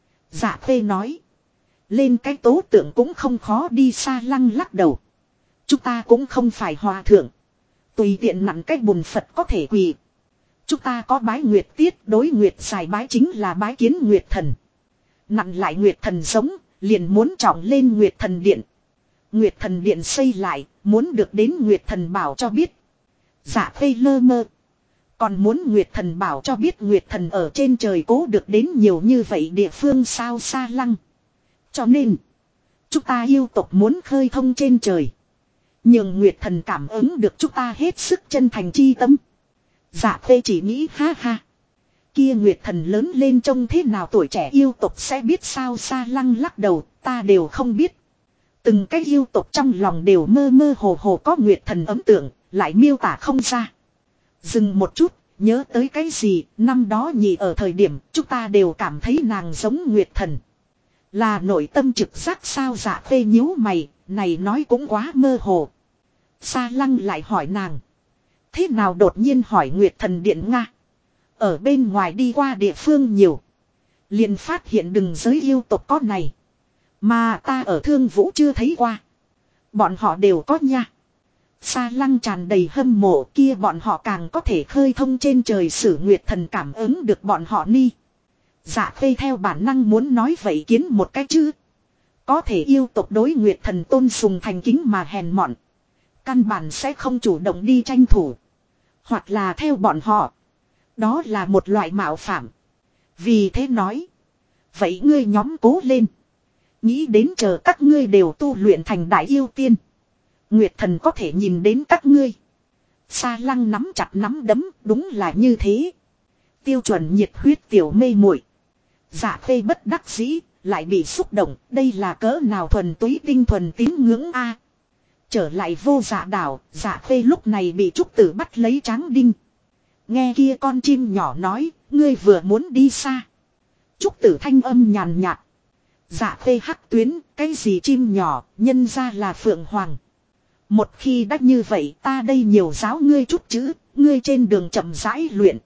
Dạ phê nói. Lên cái tố tượng cũng không khó đi Sa Lăng lắc đầu. Chúng ta cũng không phải hòa thượng. Tùy tiện nặn cái bùn Phật có thể quỳ. Chúng ta có bái Nguyệt tiết đối Nguyệt xài bái chính là bái kiến Nguyệt thần. Nặn lại Nguyệt thần giống, liền muốn trọng lên Nguyệt thần điện. Nguyệt thần điện xây lại, muốn được đến Nguyệt thần bảo cho biết. Dạ phê lơ mơ. Còn muốn Nguyệt thần bảo cho biết Nguyệt thần ở trên trời cố được đến nhiều như vậy địa phương sao Sa Lăng. Cho nên, chúng ta yêu tộc muốn khơi thông trên trời. Nhưng Nguyệt thần cảm ứng được chúng ta hết sức chân thành chi tâm. Dạ phê chỉ nghĩ ha ha. Kia Nguyệt thần lớn lên trông thế nào tuổi trẻ yêu tộc sẽ biết sao Sa Lăng lắc đầu ta đều không biết. Từng cái yêu tộc trong lòng đều mơ hồ có Nguyệt thần ấn tượng, lại miêu tả không ra. Dừng một chút, nhớ tới cái gì, năm đó nhị ở thời điểm chúng ta đều cảm thấy nàng giống Nguyệt thần. Là nội tâm trực giác sao Dạ phê nhíu mày, này nói cũng quá mơ hồ. Sa Lăng lại hỏi nàng. Thế nào đột nhiên hỏi Nguyệt thần điện Nga? Ở bên ngoài đi qua địa phương nhiều. Liền phát hiện đừng giới yêu tộc có này. Mà ta ở Thương Vũ chưa thấy qua. Bọn họ đều có nha. Sa Lăng tràn đầy hâm mộ kia bọn họ càng có thể khơi thông trên trời sử Nguyệt thần cảm ứng được bọn họ ni. Dạ phê theo bản năng muốn nói vậy kiến một cái chứ. Có thể yêu tộc đối Nguyệt thần tôn sùng thành kính mà hèn mọn. Căn bản sẽ không chủ động đi tranh thủ. Hoặc là theo bọn họ. Đó là một loại mạo phạm. Vì thế nói. Vậy ngươi nhóm cố lên. Nghĩ đến chờ các ngươi đều tu luyện thành đại yêu tiên. Nguyệt thần có thể nhìn đến các ngươi. Sa Lăng nắm chặt nắm đấm, đúng là như thế. Tiêu chuẩn nhiệt huyết tiểu mê muội. Dạ Khê bất đắc dĩ, lại bị xúc động, đây là cỡ nào thuần túy tinh thuần tín ngưỡng a. Trở lại Vô Dạ đảo, Dạ Khê lúc này bị Trúc Tử bắt lấy Tráng Đinh. Nghe kia con chim nhỏ nói, ngươi vừa muốn đi xa. Trúc Tử thanh âm nhàn nhạt. Dạ Khê hắc tuyến, cái gì chim nhỏ, nhân ra là Phượng Hoàng. Một khi đã như vậy ta đây nhiều giáo ngươi chút chữ, ngươi trên đường chậm rãi luyện.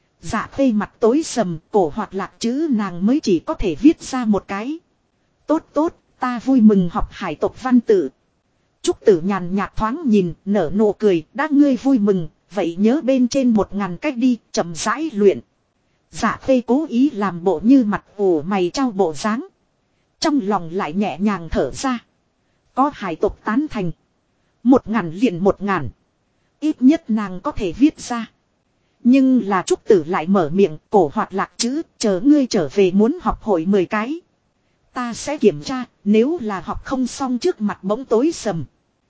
Dạ Khê mặt tối sầm, cổ hoạt lạc chữ nàng mới chỉ có thể viết ra một cái. Tốt tốt, ta vui mừng học hải tộc văn tự. Trúc Tử nhàn nhạt thoáng nhìn, nở nụ cười, đã ngươi vui mừng, vậy nhớ bên trên 1000 cách đi, chậm rãi luyện. Dạ Khê cố ý làm bộ như mặt ủ mày trao bộ dáng. Trong lòng lại nhẹ nhàng thở ra. Có hải tộc tán thành. 1000 liền 1000. Ít nhất nàng có thể viết ra. Nhưng là Trúc Tử lại mở miệng, cổ hoạt lạc chữ, chờ ngươi trở về muốn học hội 10 cái. Ta sẽ kiểm tra, nếu là học không xong trước mặt bỗng tối sầm.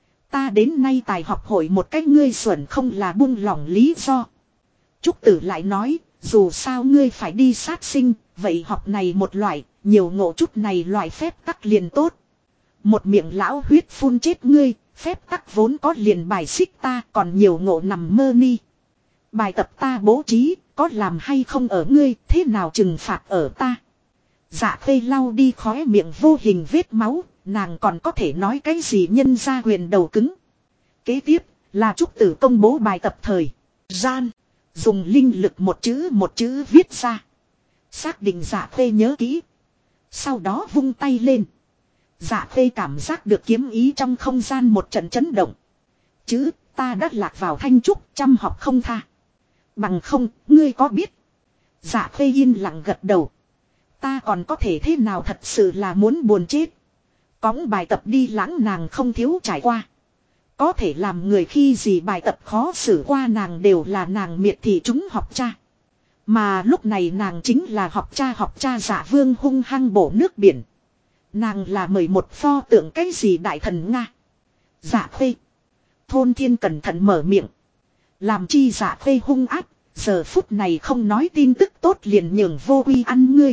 Ta đến nay tài học hội một cách ngươi xuẩn không là buông lỏng lý do. Trúc Tử lại nói, dù sao ngươi phải đi sát sinh, vậy học này một loại, nhiều ngộ chút này loại phép tắc liền tốt. Một miệng lão huyết phun chết ngươi, phép tắc vốn có liền bài xích ta còn nhiều ngộ nằm mơ ni. Bài tập ta bố trí, có làm hay không ở ngươi, thế nào trừng phạt ở ta. Dạ Khê lau đi khóe miệng vô hình vết máu, nàng còn có thể nói cái gì nhân ra quyền đầu cứng. Kế tiếp, là Trúc Tử công bố bài tập thời gian. Dùng linh lực một chữ viết ra. Xác định Dạ Khê nhớ kỹ. Sau đó vung tay lên. Dạ Khê cảm giác được kiếm ý trong không gian một trận chấn động. Chữ ta đã lạc vào thanh trúc chăm học không tha. Bằng không, ngươi có biết. Dạ Khê yên lặng gật đầu. Ta còn có thể thế nào thật sự là muốn buồn chết. Cõng bài tập đi lãng nàng không thiếu trải qua. Có thể làm người khi gì bài tập khó xử qua nàng đều là nàng miệt thị chúng học cha. Mà lúc này nàng chính là học cha Dạ Vương hung hăng bổ nước biển. Nàng là mời một pho tượng cái gì đại thần Nga. Dạ Khê. Thôn Thiên cẩn thận mở miệng. Làm chi Dạ Khê hung áp. Giờ phút này không nói tin tức tốt liền nhường vô uy ăn ngươi.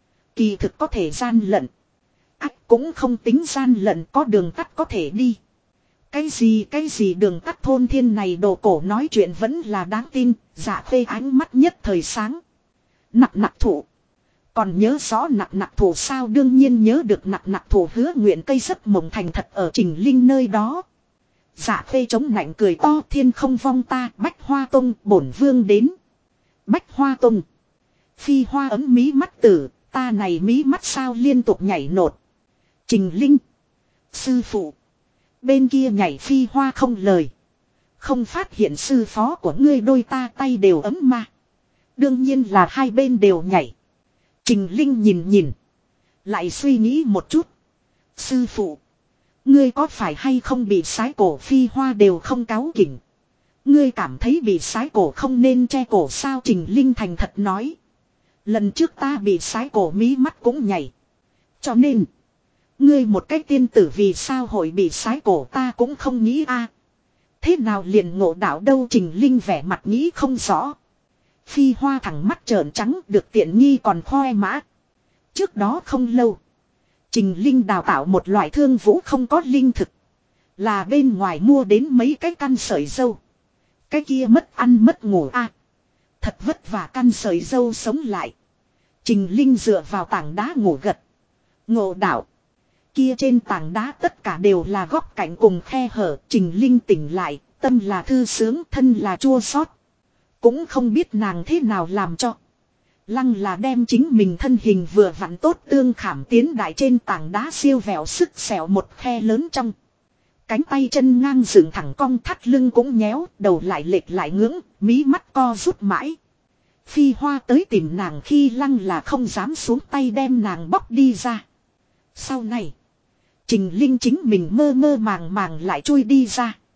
Kỳ thực có thể gian lận. Ách cũng không tính gian lận có đường tắt có thể đi. Cái gì đường tắt Thôn Thiên này đồ cổ nói chuyện vẫn là đáng tin. Dạ Khê ánh mắt nhất thời sáng. Nặc thủ. Còn nhớ rõ nặc thủ sao đương nhiên nhớ được nặc thủ hứa nguyện cây rất mộng thành thật ở Trình Linh nơi đó. Dạ Khê chống nạnh cười to thiên không vong ta Bách Hoa Tông bổn vương đến. Bách Hoa Tông. Phi Hoa ấm mí mắt tử, ta này mí mắt sao liên tục nhảy nột. Trình Linh. Sư phụ. Bên kia nhảy Phi Hoa không lời. Không phát hiện sư phó của ngươi đôi ta tay đều ấm ma. Đương nhiên là hai bên đều nhảy. Trình Linh nhìn. Lại suy nghĩ một chút. Sư phụ. Ngươi có phải hay không bị sái cổ Phi Hoa đều không cáu kỉnh. Ngươi cảm thấy bị sái cổ không nên che cổ sao Trình Linh thành thật nói. Lần trước ta bị sái cổ mí mắt cũng nhảy. Cho nên. Ngươi một cái tiên tử vì sao hội bị sái cổ ta cũng không nghĩ a. Thế nào liền ngộ đạo đâu Trình Linh vẻ mặt nghĩ không rõ. Phi Hoa thẳng mắt trợn trắng được tiện nghi còn khoe mã. Trước đó không lâu. Trình Linh đào tạo một loại thương vũ không có linh thực. Là bên ngoài mua đến mấy cái căn sợi dâu. Cái kia mất ăn mất ngủ a. Thật vất vả căn sợi dâu sống lại. Trình Linh dựa vào tảng đá ngủ gật. Ngộ đạo. Kia trên tảng đá tất cả đều là góc cạnh cùng khe hở. Trình Linh tỉnh lại. Tâm là thư sướng thân là chua xót. Cũng không biết nàng thế nào làm cho. Lăng là đem chính mình thân hình vừa vặn tốt tương khảm tiến đại trên tảng đá siêu vẹo sức xẻo một khe lớn trong. Cánh tay chân ngang dựng thẳng cong thắt lưng cũng nhéo, đầu lại lệch lại ngưỡng, mí mắt co rút mãi. Phi Hoa tới tìm nàng khi lăng là không dám xuống tay đem nàng bóc đi ra. Sau này, Trình Linh chính mình mơ mơ màng màng lại chui đi ra.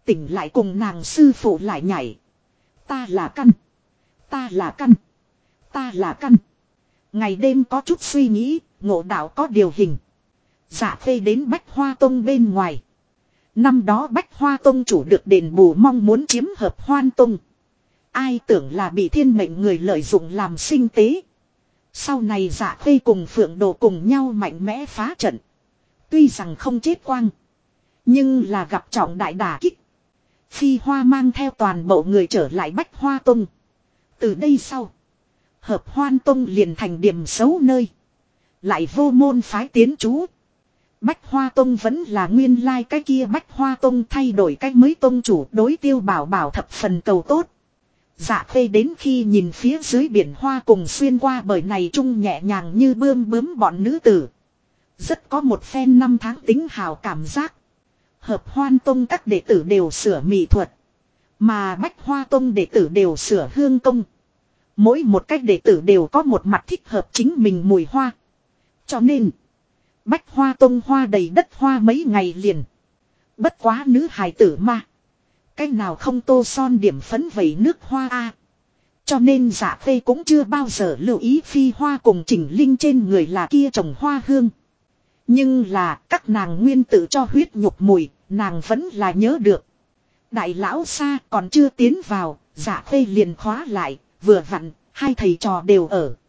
Tỉnh lại cùng nàng sư phụ lại nhảy. Ta là căn. Ta là căn. Ta là căn. Ngày đêm có chút suy nghĩ, ngộ đạo có điều hình. Dạ Khê đến Bách Hoa Tông bên ngoài. Năm đó Bách Hoa Tông chủ được đền bù mong muốn chiếm Hợp Hoan Tông. Ai tưởng là bị thiên mệnh người lợi dụng làm sinh tế. Sau này Dạ Khê cùng Phượng Đồ cùng nhau mạnh mẽ phá trận. Tuy rằng không chết quang, nhưng là gặp trọng đại đả kích. Phi Hoa mang theo toàn bộ người trở lại Bách Hoa Tông. Từ đây sau, Hợp Hoan Tông liền thành điểm xấu nơi. Lại vô môn phái tiến trú. Bách Hoa Tông vẫn là nguyên lai cái kia Bách Hoa Tông thay đổi cách mới tông chủ đối Tiêu Bảo Bảo thập phần cầu tốt. Dạ Khê đến khi nhìn phía dưới biển hoa cùng xuyên qua bởi này trung nhẹ nhàng như bươm bướm bọn nữ tử. Rất có một phen năm tháng tính hào cảm giác. Hợp Hoan Tông các đệ tử đều sửa mỹ thuật. Mà Bách Hoa Tông đệ tử đều sửa hương công. Mỗi một cách đệ tử đều có một mặt thích hợp chính mình mùi hoa. Cho nên, Bách Hoa Tông hoa đầy đất hoa mấy ngày liền. Bất quá nữ hài tử mà. Cái nào không tô son điểm phấn vẩy nước hoa a. Cho nên Dạ Khê cũng chưa bao giờ lưu ý Phi Hoa cùng Trình Linh trên người là kia trồng hoa hương. Nhưng là các nàng nguyên tự cho huyết nhục mùi, nàng vẫn là nhớ được. Đại lão xa còn chưa tiến vào, Dạ Khê liền khóa lại, vừa vặn, hai thầy trò đều ở.